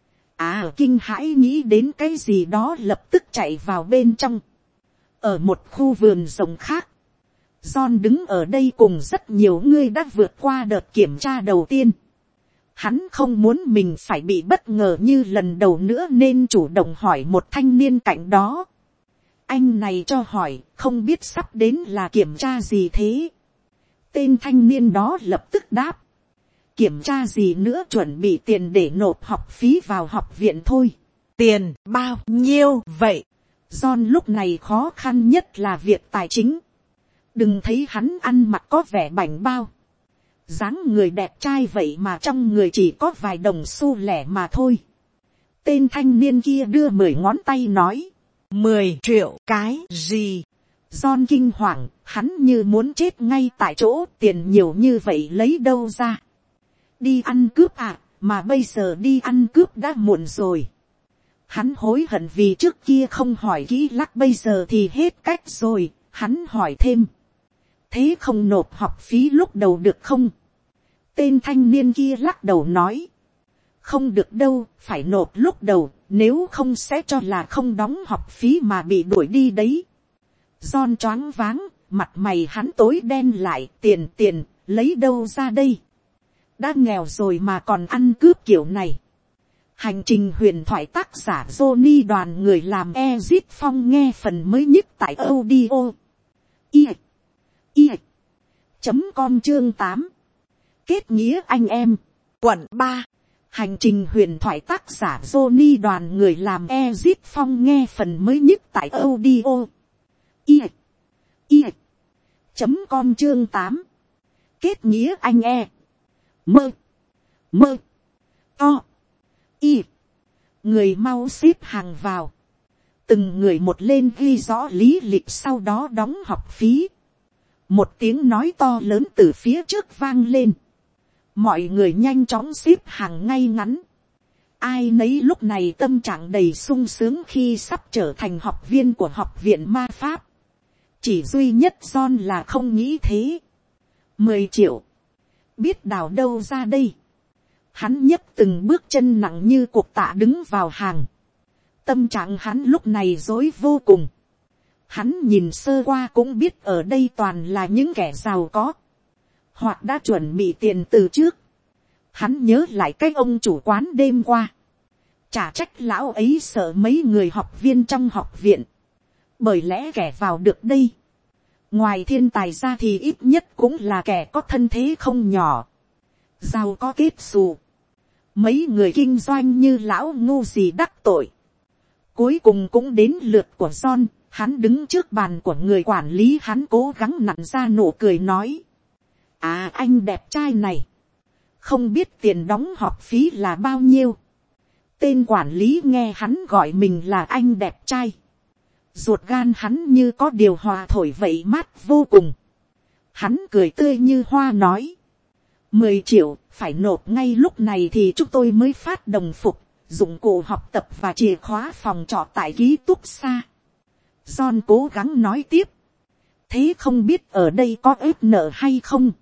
Kinh hãi nghĩ đến cái gì đó lập tức chạy vào bên trong. Ở một khu vườn rộng khác, John đứng ở đây cùng rất nhiều người đã vượt qua đợt kiểm tra đầu tiên. Hắn không muốn mình phải bị bất ngờ như lần đầu nữa nên chủ động hỏi một thanh niên cạnh đó. Anh này cho hỏi, không biết sắp đến là kiểm tra gì thế? Tên thanh niên đó lập tức đáp. Kiểm tra gì nữa, chuẩn bị tiền để nộp học phí vào học viện thôi. Tiền bao nhiêu vậy? John lúc này khó khăn nhất là việc tài chính. Đừng thấy hắn ăn mặc có vẻ bảnh bao, dáng người đẹp trai vậy mà trong người chỉ có vài đồng xu lẻ mà thôi. Tên thanh niên kia đưa 10 ngón tay nói. 10 triệu cái gì? John kinh hoàng, hắn như muốn chết ngay tại chỗ, tiền nhiều như vậy lấy đâu ra? Đi ăn cướp à, mà bây giờ đi ăn cướp đã muộn rồi. Hắn hối hận vì trước kia không hỏi kỹ lắc, bây giờ thì hết cách rồi. Hắn hỏi thêm. Thế không nộp học phí lúc đầu được không? Tên thanh niên kia lắc đầu nói. Không được đâu, phải nộp lúc đầu, nếu không sẽ cho là không đóng học phí mà bị đuổi đi đấy. John choáng váng, mặt mày hắn tối đen lại. Tiền, lấy đâu ra đây? Đã nghèo rồi mà còn ăn cướp kiểu này. Hành trình huyền thoại tác giả Johnny đoàn người làm Ezit Phong nghe phần mới nhất tại audio com chương 8. Kết nghĩa anh em. Quận 3. Hành trình huyền thoại tác giả Johnny đoàn người làm Ezit Phong nghe phần mới nhất tại audio com chương 8. Kết nghĩa anh em. Mơ to người mau xếp hàng vào, từng người một lên ghi rõ lý lịch, sau đó đóng học phí. Một tiếng nói to lớn từ phía trước vang lên, mọi người nhanh chóng xếp hàng ngay ngắn. Ai nấy lúc này tâm trạng đầy sung sướng khi sắp trở thành học viên của học viện ma pháp. Chỉ duy nhất John là không nghĩ thế. 10 triệu, biết đào đâu ra đây? Hắn nhấc từng bước chân nặng như cuộc tạ đứng vào hàng. Tâm trạng hắn lúc này rối vô cùng. Hắn nhìn sơ qua cũng biết ở đây toàn là những kẻ giàu có, hoặc đã chuẩn bị tiền từ trước. Hắn nhớ lại cái ông chủ quán đêm qua. Chả trách lão ấy sợ mấy người học viên trong học viện. Bởi lẽ kẻ vào được đây, ngoài thiên tài ra thì ít nhất cũng là kẻ có thân thế không nhỏ, giàu có kết xù. Mấy người kinh doanh như lão ngu gì đắc tội. Cuối cùng cũng đến lượt của John. Hắn đứng trước bàn của người quản lý, hắn cố gắng nặn ra nụ cười nói. Anh đẹp trai này, không biết tiền đóng học phí là bao nhiêu? Tên quản lý nghe hắn gọi mình là anh đẹp trai, ruột gan hắn như có điều hòa thổi vậy mát vô cùng. Hắn cười tươi như hoa nói. 10 triệu, phải nộp ngay lúc này thì chúng tôi mới phát đồng phục, dụng cụ học tập và chìa khóa phòng trọ tại ký túc xá. John cố gắng nói tiếp. Thế không biết ở đây có ép nợ hay không?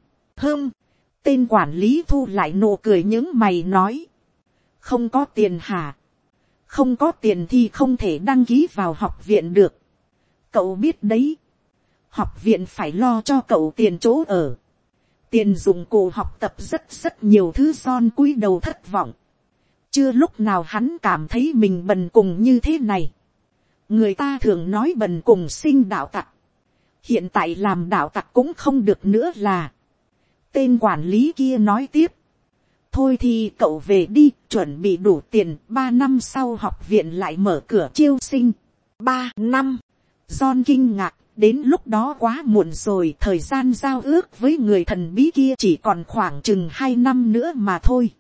Tên quản lý thu lại nụ cười những mày nói. Không có tiền hả? Không có tiền thì không thể đăng ký vào học viện được. Cậu biết đấy, học viện phải lo cho cậu tiền chỗ ở, tiền dụng cụ học tập, rất nhiều thứ. Son cúi đầu thất vọng. Chưa lúc nào hắn cảm thấy mình bần cùng như thế này. Người ta thường nói bần cùng sinh đạo tặc, hiện tại làm đạo tặc cũng không được nữa là. Tên quản lý kia nói tiếp. thôi thì cậu về đi, chuẩn bị đủ tiền, 3 năm sau học viện lại mở cửa chiêu sinh. 3 năm. John kinh ngạc, đến lúc đó quá muộn rồi, thời gian giao ước với người thần bí kia chỉ còn khoảng chừng 2 năm nữa mà thôi.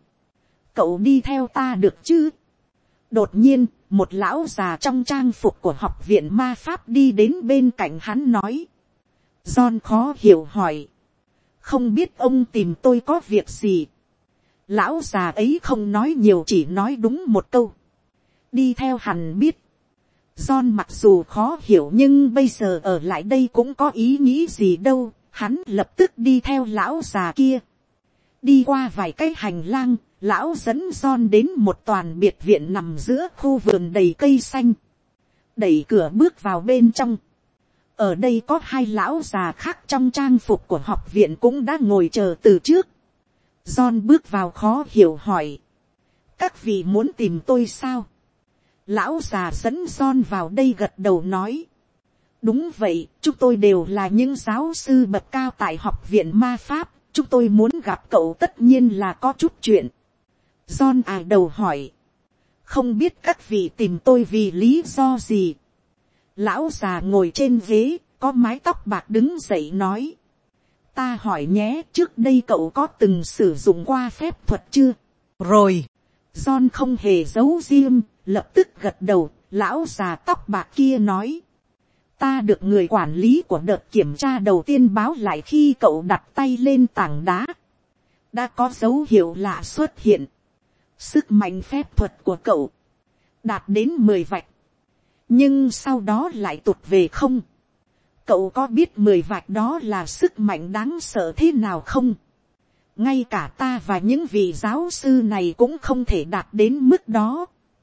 Cậu đi theo ta được chứ? Đột nhiên, một lão già trong trang phục của học viện ma pháp đi đến bên cạnh hắn nói. John khó hiểu hỏi. Không biết ông tìm tôi có việc gì? Lão già ấy không nói nhiều, chỉ nói đúng một câu. Đi theo hẳn biết. John mặc dù khó hiểu nhưng bây giờ ở lại đây cũng có ý nghĩ gì đâu. Hắn lập tức đi theo lão già kia. Đi qua vài cái hành lang, lão dẫn John đến một toàn biệt viện nằm giữa khu vườn đầy cây xanh. Đẩy cửa bước vào bên trong. Ở đây có 2 lão già khác trong trang phục của học viện cũng đã ngồi chờ từ trước. John bước vào khó hiểu hỏi. Các vị muốn tìm tôi sao? Lão già dẫn John vào đây gật đầu nói. Đúng vậy, chúng tôi đều là những giáo sư bậc cao tại học viện ma pháp. Chúng tôi muốn gặp cậu, tất nhiên là có chút chuyện. John đầu hỏi. Không biết các vị tìm tôi vì lý do gì? Lão già ngồi trên ghế, có mái tóc bạc đứng dậy nói. Ta hỏi nhé, trước đây cậu có từng sử dụng qua phép thuật chưa? Rồi. John không hề giấu riêng, lập tức gật đầu. Lão già tóc bạc kia nói. Ta được người quản lý của đợt kiểm tra đầu tiên báo lại khi cậu đặt tay lên tảng đá. Đã có dấu hiệu lạ xuất hiện. Sức mạnh phép thuật của cậu đạt đến 10 vạch. Nhưng sau đó lại tụt về không. Cậu có biết 10 vạch đó là sức mạnh đáng sợ thế nào không? Ngay cả ta và những vị giáo sư này cũng không thể đạt đến mức đó.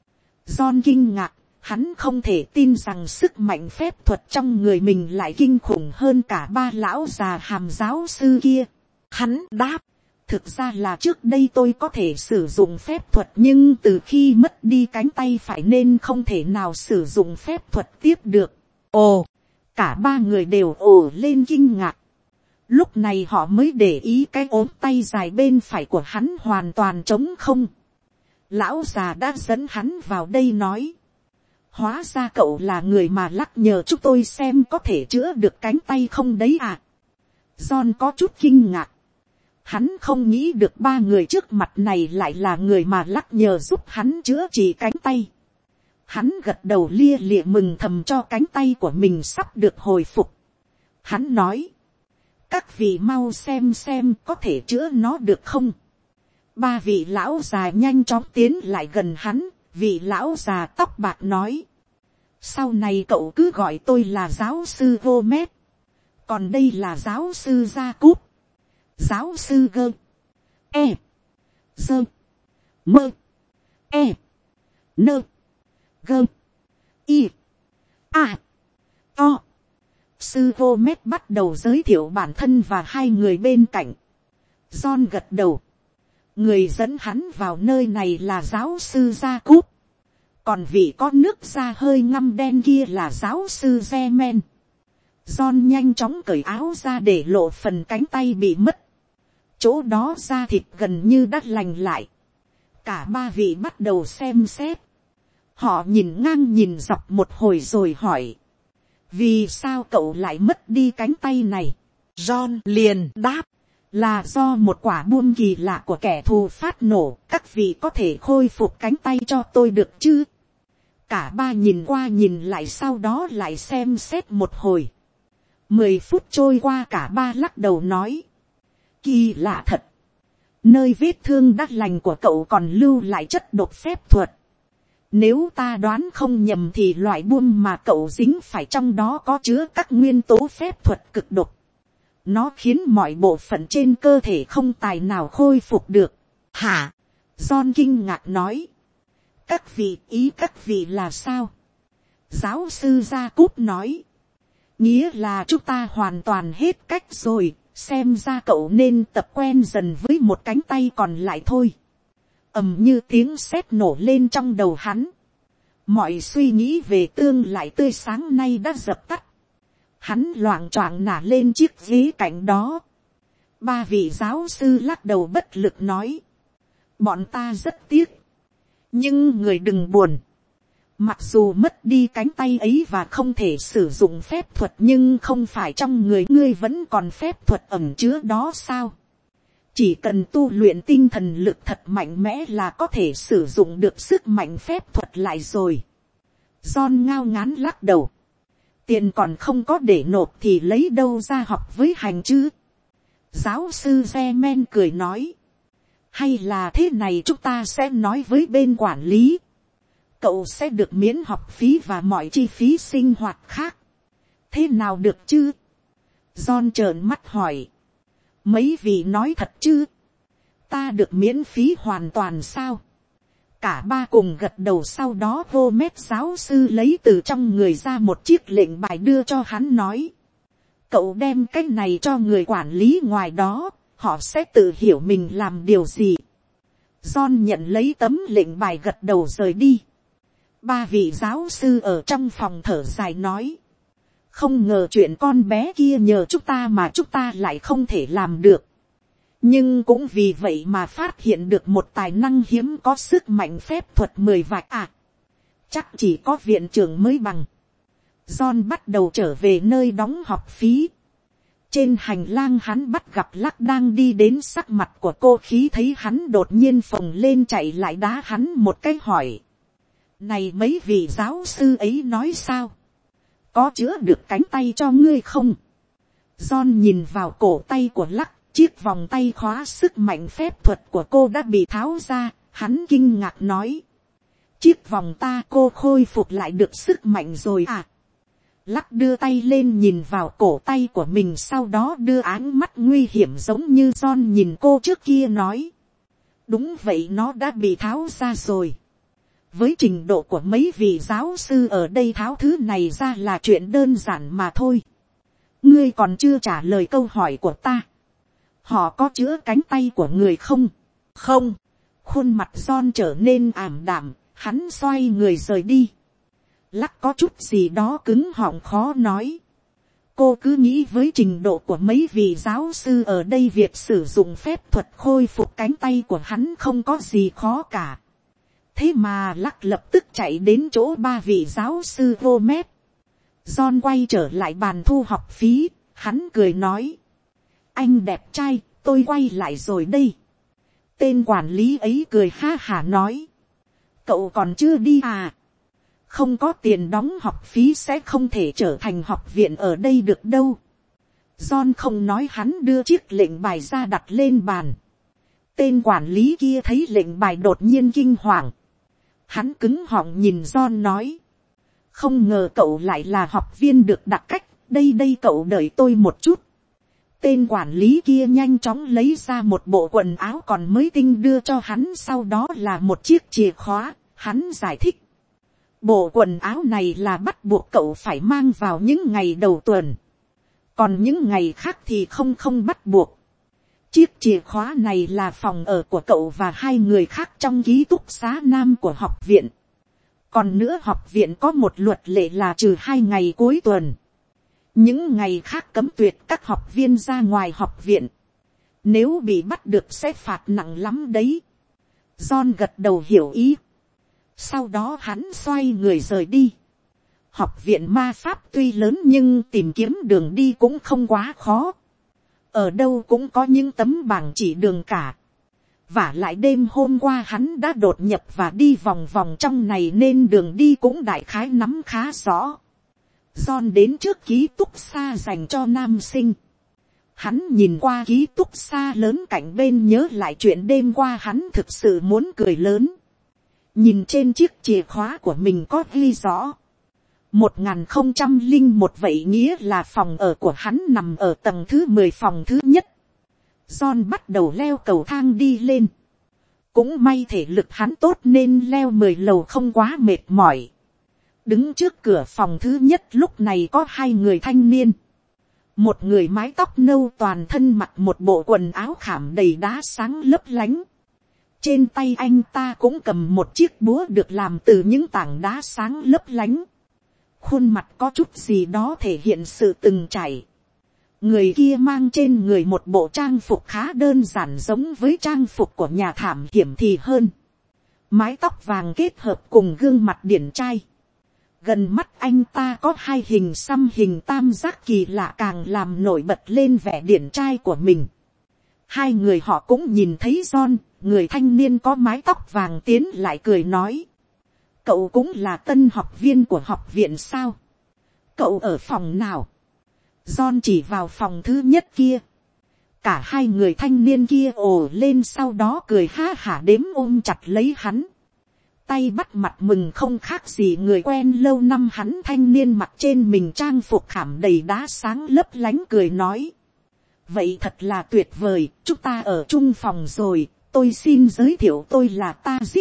John kinh ngạc, hắn không thể tin rằng sức mạnh phép thuật trong người mình lại kinh khủng hơn cả 3 lão già hàm giáo sư kia. Hắn đáp, thực ra là trước đây tôi có thể sử dụng phép thuật, nhưng từ khi mất đi cánh tay phải nên không thể nào sử dụng phép thuật tiếp được. Ồ, cả 3 người đều ồ lên kinh ngạc. Lúc này họ mới để ý cái ốm tay dài bên phải của hắn hoàn toàn trống không. Lão già đã dẫn hắn vào đây nói. Hóa ra cậu là người mà lắc nhờ chúng tôi xem có thể chữa được cánh tay không đấy à? John có chút kinh ngạc. Hắn không nghĩ được 3 người trước mặt này lại là người mà lắc nhờ giúp hắn chữa trị cánh tay. Hắn gật đầu lia lịa mừng thầm cho cánh tay của mình sắp được hồi phục. Hắn nói. Các vị mau xem có thể chữa nó được không? 3 vị lão già nhanh chóng tiến lại gần hắn. Vị lão già tóc bạc nói. Sau này cậu cứ gọi tôi là giáo sư Gomez. Còn đây là giáo sư Jacob. Giáo sư Gơ. E. Dơ. Mơ. E. Nơ. Gơ. Y. A. O. Sư Gomez bắt đầu giới thiệu bản thân và 2 người bên cạnh. John gật đầu. Người dẫn hắn vào nơi này là giáo sư Jacob. Còn vị có nước da hơi ngăm đen kia là giáo sư Zemen. John nhanh chóng cởi áo ra để lộ phần cánh tay bị mất. Chỗ đó da thịt gần như đã lành lại. Cả 3 vị bắt đầu xem xét. Họ nhìn ngang nhìn dọc một hồi rồi hỏi. Vì sao cậu lại mất đi cánh tay này? John liền đáp. Là do một quả bom kỳ lạ của kẻ thù phát nổ. Các vị có thể khôi phục cánh tay cho tôi được chứ? Cả 3 nhìn qua nhìn lại, sau đó lại xem xét một hồi. 10 phút trôi qua, cả 3 lắc đầu nói. Kỳ lạ thật. Nơi vết thương đắt lành của cậu còn lưu lại chất độc phép thuật. Nếu ta đoán không nhầm thì loại buông mà cậu dính phải trong đó có chứa các nguyên tố phép thuật cực độc. Nó khiến mọi bộ phận trên cơ thể không tài nào khôi phục được. Hả? John kinh ngạc nói. Các vị, ý các vị là sao? Giáo sư Jacob nói. Nghĩa là chúng ta hoàn toàn hết cách rồi. Xem ra cậu nên tập quen dần với một cánh tay còn lại thôi. Ầm như tiếng sét nổ lên trong đầu hắn. Mọi suy nghĩ về tương lai tươi sáng nay đã dập tắt. Hắn loạng choạng nả lên chiếc ghế cạnh đó. 3 vị giáo sư lắc đầu bất lực nói. Bọn ta rất tiếc. Nhưng người đừng buồn. Mặc dù mất đi cánh tay ấy và không thể sử dụng phép thuật, nhưng không phải trong người ngươi vẫn còn phép thuật ẩn chứa đó sao? Chỉ cần tu luyện tinh thần lực thật mạnh mẽ là có thể sử dụng được sức mạnh phép thuật lại rồi. John ngao ngán lắc đầu. Tiền còn không có để nộp thì lấy đâu ra học với hành chứ? Giáo sư Zemen cười nói. Hay là thế này, chúng ta sẽ nói với bên quản lý. Cậu sẽ được miễn học phí và mọi chi phí sinh hoạt khác. Thế nào được chứ? John trợn mắt hỏi. Mấy vị nói thật chứ? Ta được miễn phí hoàn toàn sao? Cả ba cùng gật đầu. Sau đó Gomez giáo sư lấy từ trong người ra một chiếc lệnh bài đưa cho hắn, nói. Cậu đem cái này cho người quản lý ngoài đó, họ sẽ tự hiểu mình làm điều gì. John nhận lấy tấm lệnh bài gật đầu rời đi. Ba vị giáo sư ở trong phòng thở dài nói. Không ngờ chuyện con bé kia nhờ chúng ta mà chúng ta lại không thể làm được. Nhưng cũng vì vậy mà phát hiện được một tài năng hiếm có sức mạnh phép thuật 10 vạch à. Chắc chỉ có viện trưởng mới bằng. John bắt đầu trở về nơi đóng học phí. Trên hành lang hắn bắt gặp Lắc đang đi đến, sắc mặt của cô khí thấy hắn đột nhiên phồng lên chạy lại đá hắn một cái hỏi. Này mấy vị giáo sư ấy nói sao? Có chữa được cánh tay cho ngươi không? John nhìn vào cổ tay của Lắc, chiếc vòng tay khóa sức mạnh phép thuật của cô đã bị tháo ra, hắn kinh ngạc nói. Chiếc vòng ta cô khôi phục lại được sức mạnh rồi à? Lắc đưa tay lên nhìn vào cổ tay của mình, sau đó đưa áng mắt nguy hiểm giống như John nhìn cô trước kia nói. Đúng vậy, nó đã bị tháo ra rồi. Với trình độ của mấy vị giáo sư ở đây, tháo thứ này ra là chuyện đơn giản mà thôi. Ngươi còn chưa trả lời câu hỏi của ta. Họ có chữa cánh tay của người không? Không. Khuôn mặt John trở nên ảm đạm, hắn xoay người rời đi. Lắc có chút gì đó cứng họng khó nói. Cô cứ nghĩ với trình độ của mấy vị giáo sư ở đây, việc sử dụng phép thuật khôi phục cánh tay của hắn không có gì khó cả. Thế mà Lắc lập tức chạy đến chỗ ba vị giáo sư Gomez. John quay trở lại bàn thu học phí, hắn cười nói. Anh đẹp trai, tôi quay lại rồi đây. Tên quản lý ấy cười ha hả nói. Cậu còn chưa đi à? Không có tiền đóng học phí sẽ không thể trở thành học viện ở đây được đâu. John không nói, hắn đưa chiếc lệnh bài ra đặt lên bàn. Tên quản lý kia thấy lệnh bài đột nhiên kinh hoàng. Hắn cứng họng nhìn John nói. Không ngờ cậu lại là học viên được đặc cách, đây cậu đợi tôi một chút. Tên quản lý kia nhanh chóng lấy ra một bộ quần áo còn mới tinh đưa cho hắn, sau đó là một chiếc chìa khóa. Hắn giải thích. Bộ quần áo này là bắt buộc cậu phải mang vào những ngày đầu tuần. Còn những ngày khác thì không bắt buộc. Chiếc chìa khóa này là phòng ở của cậu và hai người khác trong ký túc xá nam của học viện. Còn nữa, học viện có một luật lệ là trừ 2 ngày cuối tuần. Những ngày khác cấm tuyệt các học viên ra ngoài học viện. Nếu bị bắt được sẽ phạt nặng lắm đấy. John gật đầu hiểu ý. Sau đó hắn xoay người rời đi. Học viện ma pháp tuy lớn nhưng tìm kiếm đường đi cũng không quá khó. Ở đâu cũng có những tấm bảng chỉ đường cả. Vả lại đêm hôm qua hắn đã đột nhập và đi vòng vòng trong này nên đường đi cũng đại khái nắm khá rõ. John đến trước ký túc xá dành cho nam sinh. Hắn nhìn qua ký túc xá lớn cạnh bên, nhớ lại chuyện đêm qua, hắn thực sự muốn cười lớn. Nhìn trên chiếc chìa khóa của mình có ghi rõ 1001, vậy nghĩa là phòng ở của hắn nằm ở tầng thứ 10, phòng thứ nhất. John bắt đầu leo cầu thang đi lên. Cũng may thể lực hắn tốt nên leo 10 lầu không quá mệt mỏi. Đứng trước cửa phòng thứ nhất lúc này có 2 người thanh niên. Một người mái tóc nâu, toàn thân mặc một bộ quần áo khảm đầy đá sáng lấp lánh. Trên tay anh ta cũng cầm một chiếc búa được làm từ những tảng đá sáng lấp lánh. Khuôn mặt có chút gì đó thể hiện sự từng trải. Người kia mang trên người một bộ trang phục khá đơn giản, giống với trang phục của nhà thám hiểm thì hơn. Mái tóc vàng kết hợp cùng gương mặt điển trai. Gần mắt anh ta có hai hình xăm hình tam giác kỳ lạ, càng làm nổi bật lên vẻ điển trai của mình. Hai người họ cũng nhìn thấy John, người thanh niên có mái tóc vàng tiến lại cười nói. Cậu cũng là tân học viên của học viện sao? Cậu ở phòng nào? John chỉ vào phòng thứ nhất kia. Cả hai người thanh niên kia ồ lên, sau đó cười ha hả đếm ôm chặt lấy hắn. Tay bắt mặt mừng không khác gì người quen lâu năm. Hắn thanh niên mặc trên mình trang phục khảm đầy đá sáng lấp lánh cười nói. Vậy thật là tuyệt vời, chúng ta ở chung phòng rồi, tôi xin giới thiệu tôi là Tazik.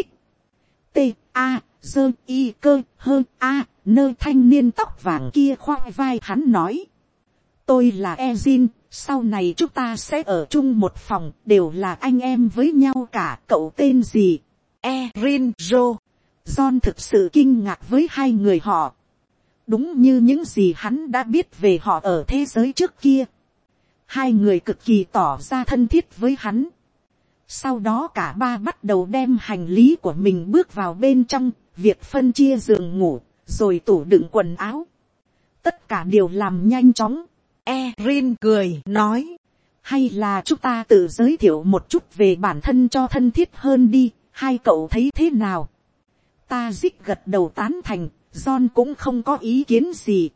T-A-Z-I-C-H-A, nơi thanh niên tóc vàng kia khoai vai hắn nói. Tôi là Ezin, sau này chúng ta sẽ ở chung một phòng, đều là anh em với nhau cả. Cậu tên gì? Erin Jo. John thực sự kinh ngạc với hai người họ. Đúng như những gì hắn đã biết về họ ở thế giới trước kia. Hai người cực kỳ tỏ ra thân thiết với hắn. Sau đó cả ba bắt đầu đem hành lý của mình bước vào bên trong, việc phân chia giường ngủ, rồi tủ đựng quần áo. Tất cả đều làm nhanh chóng. Erin cười nói. Hay là chúng ta tự giới thiệu một chút về bản thân cho thân thiết hơn đi, hai cậu thấy thế nào? Tazik gật đầu tán thành, John cũng không có ý kiến gì.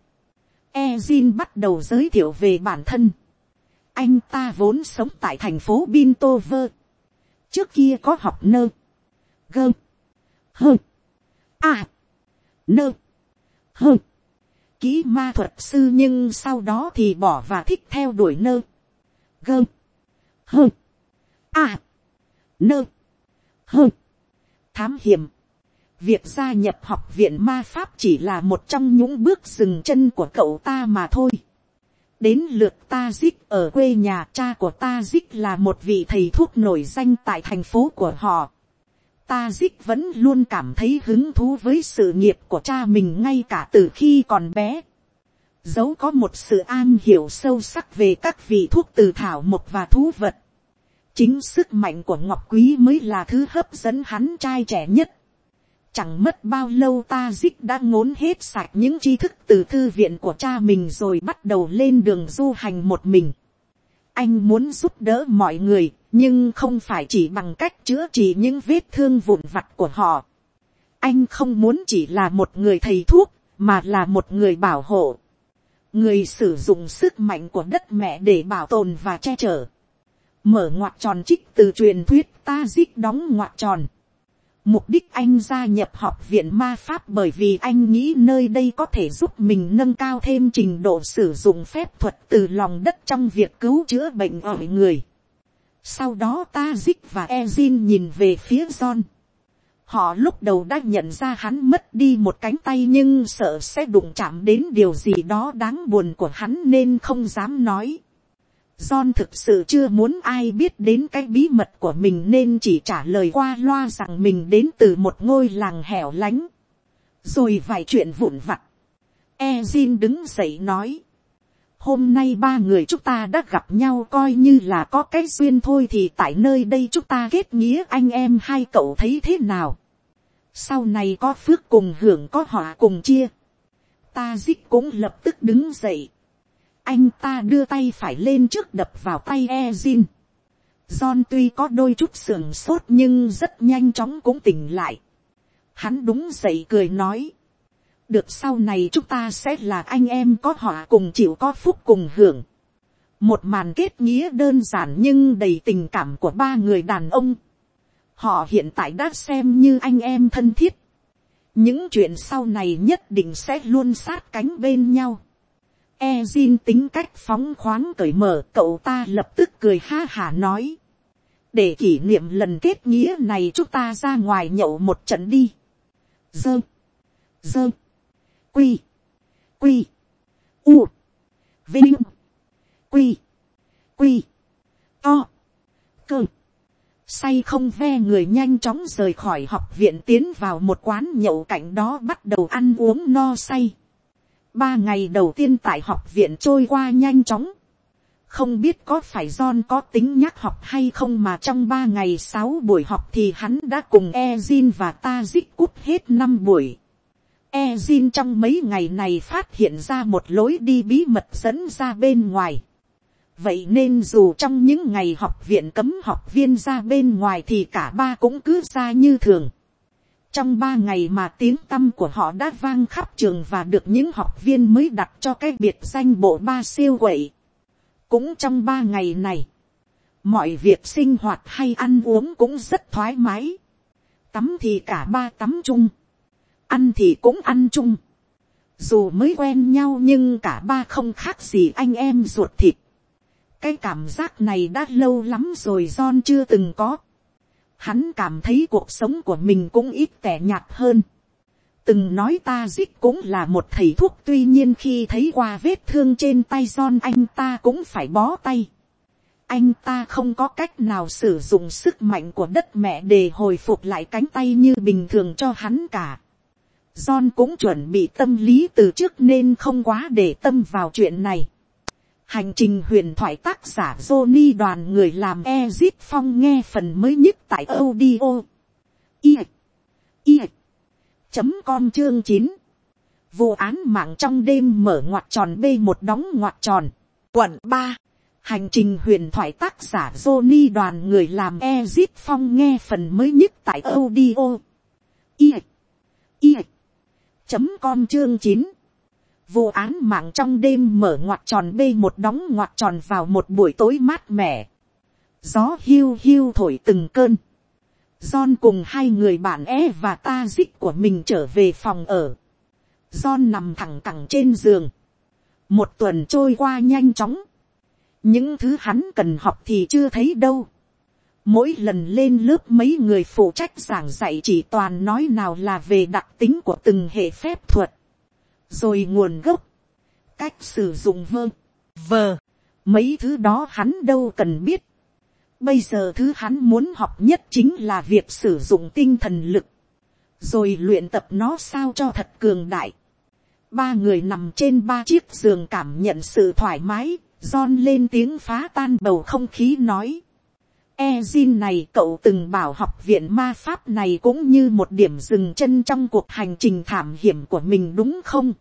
Ezin bắt đầu giới thiệu về bản thân. Anh ta vốn sống tại thành phố Bintover. Trước kia có học nơ, gơ, hơ, a, nơ, hơ, kỹ ma thuật sư, nhưng sau đó thì bỏ và thích theo đuổi nơ, gơ, hơ, a, nơ, hơ, thám hiểm. Việc gia nhập học viện ma pháp chỉ là một trong những bước dừng chân của cậu ta mà thôi. Đến lượt Tazik ở quê nhà, cha của Tazik là một vị thầy thuốc nổi danh tại thành phố của họ. Tazik vẫn luôn cảm thấy hứng thú với sự nghiệp của cha mình ngay cả từ khi còn bé. Dẫu có một sự am hiểu sâu sắc về các vị thuốc từ thảo mộc và thú vật. Chính sức mạnh của ngọc quý mới là thứ hấp dẫn hắn trai trẻ nhất. Chẳng mất bao lâu Tazik đã ngốn hết sạch những tri thức từ thư viện của cha mình rồi bắt đầu lên đường du hành một mình. Anh muốn giúp đỡ mọi người, nhưng không phải chỉ bằng cách chữa trị những vết thương vụn vặt của họ. Anh không muốn chỉ là một người thầy thuốc, mà là một người bảo hộ. Người sử dụng sức mạnh của đất mẹ để bảo tồn và che chở. Mở ngoặc tròn trích từ truyền thuyết, Tazik đóng ngoặc tròn. Mục đích anh gia nhập học viện ma pháp bởi vì anh nghĩ nơi đây có thể giúp mình nâng cao thêm trình độ sử dụng phép thuật từ lòng đất trong việc cứu chữa bệnh ở người. Sau đó Tazik và Ezin nhìn về phía John. Họ lúc đầu đã nhận ra hắn mất đi một cánh tay, nhưng sợ sẽ đụng chạm đến điều gì đó đáng buồn của hắn nên không dám nói. John thực sự chưa muốn ai biết đến cái bí mật của mình nên chỉ trả lời qua loa rằng mình đến từ một ngôi làng hẻo lánh. Rồi vài chuyện vụn vặt. Ezin đứng dậy nói. Hôm nay ba người chúng ta đã gặp nhau coi như là có cái duyên thôi, thì tại nơi đây chúng ta kết nghĩa anh em, hai cậu thấy thế nào? Sau này có phước cùng hưởng, có họa cùng chia. Tazik cũng lập tức đứng dậy. Anh ta đưa tay phải lên trước đập vào tay Ezin. John tuy có đôi chút sườn sốt nhưng rất nhanh chóng cũng tỉnh lại. Hắn đúng dậy cười nói. Được, sau này chúng ta sẽ là anh em có họa cùng chịu, có phúc cùng hưởng. Một màn kết nghĩa đơn giản nhưng đầy tình cảm của ba người đàn ông. Họ hiện tại đã xem như anh em thân thiết. Những chuyện sau này nhất định sẽ luôn sát cánh bên nhau. Ezin tính cách phóng khoáng cởi mở, cậu ta lập tức cười ha hả nói. Để kỷ niệm lần kết nghĩa này chúng ta ra ngoài nhậu một trận đi. Dơ. Quy. U. Vinh. Quy. To. Cơ. Say không ve người nhanh chóng rời khỏi học viện, tiến vào một quán nhậu cạnh đó bắt đầu ăn uống no say. 3 ngày đầu tiên tại học viện trôi qua nhanh chóng. Không biết có phải John có tính nhắc học hay không mà trong 3 ngày 6 buổi học thì hắn đã cùng Ezin và Tazik cút hết 5 buổi. Ezin trong mấy ngày này phát hiện ra một lối đi bí mật dẫn ra bên ngoài. Vậy nên dù trong những ngày học viện cấm học viên ra bên ngoài thì cả ba cũng cứ ra như thường. Trong 3 ngày mà tiếng tăm của họ đã vang khắp trường và được những học viên mới đặt cho cái biệt danh bộ ba siêu quậy. Cũng trong 3 ngày này, mọi việc sinh hoạt hay ăn uống cũng rất thoải mái. Tắm thì cả ba tắm chung, ăn thì cũng ăn chung. Dù mới quen nhau nhưng cả ba không khác gì anh em ruột thịt. Cái cảm giác này đã lâu lắm rồi John chưa từng có. Hắn cảm thấy cuộc sống của mình cũng ít tẻ nhạt hơn. Từng nói Tazik cũng là một thầy thuốc, tuy nhiên khi thấy qua vết thương trên tay John anh ta cũng phải bó tay. Anh ta không có cách nào sử dụng sức mạnh của đất mẹ để hồi phục lại cánh tay như bình thường cho hắn cả. John cũng chuẩn bị tâm lý từ trước nên không quá để tâm vào chuyện này. Hành trình huyền thoại tác giả Johnny đoàn người làm Ezit Phong nghe phần mới nhất tại audio com chương 9. Vụ án mạng trong đêm mở ngoặc tròn B1 đóng ngoặc tròn. Quận 3. Hành trình huyền thoại tác giả Johnny đoàn người làm Ezit Phong nghe phần mới nhất tại audio com chương 9. Vụ án mạng trong đêm mở ngoặc tròn B1 đóng ngoặc tròn vào một buổi tối mát mẻ. Gió hiu hiu thổi từng cơn. John cùng hai người bạn và Tazik của mình trở về phòng ở. John nằm thẳng cẳng trên giường. Một tuần trôi qua nhanh chóng. Những thứ hắn cần học thì chưa thấy đâu. Mỗi lần lên lớp mấy người phụ trách giảng dạy chỉ toàn nói nào là về đặc tính của từng hệ phép thuật. Rồi nguồn gốc, cách sử dụng vờ. Mấy thứ đó hắn đâu cần biết. Bây giờ thứ hắn muốn học nhất chính là việc sử dụng tinh thần lực. Rồi luyện tập nó sao cho thật cường đại. Ba người nằm trên 3 chiếc giường cảm nhận sự thoải mái. John lên tiếng phá tan bầu không khí nói. Ezin này, cậu từng bảo học viện ma pháp này cũng như một điểm dừng chân trong cuộc hành trình thảm hiểm của mình đúng không?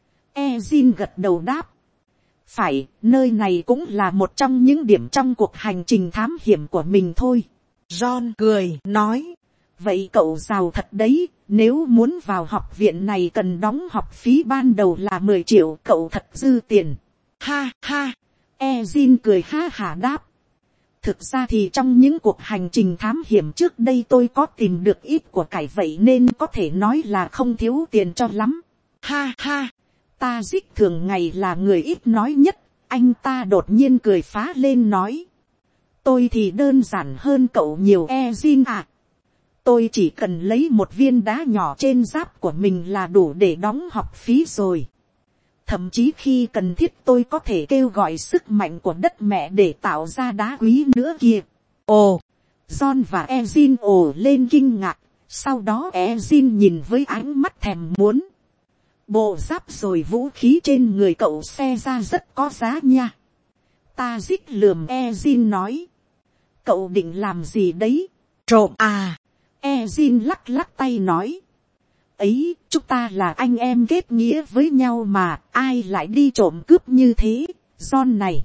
Ezin gật đầu đáp. Phải, nơi này cũng là một trong những điểm trong cuộc hành trình thám hiểm của mình thôi. John cười, nói. Vậy cậu giàu thật đấy, nếu muốn vào học viện này cần đóng học phí ban đầu là 10 triệu, cậu thật dư tiền. Ha ha, Ezin cười ha hả đáp. Thực ra thì trong những cuộc hành trình thám hiểm trước đây tôi có tìm được ít của cải, vậy nên có thể nói là không thiếu tiền cho lắm. Ha ha, Tazik thường ngày là người ít nói nhất, anh ta đột nhiên cười phá lên nói. Tôi thì đơn giản hơn cậu nhiều Ezin à. Tôi chỉ cần lấy một viên đá nhỏ trên giáp của mình là đủ để đóng học phí rồi. Thậm chí khi cần thiết tôi có thể kêu gọi sức mạnh của đất mẹ để tạo ra đá quý nữa kia. Ồ, John và Ezin ồ lên kinh ngạc, sau đó Ezin nhìn với ánh mắt thèm muốn. Bộ giáp rồi vũ khí trên người cậu xe ra rất có giá nha. Tazik lườm Ezin nói. Cậu định làm gì đấy? Trộm à? Ezin lắc lắc tay nói. Ấy, chúng ta là anh em kết nghĩa với nhau mà, ai lại đi trộm cướp như thế, John này.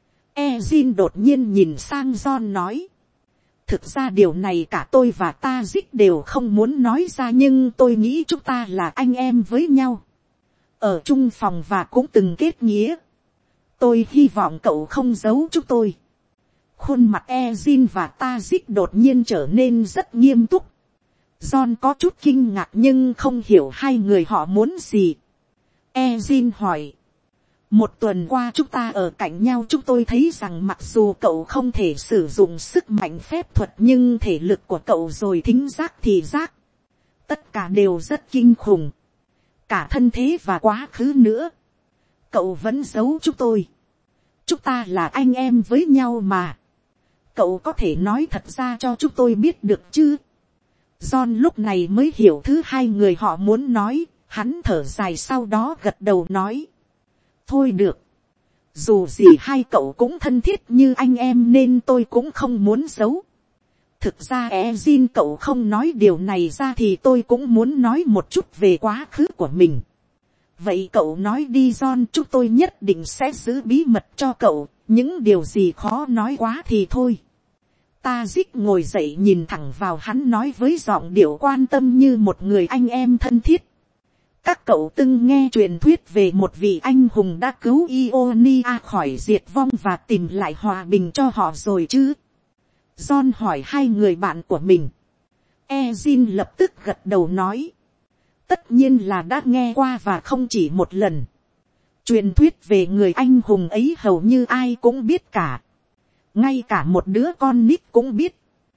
Ezin đột nhiên nhìn sang John nói. Thực ra điều này cả tôi và Tazik đều không muốn nói ra, nhưng tôi nghĩ chúng ta là anh em với nhau. Ở chung phòng và cũng từng kết nghĩa. Tôi hy vọng cậu không giấu chúng tôi. Khuôn mặt Ezin và Tazik đột nhiên trở nên rất nghiêm túc. John có chút kinh ngạc nhưng không hiểu hai người họ muốn gì. Ezin hỏi. Một tuần qua chúng ta ở cạnh nhau, chúng tôi thấy rằng mặc dù cậu không thể sử dụng sức mạnh phép thuật nhưng thể lực của cậu rồi thính giác thị giác. Tất cả đều rất kinh khủng. Cả thân thế và quá khứ nữa. Cậu vẫn giấu chúng tôi. Chúng ta là anh em với nhau mà. Cậu có thể nói thật ra cho chúng tôi biết được chứ? John lúc này mới hiểu thứ hai người họ muốn nói. Hắn thở dài sau đó gật đầu nói. Thôi được. Dù gì hai cậu cũng thân thiết như anh em nên tôi cũng không muốn giấu. Thực ra Ezin cậu không nói điều này ra thì tôi cũng muốn nói một chút về quá khứ của mình. Vậy cậu nói đi John, chúng tôi nhất định sẽ giữ bí mật cho cậu, những điều gì khó nói quá thì thôi. Tazik ngồi dậy nhìn thẳng vào hắn nói với giọng điệu quan tâm như một người anh em thân thiết. Các cậu từng nghe truyền thuyết về một vị anh hùng đã cứu Ionia khỏi diệt vong và tìm lại hòa bình cho họ rồi chứ? John hỏi hai người bạn của mình. Ezin lập tức gật đầu nói. Tất nhiên là đã nghe qua và không chỉ một lần. Truyền thuyết về người anh hùng ấy hầu như ai cũng biết cả. Ngay cả một đứa con nít cũng biết.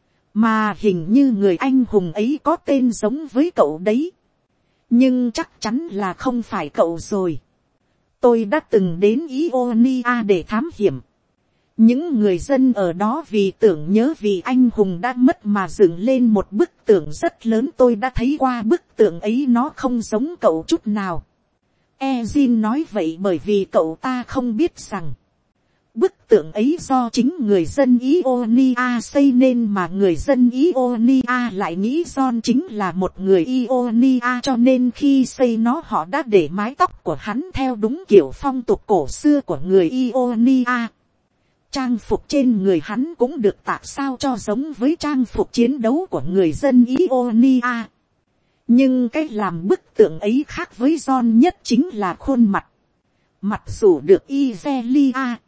Mà hình như người anh hùng ấy có tên giống với cậu đấy. Nhưng chắc chắn là không phải cậu rồi. Tôi đã từng đến Ionia để thám hiểm. Những người dân ở đó vì tưởng nhớ vì anh hùng đã mất mà dựng lên một bức tượng rất lớn. Tôi đã thấy qua bức tượng ấy, nó không giống cậu chút nào. Ezin nói vậy bởi vì cậu ta không biết rằng bức tượng ấy do chính người dân Ionia xây nên, mà người dân Ionia lại nghĩ John chính là một người Ionia, cho nên khi xây nó họ đã để mái tóc của hắn theo đúng kiểu phong tục cổ xưa của người Ionia. Trang phục trên người hắn cũng được tạo sao cho giống với trang phục chiến đấu của người dân Ionia. Nhưng cái làm bức tượng ấy khác với John nhất chính là khuôn mặt. Mặc dù được Izelia,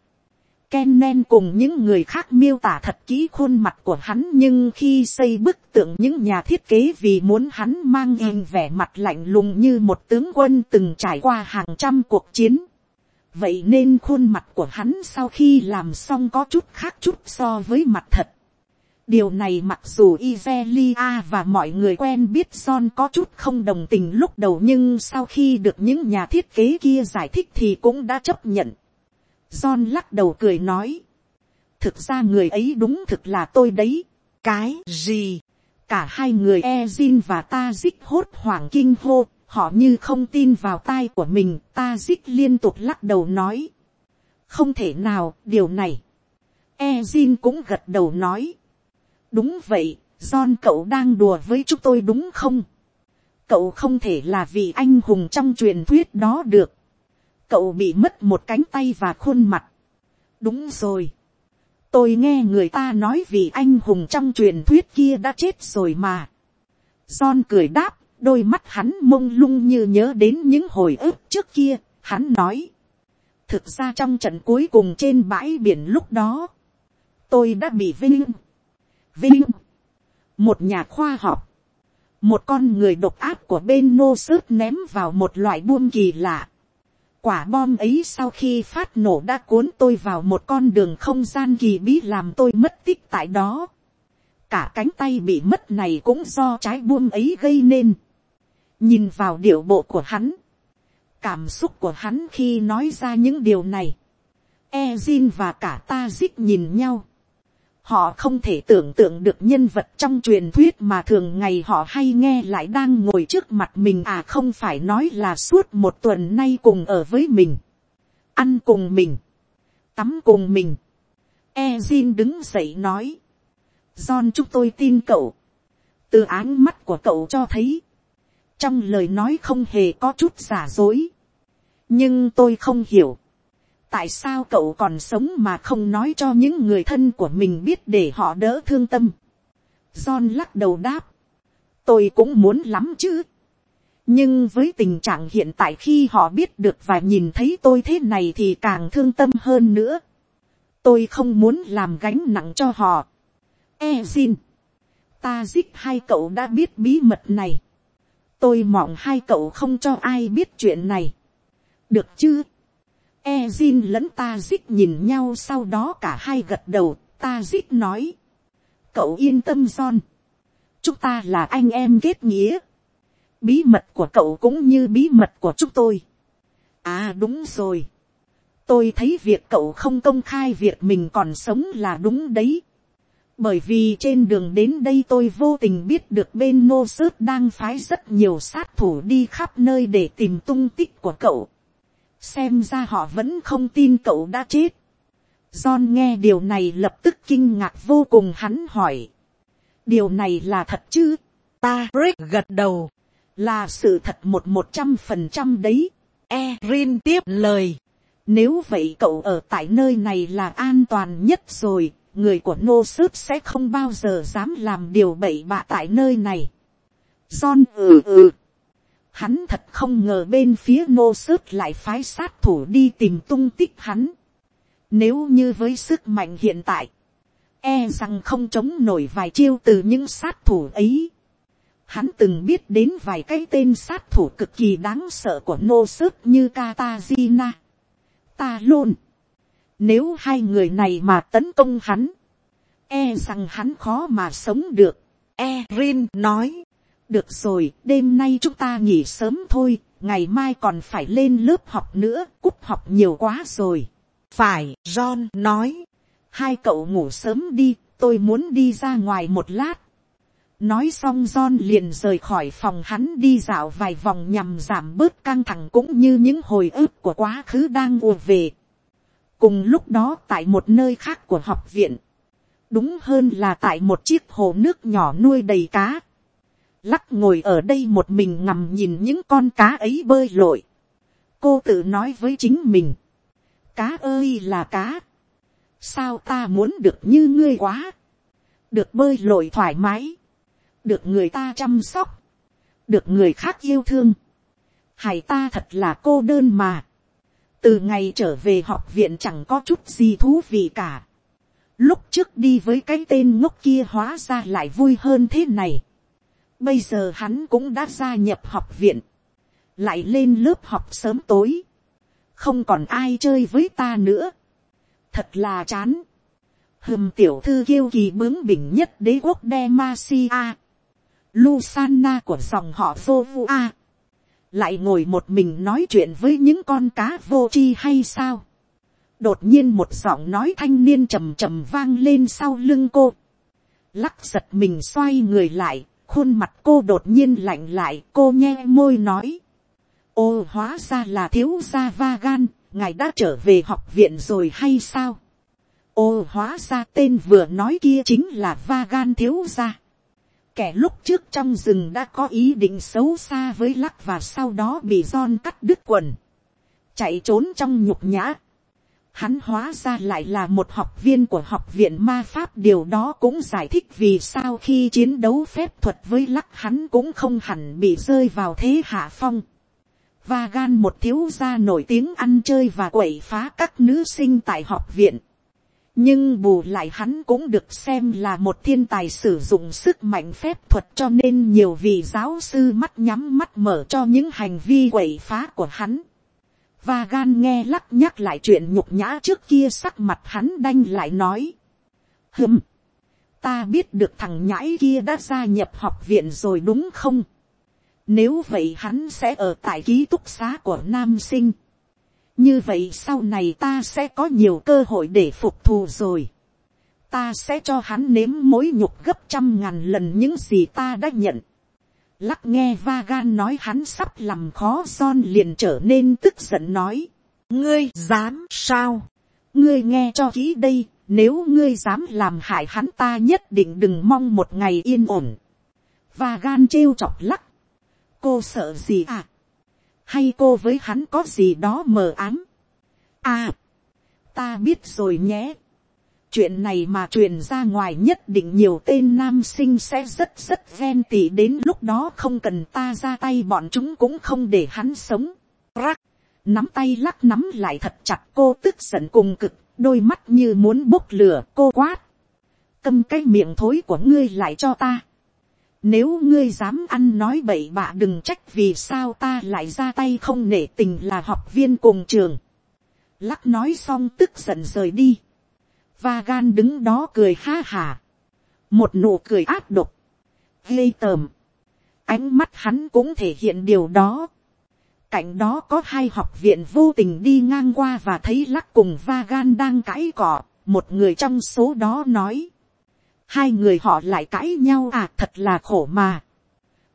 Kennen cùng những người khác miêu tả thật kỹ khuôn mặt của hắn, nhưng khi xây bức tượng những nhà thiết kế vì muốn hắn mang hình vẻ mặt lạnh lùng như một tướng quân từng trải qua hàng trăm cuộc chiến. Vậy nên khuôn mặt của hắn sau khi làm xong có chút khác chút so với mặt thật. Điều này mặc dù Izelia và mọi người quen biết John có chút không đồng tình lúc đầu, nhưng sau khi được những nhà thiết kế kia giải thích thì cũng đã chấp nhận. John lắc đầu cười nói. Thực ra người ấy đúng thực là tôi đấy. Cái gì? Cả hai người Ezin và Tazik hốt hoảng kinh hô. Họ như không tin vào tai của mình. Tazik liên tục lắc đầu nói. Không thể nào, điều này. Ezin cũng gật đầu nói. Đúng vậy, John cậu đang đùa với chúng tôi đúng không? Cậu không thể là vị anh hùng trong truyền thuyết đó được. Cậu bị mất một cánh tay và khuôn mặt. Đúng rồi. Tôi nghe người ta nói vị anh hùng trong truyền thuyết kia đã chết rồi mà. John cười đáp, đôi mắt hắn mông lung như nhớ đến những hồi ức trước kia. Hắn nói. Thực ra trong trận cuối cùng trên bãi biển lúc đó, tôi đã bị Vinh, một nhà khoa học, một con người độc ác của bên nô sớt ném vào một loại bom kỳ lạ. Quả bom ấy sau khi phát nổ đã cuốn tôi vào một con đường không gian kỳ bí làm tôi mất tích tại đó. Cả cánh tay bị mất này cũng do trái bom ấy gây nên. Nhìn vào điệu bộ của hắn, cảm xúc của hắn khi nói ra những điều này, Ezin và cả Tazik nhìn nhau. Họ không thể tưởng tượng được nhân vật trong truyền thuyết mà thường ngày họ hay nghe lại đang ngồi trước mặt mình, à không phải nói là suốt một tuần nay cùng ở với mình, ăn cùng mình, tắm cùng mình. Ezin đứng dậy nói. John, chúng tôi tin cậu. Từ áng mắt của cậu cho thấy, trong lời nói không hề có chút giả dối. Nhưng tôi không hiểu. Tại sao cậu còn sống mà không nói cho những người thân của mình biết để họ đỡ thương tâm? John lắc đầu đáp. Tôi cũng muốn lắm chứ. Nhưng với tình trạng hiện tại khi họ biết được và nhìn thấy tôi thế này thì càng thương tâm hơn nữa. Tôi không muốn làm gánh nặng cho họ. Ezin, Tazik, hai cậu đã biết bí mật này. Tôi mong hai cậu không cho ai biết chuyện này. Được chứ? Ezin lẫn Tazik nhìn nhau, sau đó cả hai gật đầu. Tazik nói. Cậu yên tâm John. Chúng ta là anh em kết nghĩa. Bí mật của cậu cũng như bí mật của chúng tôi. À đúng rồi. Tôi thấy việc cậu không công khai việc mình còn sống là đúng đấy. Bởi vì trên đường đến đây tôi vô tình biết được bên Nô Sớt đang phái rất nhiều sát thủ đi khắp nơi để tìm tung tích của cậu. xem ra họ vẫn không tin cậu đã chết. John nghe điều này lập tức kinh ngạc vô cùng, hắn hỏi, điều này là thật chứ? Ta Rick gật đầu, là sự thật 100% đấy. Erin tiếp lời, nếu vậy cậu ở tại nơi này là an toàn nhất rồi, người của Nosut sẽ không bao giờ dám làm điều bậy bạ tại nơi này. John hắn thật không ngờ bên phía Nosut lại phái sát thủ đi tìm tung tích hắn. Nếu như với sức mạnh hiện tại, e rằng không chống nổi vài chiêu từ những sát thủ ấy. Hắn từng biết đến vài cái tên sát thủ cực kỳ đáng sợ của Nosut như Katarina, Talon. Nếu hai người này mà tấn công hắn, e rằng hắn khó mà sống được. Erin nói, được rồi, đêm nay chúng ta nghỉ sớm thôi, ngày mai còn phải lên lớp học nữa, cúp học nhiều quá rồi. Phải, John nói, hai cậu ngủ sớm đi, tôi muốn đi ra ngoài một lát. Nói xong John liền rời khỏi phòng, hắn đi dạo vài vòng nhằm giảm bớt căng thẳng cũng như những hồi ức của quá khứ đang ùa về. Cùng lúc đó tại một nơi khác của học viện, đúng hơn là tại một chiếc hồ nước nhỏ nuôi đầy cá, Lắc ngồi ở đây một mình ngắm nhìn những con cá ấy bơi lội. Cô tự nói với chính mình, cá ơi là cá, sao ta muốn được như ngươi quá, được bơi lội thoải mái, được người ta chăm sóc, được người khác yêu thương. Hay ta thật là cô đơn mà. Từ ngày trở về học viện chẳng có chút gì thú vị cả. Lúc trước đi với cái tên ngốc kia hóa ra lại vui hơn thế này. Bây giờ hắn cũng đã gia nhập học viện, lại lên lớp học sớm tối, không còn ai chơi với ta nữa, thật là chán. Tiểu thư kiêu kỳ bướng bỉnh nhất đế quốc Demacia, Lusanna của dòng họ Vovua, lại ngồi một mình nói chuyện với những con cá vô tri hay sao? Đột nhiên một giọng nói thanh niên trầm trầm vang lên sau lưng cô. Lắc giật mình xoay người lại, khuôn mặt cô đột nhiên lạnh lại, cô nhe môi nói, ô hóa ra là thiếu gia Vagan, ngài đã trở về học viện rồi hay sao? Ô hóa ra tên vừa nói kia chính là Vagan thiếu gia, kẻ lúc trước trong rừng đã có ý định xấu xa với Lắc và sau đó bị John cắt đứt quần, chạy trốn trong nhục nhã. Hắn hóa ra lại là một học viên của học viện ma pháp, điều đó cũng giải thích vì sao khi chiến đấu phép thuật với Lắc hắn cũng không hẳn bị rơi vào thế hạ phong. Vagan một thiếu gia nổi tiếng ăn chơi và quậy phá các nữ sinh tại học viện. Nhưng bù lại hắn cũng được xem là một thiên tài sử dụng sức mạnh phép thuật, cho nên nhiều vị giáo sư mắt nhắm mắt mở cho những hành vi quậy phá của hắn. Vagan nghe Lắc nhắc lại chuyện nhục nhã trước kia, sắc mặt hắn đanh lại nói, ta biết được thằng nhãi kia đã gia nhập học viện rồi đúng không? Nếu vậy hắn sẽ ở tại ký túc xá của nam sinh. Như vậy sau này ta sẽ có nhiều cơ hội để phục thù rồi. Ta sẽ cho hắn nếm mối nhục gấp 100.000 lần những gì ta đã nhận. Lắc nghe Vagan nói hắn sắp làm khó John liền trở nên tức giận nói, ngươi dám sao? Ngươi nghe cho kỹ đây, nếu ngươi dám làm hại hắn ta nhất định đừng mong một ngày yên ổn. Vagan trêu chọc Lắc, cô sợ gì à? Hay cô với hắn có gì đó mờ ám? À, ta biết rồi nhé. Chuyện này mà truyền ra ngoài nhất định nhiều tên nam sinh sẽ rất ghen tị, đến lúc đó không cần ta ra tay bọn chúng cũng không để hắn sống. Rắc, nắm tay Lắc nắm lại thật chặt, cô tức giận cùng cực, đôi mắt như muốn bốc lửa. Cô quát, câm cái miệng thối của ngươi lại cho ta. Nếu ngươi dám ăn nói bậy bạ đừng trách vì sao ta lại ra tay không nể tình là học viên cùng trường. Lắc nói xong tức giận rời đi. Vagan đứng đó cười ha hả, một nụ cười ác độc, ghê tởm. Ánh mắt hắn cũng thể hiện điều đó. Cạnh đó có hai học viện vô tình đi ngang qua và thấy Lắc cùng Vagan đang cãi cọ. Một người trong số đó nói, hai người họ lại cãi nhau à, thật là khổ mà.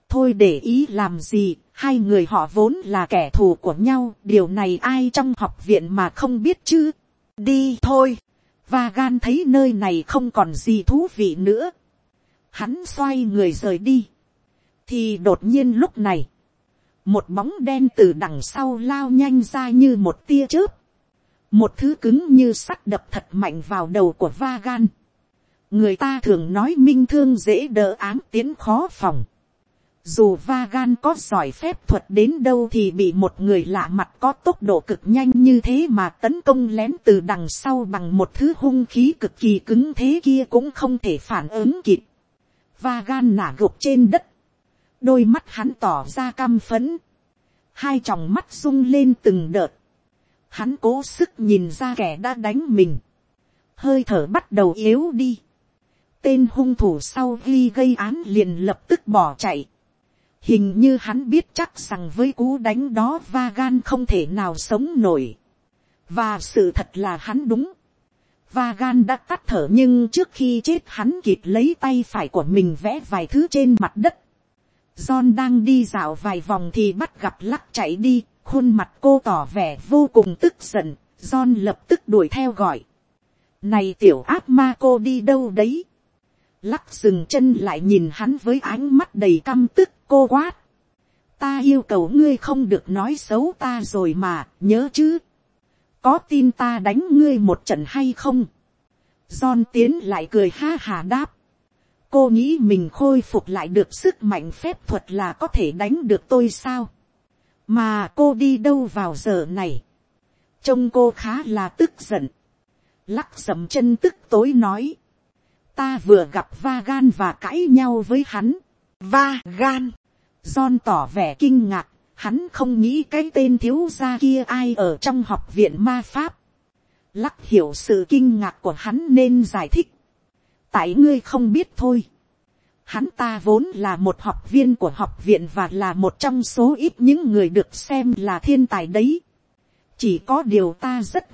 thôi để ý làm gì, hai người họ vốn là kẻ thù của nhau, điều này ai trong học viện mà không biết chứ. Đi thôi. Vagan thấy nơi này không còn gì thú vị nữa, hắn xoay người rời đi, thì đột nhiên lúc này, một bóng đen từ đằng sau lao nhanh ra như một tia chớp, một thứ cứng như sắt đập thật mạnh vào đầu của Vagan. Người ta thường nói minh thương dễ đỡ ám tiến khó phòng. Dù Vagan có giỏi phép thuật đến đâu thì bị một người lạ mặt có tốc độ cực nhanh như thế mà tấn công lén từ đằng sau bằng một thứ hung khí cực kỳ cứng thế kia cũng không thể phản ứng kịp. Vagan nả gục trên đất, đôi mắt hắn tỏ ra căm phẫn, hai tròng mắt rung lên từng đợt. Hắn cố sức nhìn ra kẻ đã đánh mình, hơi thở bắt đầu yếu đi. Tên hung thủ sau khi gây án liền lập tức bỏ chạy. Hình như hắn biết chắc rằng với cú đánh đó Vagan không thể nào sống nổi. Và sự thật là hắn đúng. Vagan đã tắt thở, nhưng trước khi chết hắn kịp lấy tay phải của mình vẽ vài thứ trên mặt đất. John đang đi dạo vài vòng thì bắt gặp Lắc chạy đi, khuôn mặt cô tỏ vẻ vô cùng tức giận. John lập tức đuổi theo gọi: "Này tiểu ác ma, cô đi đâu đấy?" Lắc dừng chân lại nhìn hắn với ánh mắt đầy căm tức. Cô quát: "Ta yêu cầu ngươi không được nói xấu ta rồi mà, nhớ chứ? Có tin ta đánh ngươi một trận hay không?" John tiến lại cười ha hà đáp: "Cô nghĩ mình khôi phục lại được sức mạnh phép thuật là có thể đánh được tôi sao? Mà cô đi đâu vào giờ này? Trông cô khá là tức giận." Lắc dậm chân tức tối nói: "Ta vừa gặp Vagan và cãi nhau với hắn." Vagan? John tỏ vẻ kinh ngạc, hắn không nghĩ cái tên thiếu gia kia ai ở trong học viện ma pháp. Lắc hiểu sự kinh ngạc của hắn nên giải thích: "Tại ngươi không biết thôi. Hắn ta vốn là một học viên của học viện và là một trong số ít những người được xem là thiên tài đấy. Chỉ có điều ta rất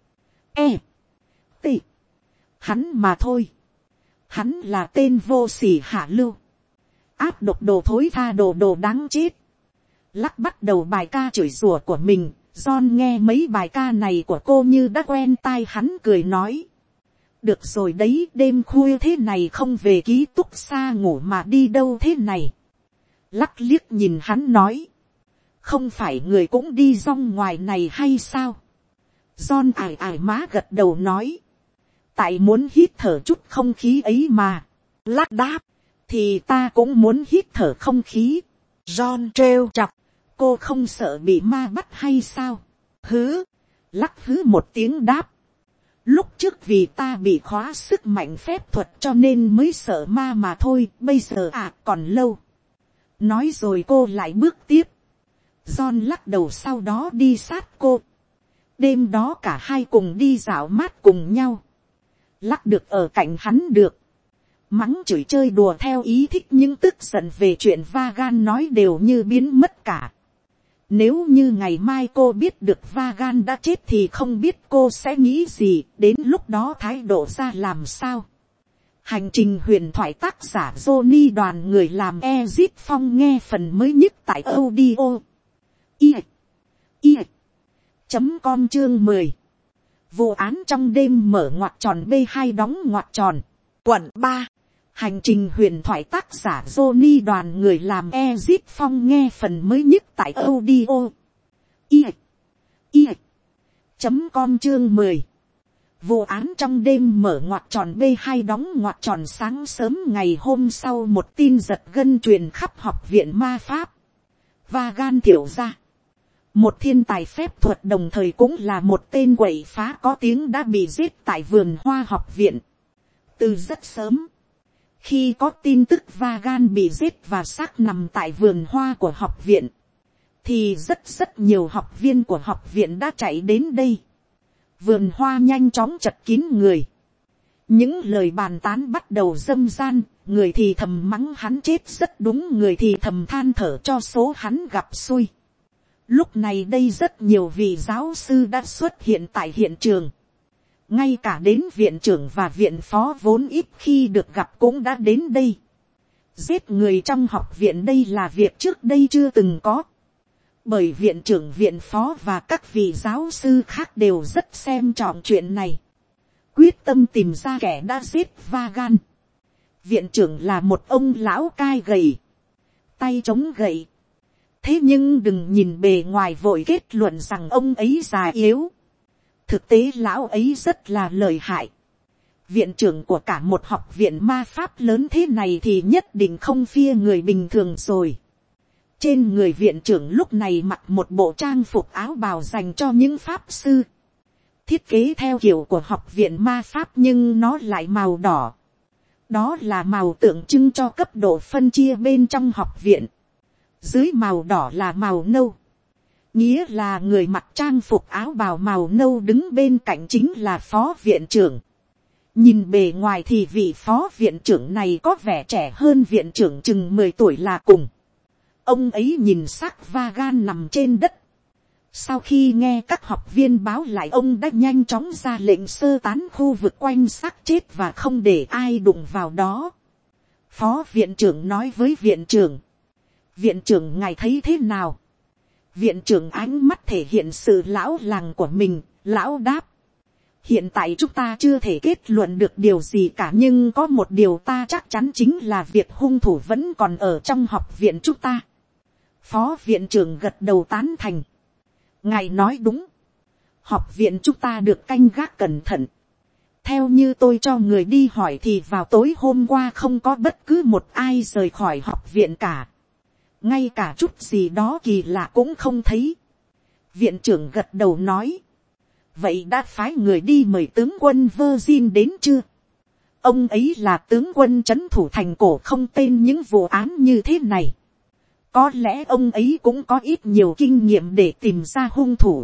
hắn mà thôi. Hắn là tên vô sỉ hạ lưu, áp độc đồ thối tha đồ đáng chết." Lắc bắt đầu bài ca chửi rủa của mình. John nghe mấy bài ca này của cô như đã quen tai, hắn cười nói: "Được rồi đấy, đêm khuya thế này không về ký túc xá ngủ mà đi đâu thế này?" Lắc liếc nhìn hắn nói: "Không phải người cũng đi rong ngoài này hay sao?" John ải ải má gật đầu nói: "Tại muốn hít thở chút không khí ấy mà." Lắc đáp: "Thì ta cũng muốn hít thở không khí." John trêu chọc: "Cô không sợ bị ma bắt hay sao?" "Hứ." Lắc hứ một tiếng đáp: "Lúc trước vì ta bị khóa sức mạnh phép thuật cho nên mới sợ ma mà thôi, bây giờ còn lâu." Nói rồi cô lại bước tiếp. John lắc đầu sau đó đi sát cô. Đêm đó cả hai cùng đi dạo mát cùng nhau. Lắc được ở cạnh hắn được, mắng chửi chơi đùa theo ý thích, nhưng tức giận về chuyện Vagan nói đều như biến mất cả. Nếu như ngày mai cô biết được Vagan đã chết thì không biết cô sẽ nghĩ gì, đến lúc đó thái độ ra làm sao. Hành trình huyền thoại, tác giả Johnny, đoàn người làm Ezit Phong, nghe phần mới nhất tại audio com chương 10. Vụ án trong đêm mở ngoặc tròn B2 đóng ngoặc tròn. Quận 3. Hành trình huyền thoại, tác giả Johnny, đoàn người làm Ezit Phong, nghe phần mới nhất tại audio com chương 10. Vụ án trong đêm mở ngoặc tròn B2 đóng ngoặc tròn. Sáng sớm ngày hôm sau, một tin giật gân truyền khắp học viện ma pháp. Vagan Thiểu Gia, một thiên tài phép thuật đồng thời cũng là một tên quậy phá có tiếng, đã bị giết tại vườn hoa học viện. Từ rất sớm, khi có tin tức Vagan bị giết và xác nằm tại vườn hoa của học viện, thì rất nhiều học viên của học viện đã chạy đến đây. Vườn hoa nhanh chóng chật kín người. Những lời bàn tán bắt đầu dâm gian, người thì thầm mắng hắn chết rất đúng, người thì thầm than thở cho số hắn gặp xui. Lúc này đây rất nhiều vị giáo sư đã xuất hiện tại hiện trường. Ngay cả đến viện trưởng và viện phó vốn ít khi được gặp cũng đã đến đây. Giết người trong học viện đây là việc trước đây chưa từng có. Bởi viện trưởng viện phó và các vị giáo sư khác đều rất xem trọng chuyện này. Quyết tâm tìm ra kẻ đã giết Vagan. Viện trưởng là một ông lão cai gầy. Tay chống gậy. Thế nhưng đừng nhìn bề ngoài vội kết luận rằng ông ấy già yếu. Thực tế lão ấy rất là lợi hại. Viện trưởng của cả một học viện ma pháp lớn thế này thì nhất định không phia người bình thường rồi. Trên người viện trưởng lúc này mặc một bộ trang phục áo bào dành cho những pháp sư. Thiết kế theo kiểu của học viện ma pháp nhưng nó lại màu đỏ. Đó là màu tượng trưng cho cấp độ phân chia bên trong học viện. Dưới màu đỏ là màu nâu. Nghĩa là người mặc trang phục áo bào màu nâu đứng bên cạnh chính là phó viện trưởng. Nhìn bề ngoài thì vị phó viện trưởng này có vẻ trẻ hơn viện trưởng chừng 10 tuổi là cùng. Ông ấy nhìn xác Vagan nằm trên đất. Sau khi nghe các học viên báo lại ông đã nhanh chóng ra lệnh sơ tán khu vực quanh xác chết và không để ai đụng vào đó. Phó viện trưởng nói với viện trưởng. Viện trưởng ngài thấy thế nào? Viện trưởng ánh mắt thể hiện sự lão làng của mình. Lão đáp. Hiện tại chúng ta chưa thể kết luận được điều gì cả, nhưng có một điều ta chắc chắn chính là việc hung thủ vẫn còn ở trong học viện chúng ta. Phó viện trưởng gật đầu tán thành. Ngài nói đúng. Học viện chúng ta được canh gác cẩn thận. Theo như tôi cho người đi hỏi thì vào tối hôm qua không có bất cứ một ai rời khỏi học viện cả. Ngay cả chút gì đó kỳ lạ cũng không thấy. Viện trưởng gật đầu nói. Vậy đã phái người đi mời tướng quân Virgin đến chưa? Ông ấy là tướng quân trấn thủ thành cổ không tên những vụ án như thế này. Có lẽ ông ấy cũng có ít nhiều kinh nghiệm để tìm ra hung thủ.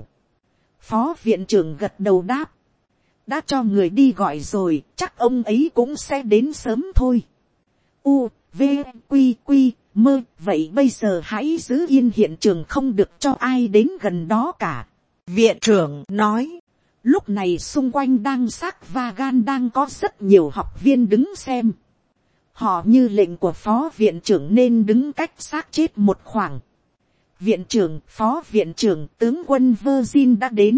Phó viện trưởng gật đầu đáp. Đã cho người đi gọi rồi, chắc ông ấy cũng sẽ đến sớm thôi. U, V, Q, Mơ, vậy bây giờ hãy giữ yên hiện trường không được cho ai đến gần đó cả. Viện trưởng nói. Lúc này xung quanh đang xác Vagan đang có rất nhiều học viên đứng xem. Họ như lệnh của phó viện trưởng nên đứng cách xác chết một khoảng. Viện trưởng, phó viện trưởng, tướng quân Virgin đã đến.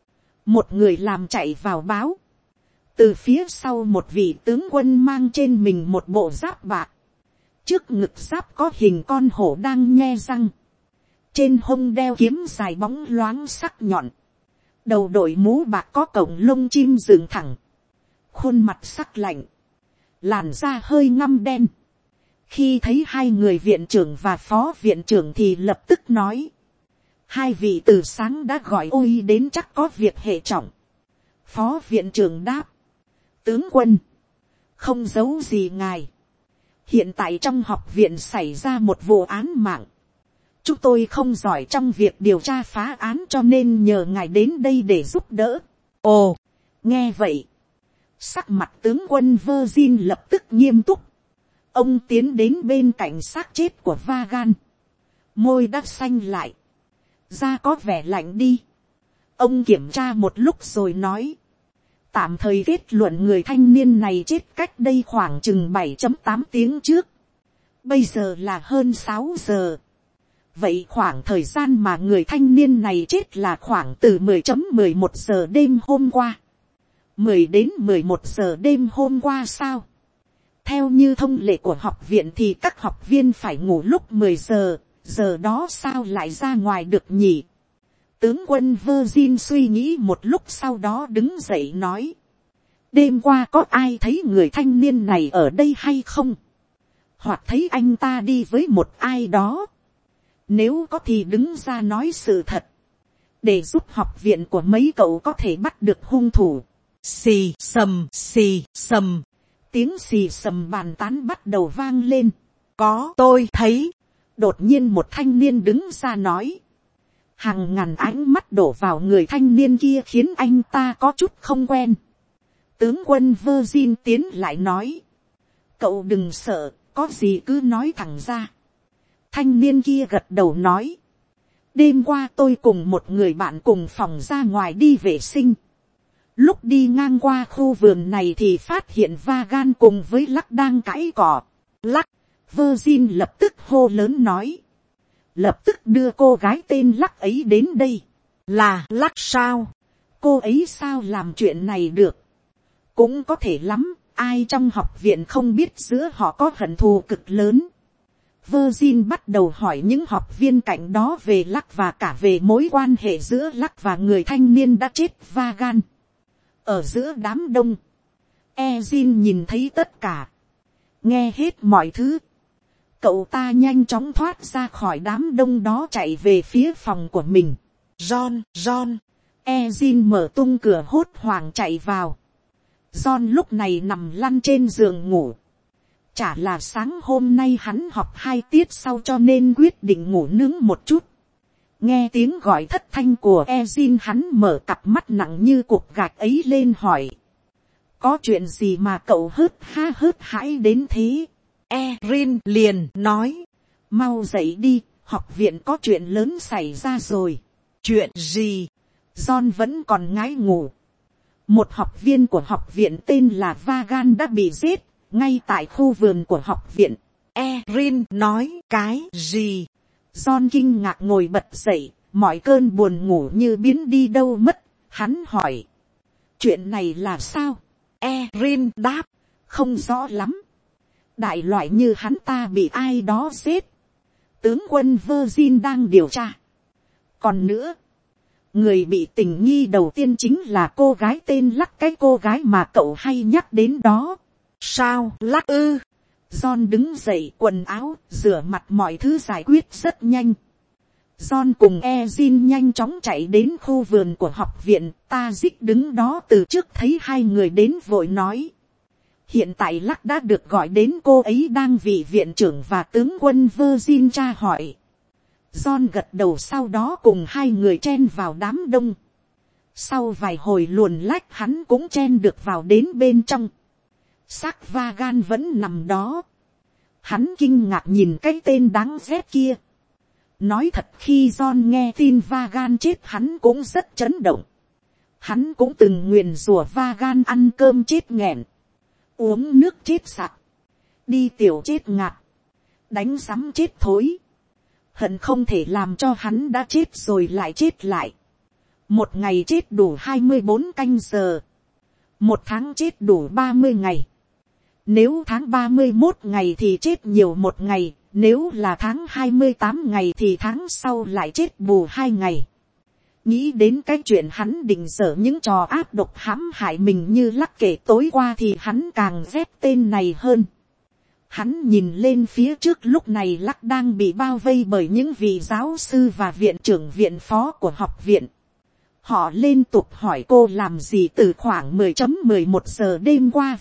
Một người làm chạy vào báo. Từ phía sau một vị tướng quân mang trên mình một bộ giáp bạc. Trước ngực giáp có hình con hổ đang nhe răng. Trên hông đeo kiếm dài bóng loáng sắc nhọn. Đầu đội mũ bạc có cổng lông chim dựng thẳng. Khuôn mặt sắc lạnh. Làn da hơi ngăm đen. Khi thấy hai người viện trưởng và phó viện trưởng thì lập tức nói. Hai vị từ sáng đã gọi ôi đến chắc có việc hệ trọng. Phó viện trưởng đáp. Tướng quân. Không giấu gì ngài. Hiện tại trong học viện xảy ra một vụ án mạng. Chúng tôi không giỏi trong việc điều tra phá án cho nên nhờ ngài đến đây để giúp đỡ. Ồ, nghe vậy. Sắc mặt tướng quân Virgin lập tức nghiêm túc. Ông tiến đến bên cạnh xác chết của Vagan. Môi đã xanh lại. Da có vẻ lạnh đi. Ông kiểm tra một lúc rồi nói. Tạm thời kết luận người thanh niên này chết cách đây khoảng chừng 7.8 tiếng trước. Bây giờ là hơn 6 giờ. Vậy khoảng thời gian mà người thanh niên này chết là khoảng từ 10.11 giờ đêm hôm qua. 10 đến 11 giờ đêm hôm qua sao? Theo như thông lệ của học viện thì các học viên phải ngủ lúc 10 giờ. Giờ đó sao lại ra ngoài được nhỉ? Tướng quân Virgin suy nghĩ một lúc sau đó đứng dậy nói. Đêm qua có ai thấy người thanh niên này ở đây hay không? Hoặc thấy anh ta đi với một ai đó? Nếu có thì đứng ra nói sự thật. Để giúp học viện của mấy cậu có thể bắt được hung thủ. Xì sầm xì sầm. Tiếng xì sầm bàn tán bắt đầu vang lên. Có tôi thấy. Đột nhiên một thanh niên đứng ra nói. Hàng ngàn ánh mắt đổ vào người thanh niên kia khiến anh ta có chút không quen. Tướng quân Virgin tiến lại nói. Cậu đừng sợ, có gì cứ nói thẳng ra. Thanh niên kia gật đầu nói. Đêm qua tôi cùng một người bạn cùng phòng ra ngoài đi vệ sinh. Lúc đi ngang qua khu vườn này thì phát hiện Vagan cùng với Lắc đang cãi cỏ. Lắc, Virgin lập tức hô lớn nói. Lập tức đưa cô gái tên Lắc ấy đến đây. Là Lắc sao? Cô ấy sao làm chuyện này được? Cũng có thể lắm, ai trong học viện không biết giữa họ có hận thù cực lớn. Virgin bắt đầu hỏi những học viên cạnh đó về Lắc và cả về mối quan hệ giữa Lắc và người thanh niên đã chết Vagan. Ở giữa đám đông, Ezin nhìn thấy tất cả, nghe hết mọi thứ. Cậu ta nhanh chóng thoát ra khỏi đám đông đó, chạy về phía phòng của mình. John. Ezin mở tung cửa hốt hoảng chạy vào. John lúc này nằm lăn trên giường ngủ. Chả là sáng hôm nay hắn học 2 tiết sau cho nên quyết định ngủ nướng một chút. Nghe tiếng gọi thất thanh của Ezin, hắn mở cặp mắt nặng như cục gạch ấy lên hỏi. Có chuyện gì mà cậu hớt hãi đến thế? Erin liền nói. Mau dậy đi, học viện có chuyện lớn xảy ra rồi. Chuyện gì? John vẫn còn ngái ngủ. Một học viên của học viện tên là Vagan đã bị giết, ngay tại khu vườn của học viện. Erin nói. Cái gì? John kinh ngạc ngồi bật dậy, mọi cơn buồn ngủ như biến đi đâu mất. Hắn hỏi. Chuyện này là sao? Erin đáp. Không rõ lắm. Đại loại như hắn ta bị ai đó giết. Tướng quân Virgin đang điều tra. Còn nữa, người bị tình nghi đầu tiên chính là cô gái tên Lắc, cái cô gái mà cậu hay nhắc đến đó. Sao? Lắc ư? John đứng dậy, quần áo, rửa mặt, mọi thứ giải quyết rất nhanh. John cùng Ezin nhanh chóng chạy đến khu vườn của học viện. Tazik đứng đó từ trước thấy hai người đến vội nói. Hiện tại Lắc đã được gọi đến, cô ấy đang vì viện trưởng và tướng quân Virgin tra hỏi. John gật đầu, sau đó cùng hai người chen vào đám đông. Sau vài hồi luồn lách hắn cũng chen được vào đến bên trong. Xác Vagan vẫn nằm đó. Hắn kinh ngạc nhìn cái tên đáng ghét kia. Nói thật, khi John nghe tin Vagan chết hắn cũng rất chấn động. Hắn cũng từng nguyền rủa Vagan ăn cơm chết nghẹn, uống nước chết sặc, đi tiểu chết ngạt, đánh rắm chết thối. Hận không thể làm cho hắn đã chết rồi lại chết lại. Một ngày chết đủ 24 canh giờ. Một tháng chết đủ 30 ngày. Nếu tháng 31 ngày thì chết nhiều một ngày. Nếu là tháng 28 ngày thì tháng sau lại chết bù 2 ngày. Nghĩ đến cái chuyện hắn định dở những trò ác độc hãm hại mình như Lắc kể tối qua thì hắn càng ghét tên này hơn. Hắn nhìn lên phía trước, lúc này Lắc đang bị bao vây bởi những vị giáo sư và viện trưởng viện phó của học viện. Họ liên tục hỏi cô làm gì từ khoảng 10:11 giờ đêm qua.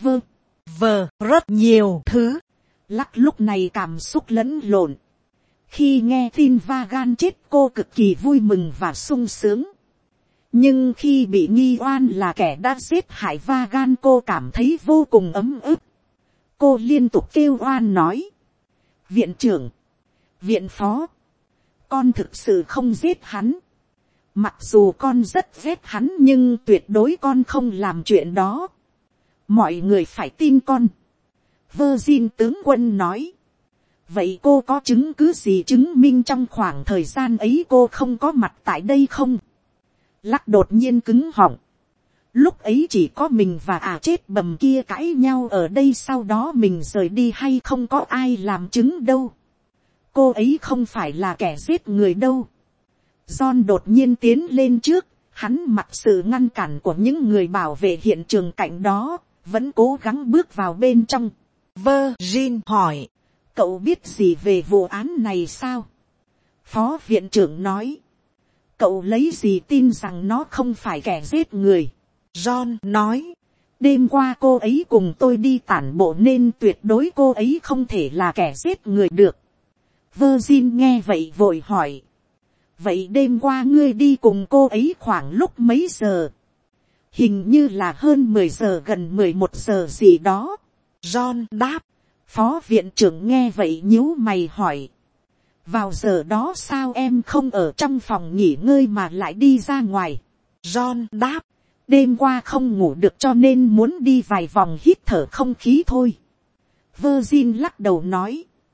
Rất nhiều thứ. Lắc lúc này cảm xúc lẫn lộn. Khi nghe tin Vagan chết cô cực kỳ vui mừng và sung sướng. Nhưng khi bị nghi oan là kẻ đã giết hại Vagan, cô cảm thấy vô cùng ấm ức. Cô liên tục kêu oan nói. Viện trưởng, viện phó, con thực sự không giết hắn. Mặc dù con rất ghét hắn nhưng tuyệt đối con không làm chuyện đó. Mọi người phải tin con. Virgin tướng quân nói. Vậy cô có chứng cứ gì chứng minh trong khoảng thời gian ấy cô không có mặt tại đây không? Lắc đột nhiên cứng họng. Lúc ấy chỉ có mình và chết bầm kia cãi nhau ở đây, sau đó mình rời đi hay không có ai làm chứng đâu. Cô ấy không phải là kẻ giết người đâu. John đột nhiên tiến lên trước, hắn mặc sự ngăn cản của những người bảo vệ hiện trường cạnh đó, vẫn cố gắng bước vào bên trong. Virgin hỏi. Cậu biết gì về vụ án này sao? Phó viện trưởng nói. Cậu lấy gì tin rằng nó không phải kẻ giết người? John nói. Đêm qua cô ấy cùng tôi đi tản bộ nên tuyệt đối cô ấy không thể là kẻ giết người được. Virgin nghe vậy vội hỏi. Vậy đêm qua ngươi đi cùng cô ấy khoảng lúc mấy giờ? Hình như là hơn 10 giờ, gần 11 giờ gì đó. John đáp. Phó viện trưởng nghe vậy nhíu mày hỏi. Vào giờ đó sao em không ở trong phòng nghỉ ngơi mà lại đi ra ngoài? John đáp. Đêm qua không ngủ được cho nên muốn đi vài vòng hít thở không khí thôi. Virgin lắc đầu nói.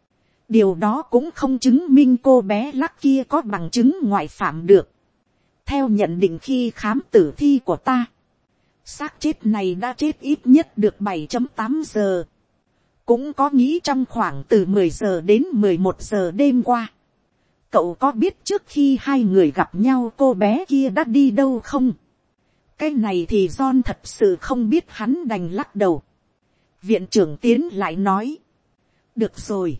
Điều đó cũng không chứng minh cô bé lắc kia có bằng chứng ngoại phạm được. Theo nhận định khi khám tử thi của ta, xác chết này đã chết ít nhất được 7.8 giờ. Cũng có nghĩ trong khoảng từ 10 giờ đến 11 giờ đêm qua. Cậu có biết trước khi hai người gặp nhau cô bé kia đã đi đâu không? Cái này thì John thật sự không biết, hắn đành lắc đầu. Viện trưởng tiến lại nói. Được rồi.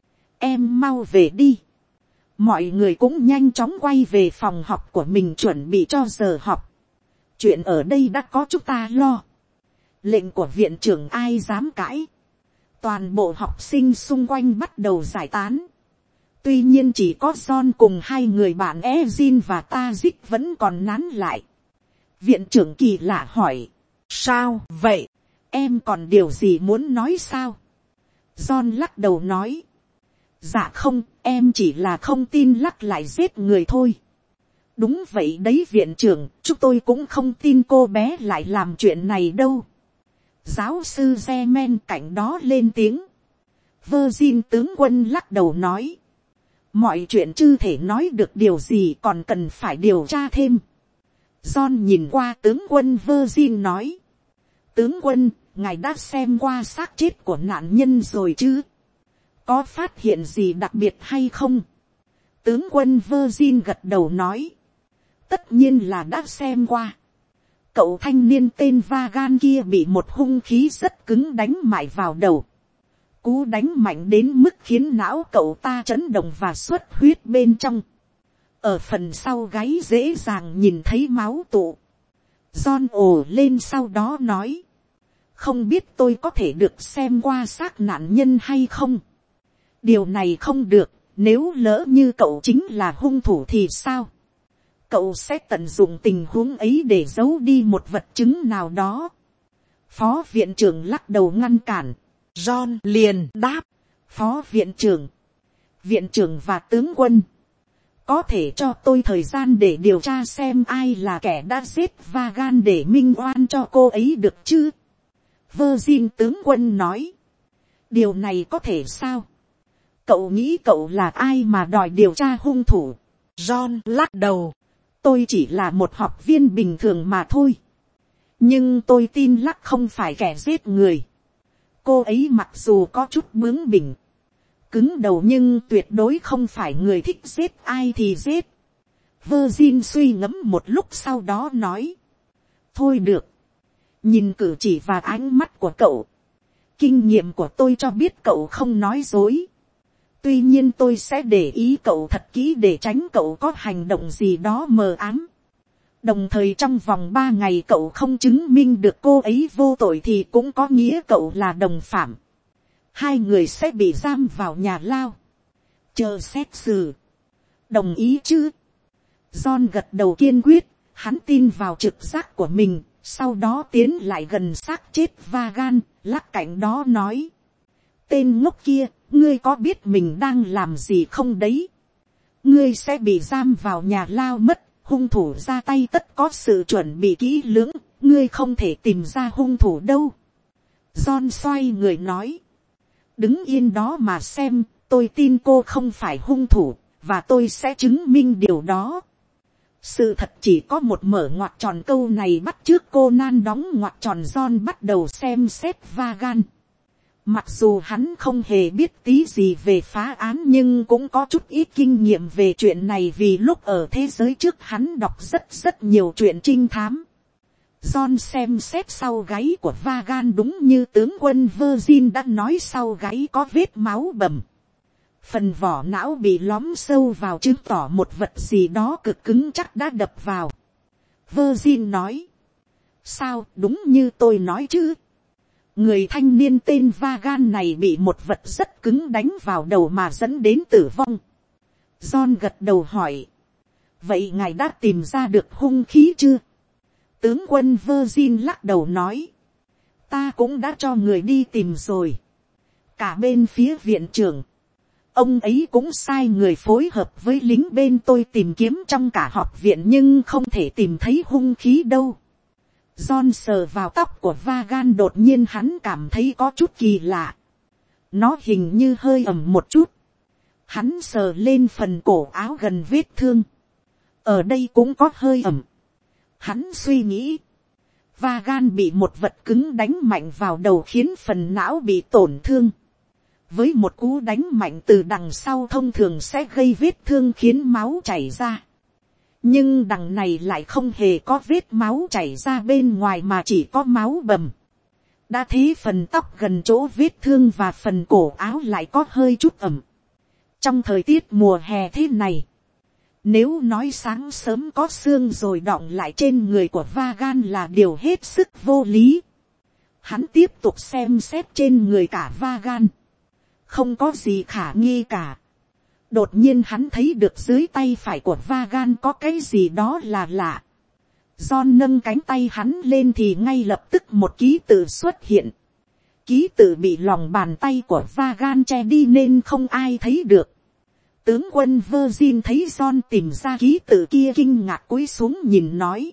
Em mau về đi. Mọi người cũng nhanh chóng quay về phòng học của mình chuẩn bị cho giờ học. Chuyện ở đây đã có chúng ta lo. Lệnh của viện trưởng ai dám cãi. Toàn bộ học sinh xung quanh bắt đầu giải tán. Tuy nhiên chỉ có John cùng hai người bạn Ezin và Tazik vẫn còn nán lại. Viện trưởng kỳ lạ hỏi. Sao vậy? Em còn điều gì muốn nói sao? John lắc đầu nói. Dạ không, em chỉ là không tin lắc lại giết người thôi. Đúng vậy đấy viện trưởng, chúng tôi cũng không tin cô bé lại làm chuyện này đâu. Giáo sư Zemen cạnh đó lên tiếng. Virgin tướng quân lắc đầu nói. Mọi chuyện chưa thể nói được điều gì, còn cần phải điều tra thêm. John nhìn qua tướng quân Virgin nói. Tướng quân, ngài đã xem qua xác chết của nạn nhân rồi chứ? Có phát hiện gì đặc biệt hay không? Tướng quân Virgin gật đầu nói. Tất nhiên là đã xem qua. Cậu thanh niên tên Vagan kia bị một hung khí rất cứng đánh mại vào đầu. Cú đánh mạnh đến mức khiến não cậu ta chấn động và xuất huyết bên trong. Ở phần sau gáy dễ dàng nhìn thấy máu tụ. John ồ lên sau đó nói. Không biết tôi có thể được xem qua xác nạn nhân hay không? Điều này không được, nếu lỡ như cậu chính là hung thủ thì sao? Cậu sẽ tận dụng tình huống ấy để giấu đi một vật chứng nào đó. Phó viện trưởng lắc đầu ngăn cản. John liền đáp. Phó viện trưởng và tướng quân. Có thể cho tôi thời gian để điều tra xem ai là kẻ đã giết Vagan để minh oan cho cô ấy được chứ? Virgin tướng quân nói. Điều này có thể sao? Cậu nghĩ cậu là ai mà đòi điều tra hung thủ? John lắc đầu. Tôi chỉ là một học viên bình thường mà thôi. Nhưng tôi tin lắc không phải kẻ giết người. Cô ấy mặc dù có chút bướng bỉnh, cứng đầu nhưng tuyệt đối không phải người thích giết ai thì giết. Virgin suy ngẫm một lúc sau đó nói. Thôi được. Nhìn cử chỉ và ánh mắt của cậu, kinh nghiệm của tôi cho biết cậu không nói dối. Tuy nhiên tôi sẽ để ý cậu thật kỹ để tránh cậu có hành động gì đó mờ ám. Đồng thời trong vòng 3 ngày cậu không chứng minh được cô ấy vô tội thì cũng có nghĩa cậu là đồng phạm. Hai người sẽ bị giam vào nhà lao. Chờ xét xử. Đồng ý chứ? John gật đầu kiên quyết. Hắn tin vào trực giác của mình. Sau đó tiến lại gần xác chết Vagan, lắc cạnh đó nói. Tên ngốc kia, ngươi có biết mình đang làm gì không đấy? Ngươi sẽ bị giam vào nhà lao mất. Hung thủ ra tay tất có sự chuẩn bị kỹ lưỡng, ngươi không thể tìm ra hung thủ đâu. John xoay người nói. Đứng yên đó mà xem, tôi tin cô không phải hung thủ, và tôi sẽ chứng minh điều đó. Sự thật chỉ có một mở ngoặc tròn, câu này bắt trước Conan đóng ngoặc tròn. John bắt đầu xem xét Vagan. Mặc dù hắn không hề biết tí gì về phá án nhưng cũng có chút ít kinh nghiệm về chuyện này vì lúc ở thế giới trước hắn đọc rất nhiều chuyện trinh thám. John xem xét sau gáy của Vagan đúng như tướng quân Virgin đã nói, sau gáy có vết máu bầm. Phần vỏ não bị lõm sâu vào chứng tỏ một vật gì đó cực cứng chắc đã đập vào. Virgin nói. Sao, đúng như tôi nói chứ? Người thanh niên tên Vagan này bị một vật rất cứng đánh vào đầu mà dẫn đến tử vong. John gật đầu hỏi. Vậy ngài đã tìm ra được hung khí chưa? Tướng quân Virgin lắc đầu nói. Ta cũng đã cho người đi tìm rồi. Cả bên phía viện trưởng. Ông ấy cũng sai người phối hợp với lính bên tôi tìm kiếm trong cả học viện nhưng không thể tìm thấy hung khí đâu. John sờ vào tóc của Vagan, đột nhiên hắn cảm thấy có chút kỳ lạ. Nó hình như hơi ẩm một chút. Hắn sờ lên phần cổ áo gần vết thương. Ở đây cũng có hơi ẩm. Hắn suy nghĩ. Vagan bị một vật cứng đánh mạnh vào đầu khiến phần não bị tổn thương. Với một cú đánh mạnh từ đằng sau thông thường sẽ gây vết thương khiến máu chảy ra. Nhưng đằng này lại không hề có vết máu chảy ra bên ngoài mà chỉ có máu bầm. Đã thấy phần tóc gần chỗ vết thương và phần cổ áo lại có hơi chút ẩm. Trong thời tiết mùa hè thế này, nếu nói sáng sớm có xương rồi đọng lại trên người của Vagan là điều hết sức vô lý. Hắn tiếp tục xem xét trên người cả Vagan. Không có gì khả nghi cả. Đột nhiên hắn thấy được dưới tay phải của Vagan có cái gì đó là lạ. John nâng cánh tay hắn lên thì ngay lập tức một ký tự xuất hiện. Ký tự bị lòng bàn tay của Vagan che đi nên không ai thấy được. Tướng quân Virgin thấy John tìm ra ký tự kia kinh ngạc cúi xuống nhìn nói.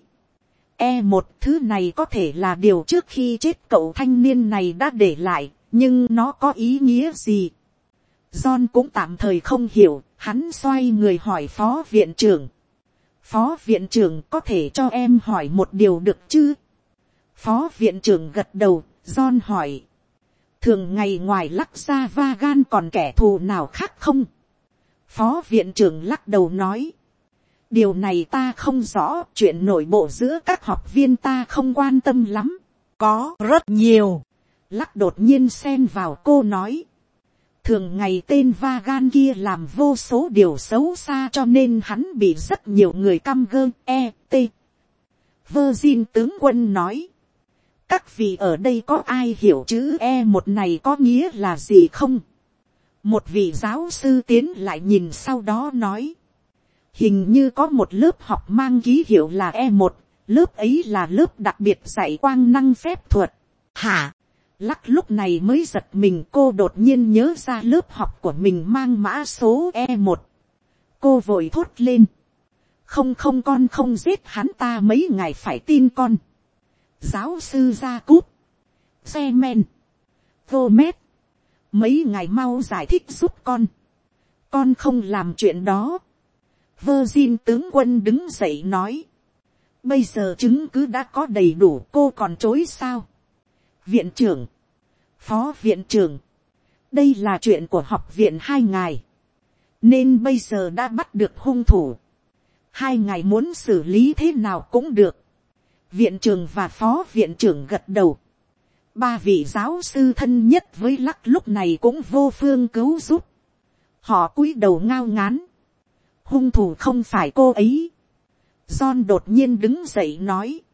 E1 thứ này có thể là điều trước khi chết cậu thanh niên này đã để lại, nhưng nó có ý nghĩa gì? John cũng tạm thời không hiểu, hắn xoay người hỏi phó viện trưởng. Phó viện trưởng có thể cho em hỏi một điều được chứ? Phó viện trưởng gật đầu, John hỏi. Thường ngày ngoài lắc ra Vagan còn kẻ thù nào khác không? Phó viện trưởng lắc đầu nói. Điều này ta không rõ, chuyện nội bộ giữa các học viên ta không quan tâm lắm. Có rất nhiều. Lắc đột nhiên xen vào cô nói. Thường ngày tên Vagan kia làm vô số điều xấu xa cho nên hắn bị rất nhiều người căm gơ e.t. Virgin tướng quân nói. Các vị ở đây có ai hiểu chữ E1 này có nghĩa là gì không? Một vị giáo sư tiến lại nhìn sau đó nói. Hình như có một lớp học mang ký hiệu là E1, lớp ấy là lớp đặc biệt dạy quang năng phép thuật. Hả? Lắc lúc này mới giật mình, cô đột nhiên nhớ ra lớp học của mình mang mã số E1. Cô vội thốt lên. Không con không giết hắn ta mấy ngày phải tin con. Giáo sư gia cúp. Xe men. Gomez. Mấy ngày mau giải thích giúp con. Con không làm chuyện đó. Virgin tướng quân đứng dậy nói. Bây giờ chứng cứ đã có đầy đủ, cô còn chối sao? Viện trưởng. Phó viện trưởng. Đây là chuyện của học viện hai ngài. Nên bây giờ đã bắt được hung thủ. Hai ngài muốn xử lý thế nào cũng được. Viện trưởng và phó viện trưởng gật đầu. Ba vị giáo sư thân nhất với Lắc lúc này cũng vô phương cứu giúp. Họ cúi đầu ngao ngán. Hung thủ không phải cô ấy. John đột nhiên đứng dậy nói.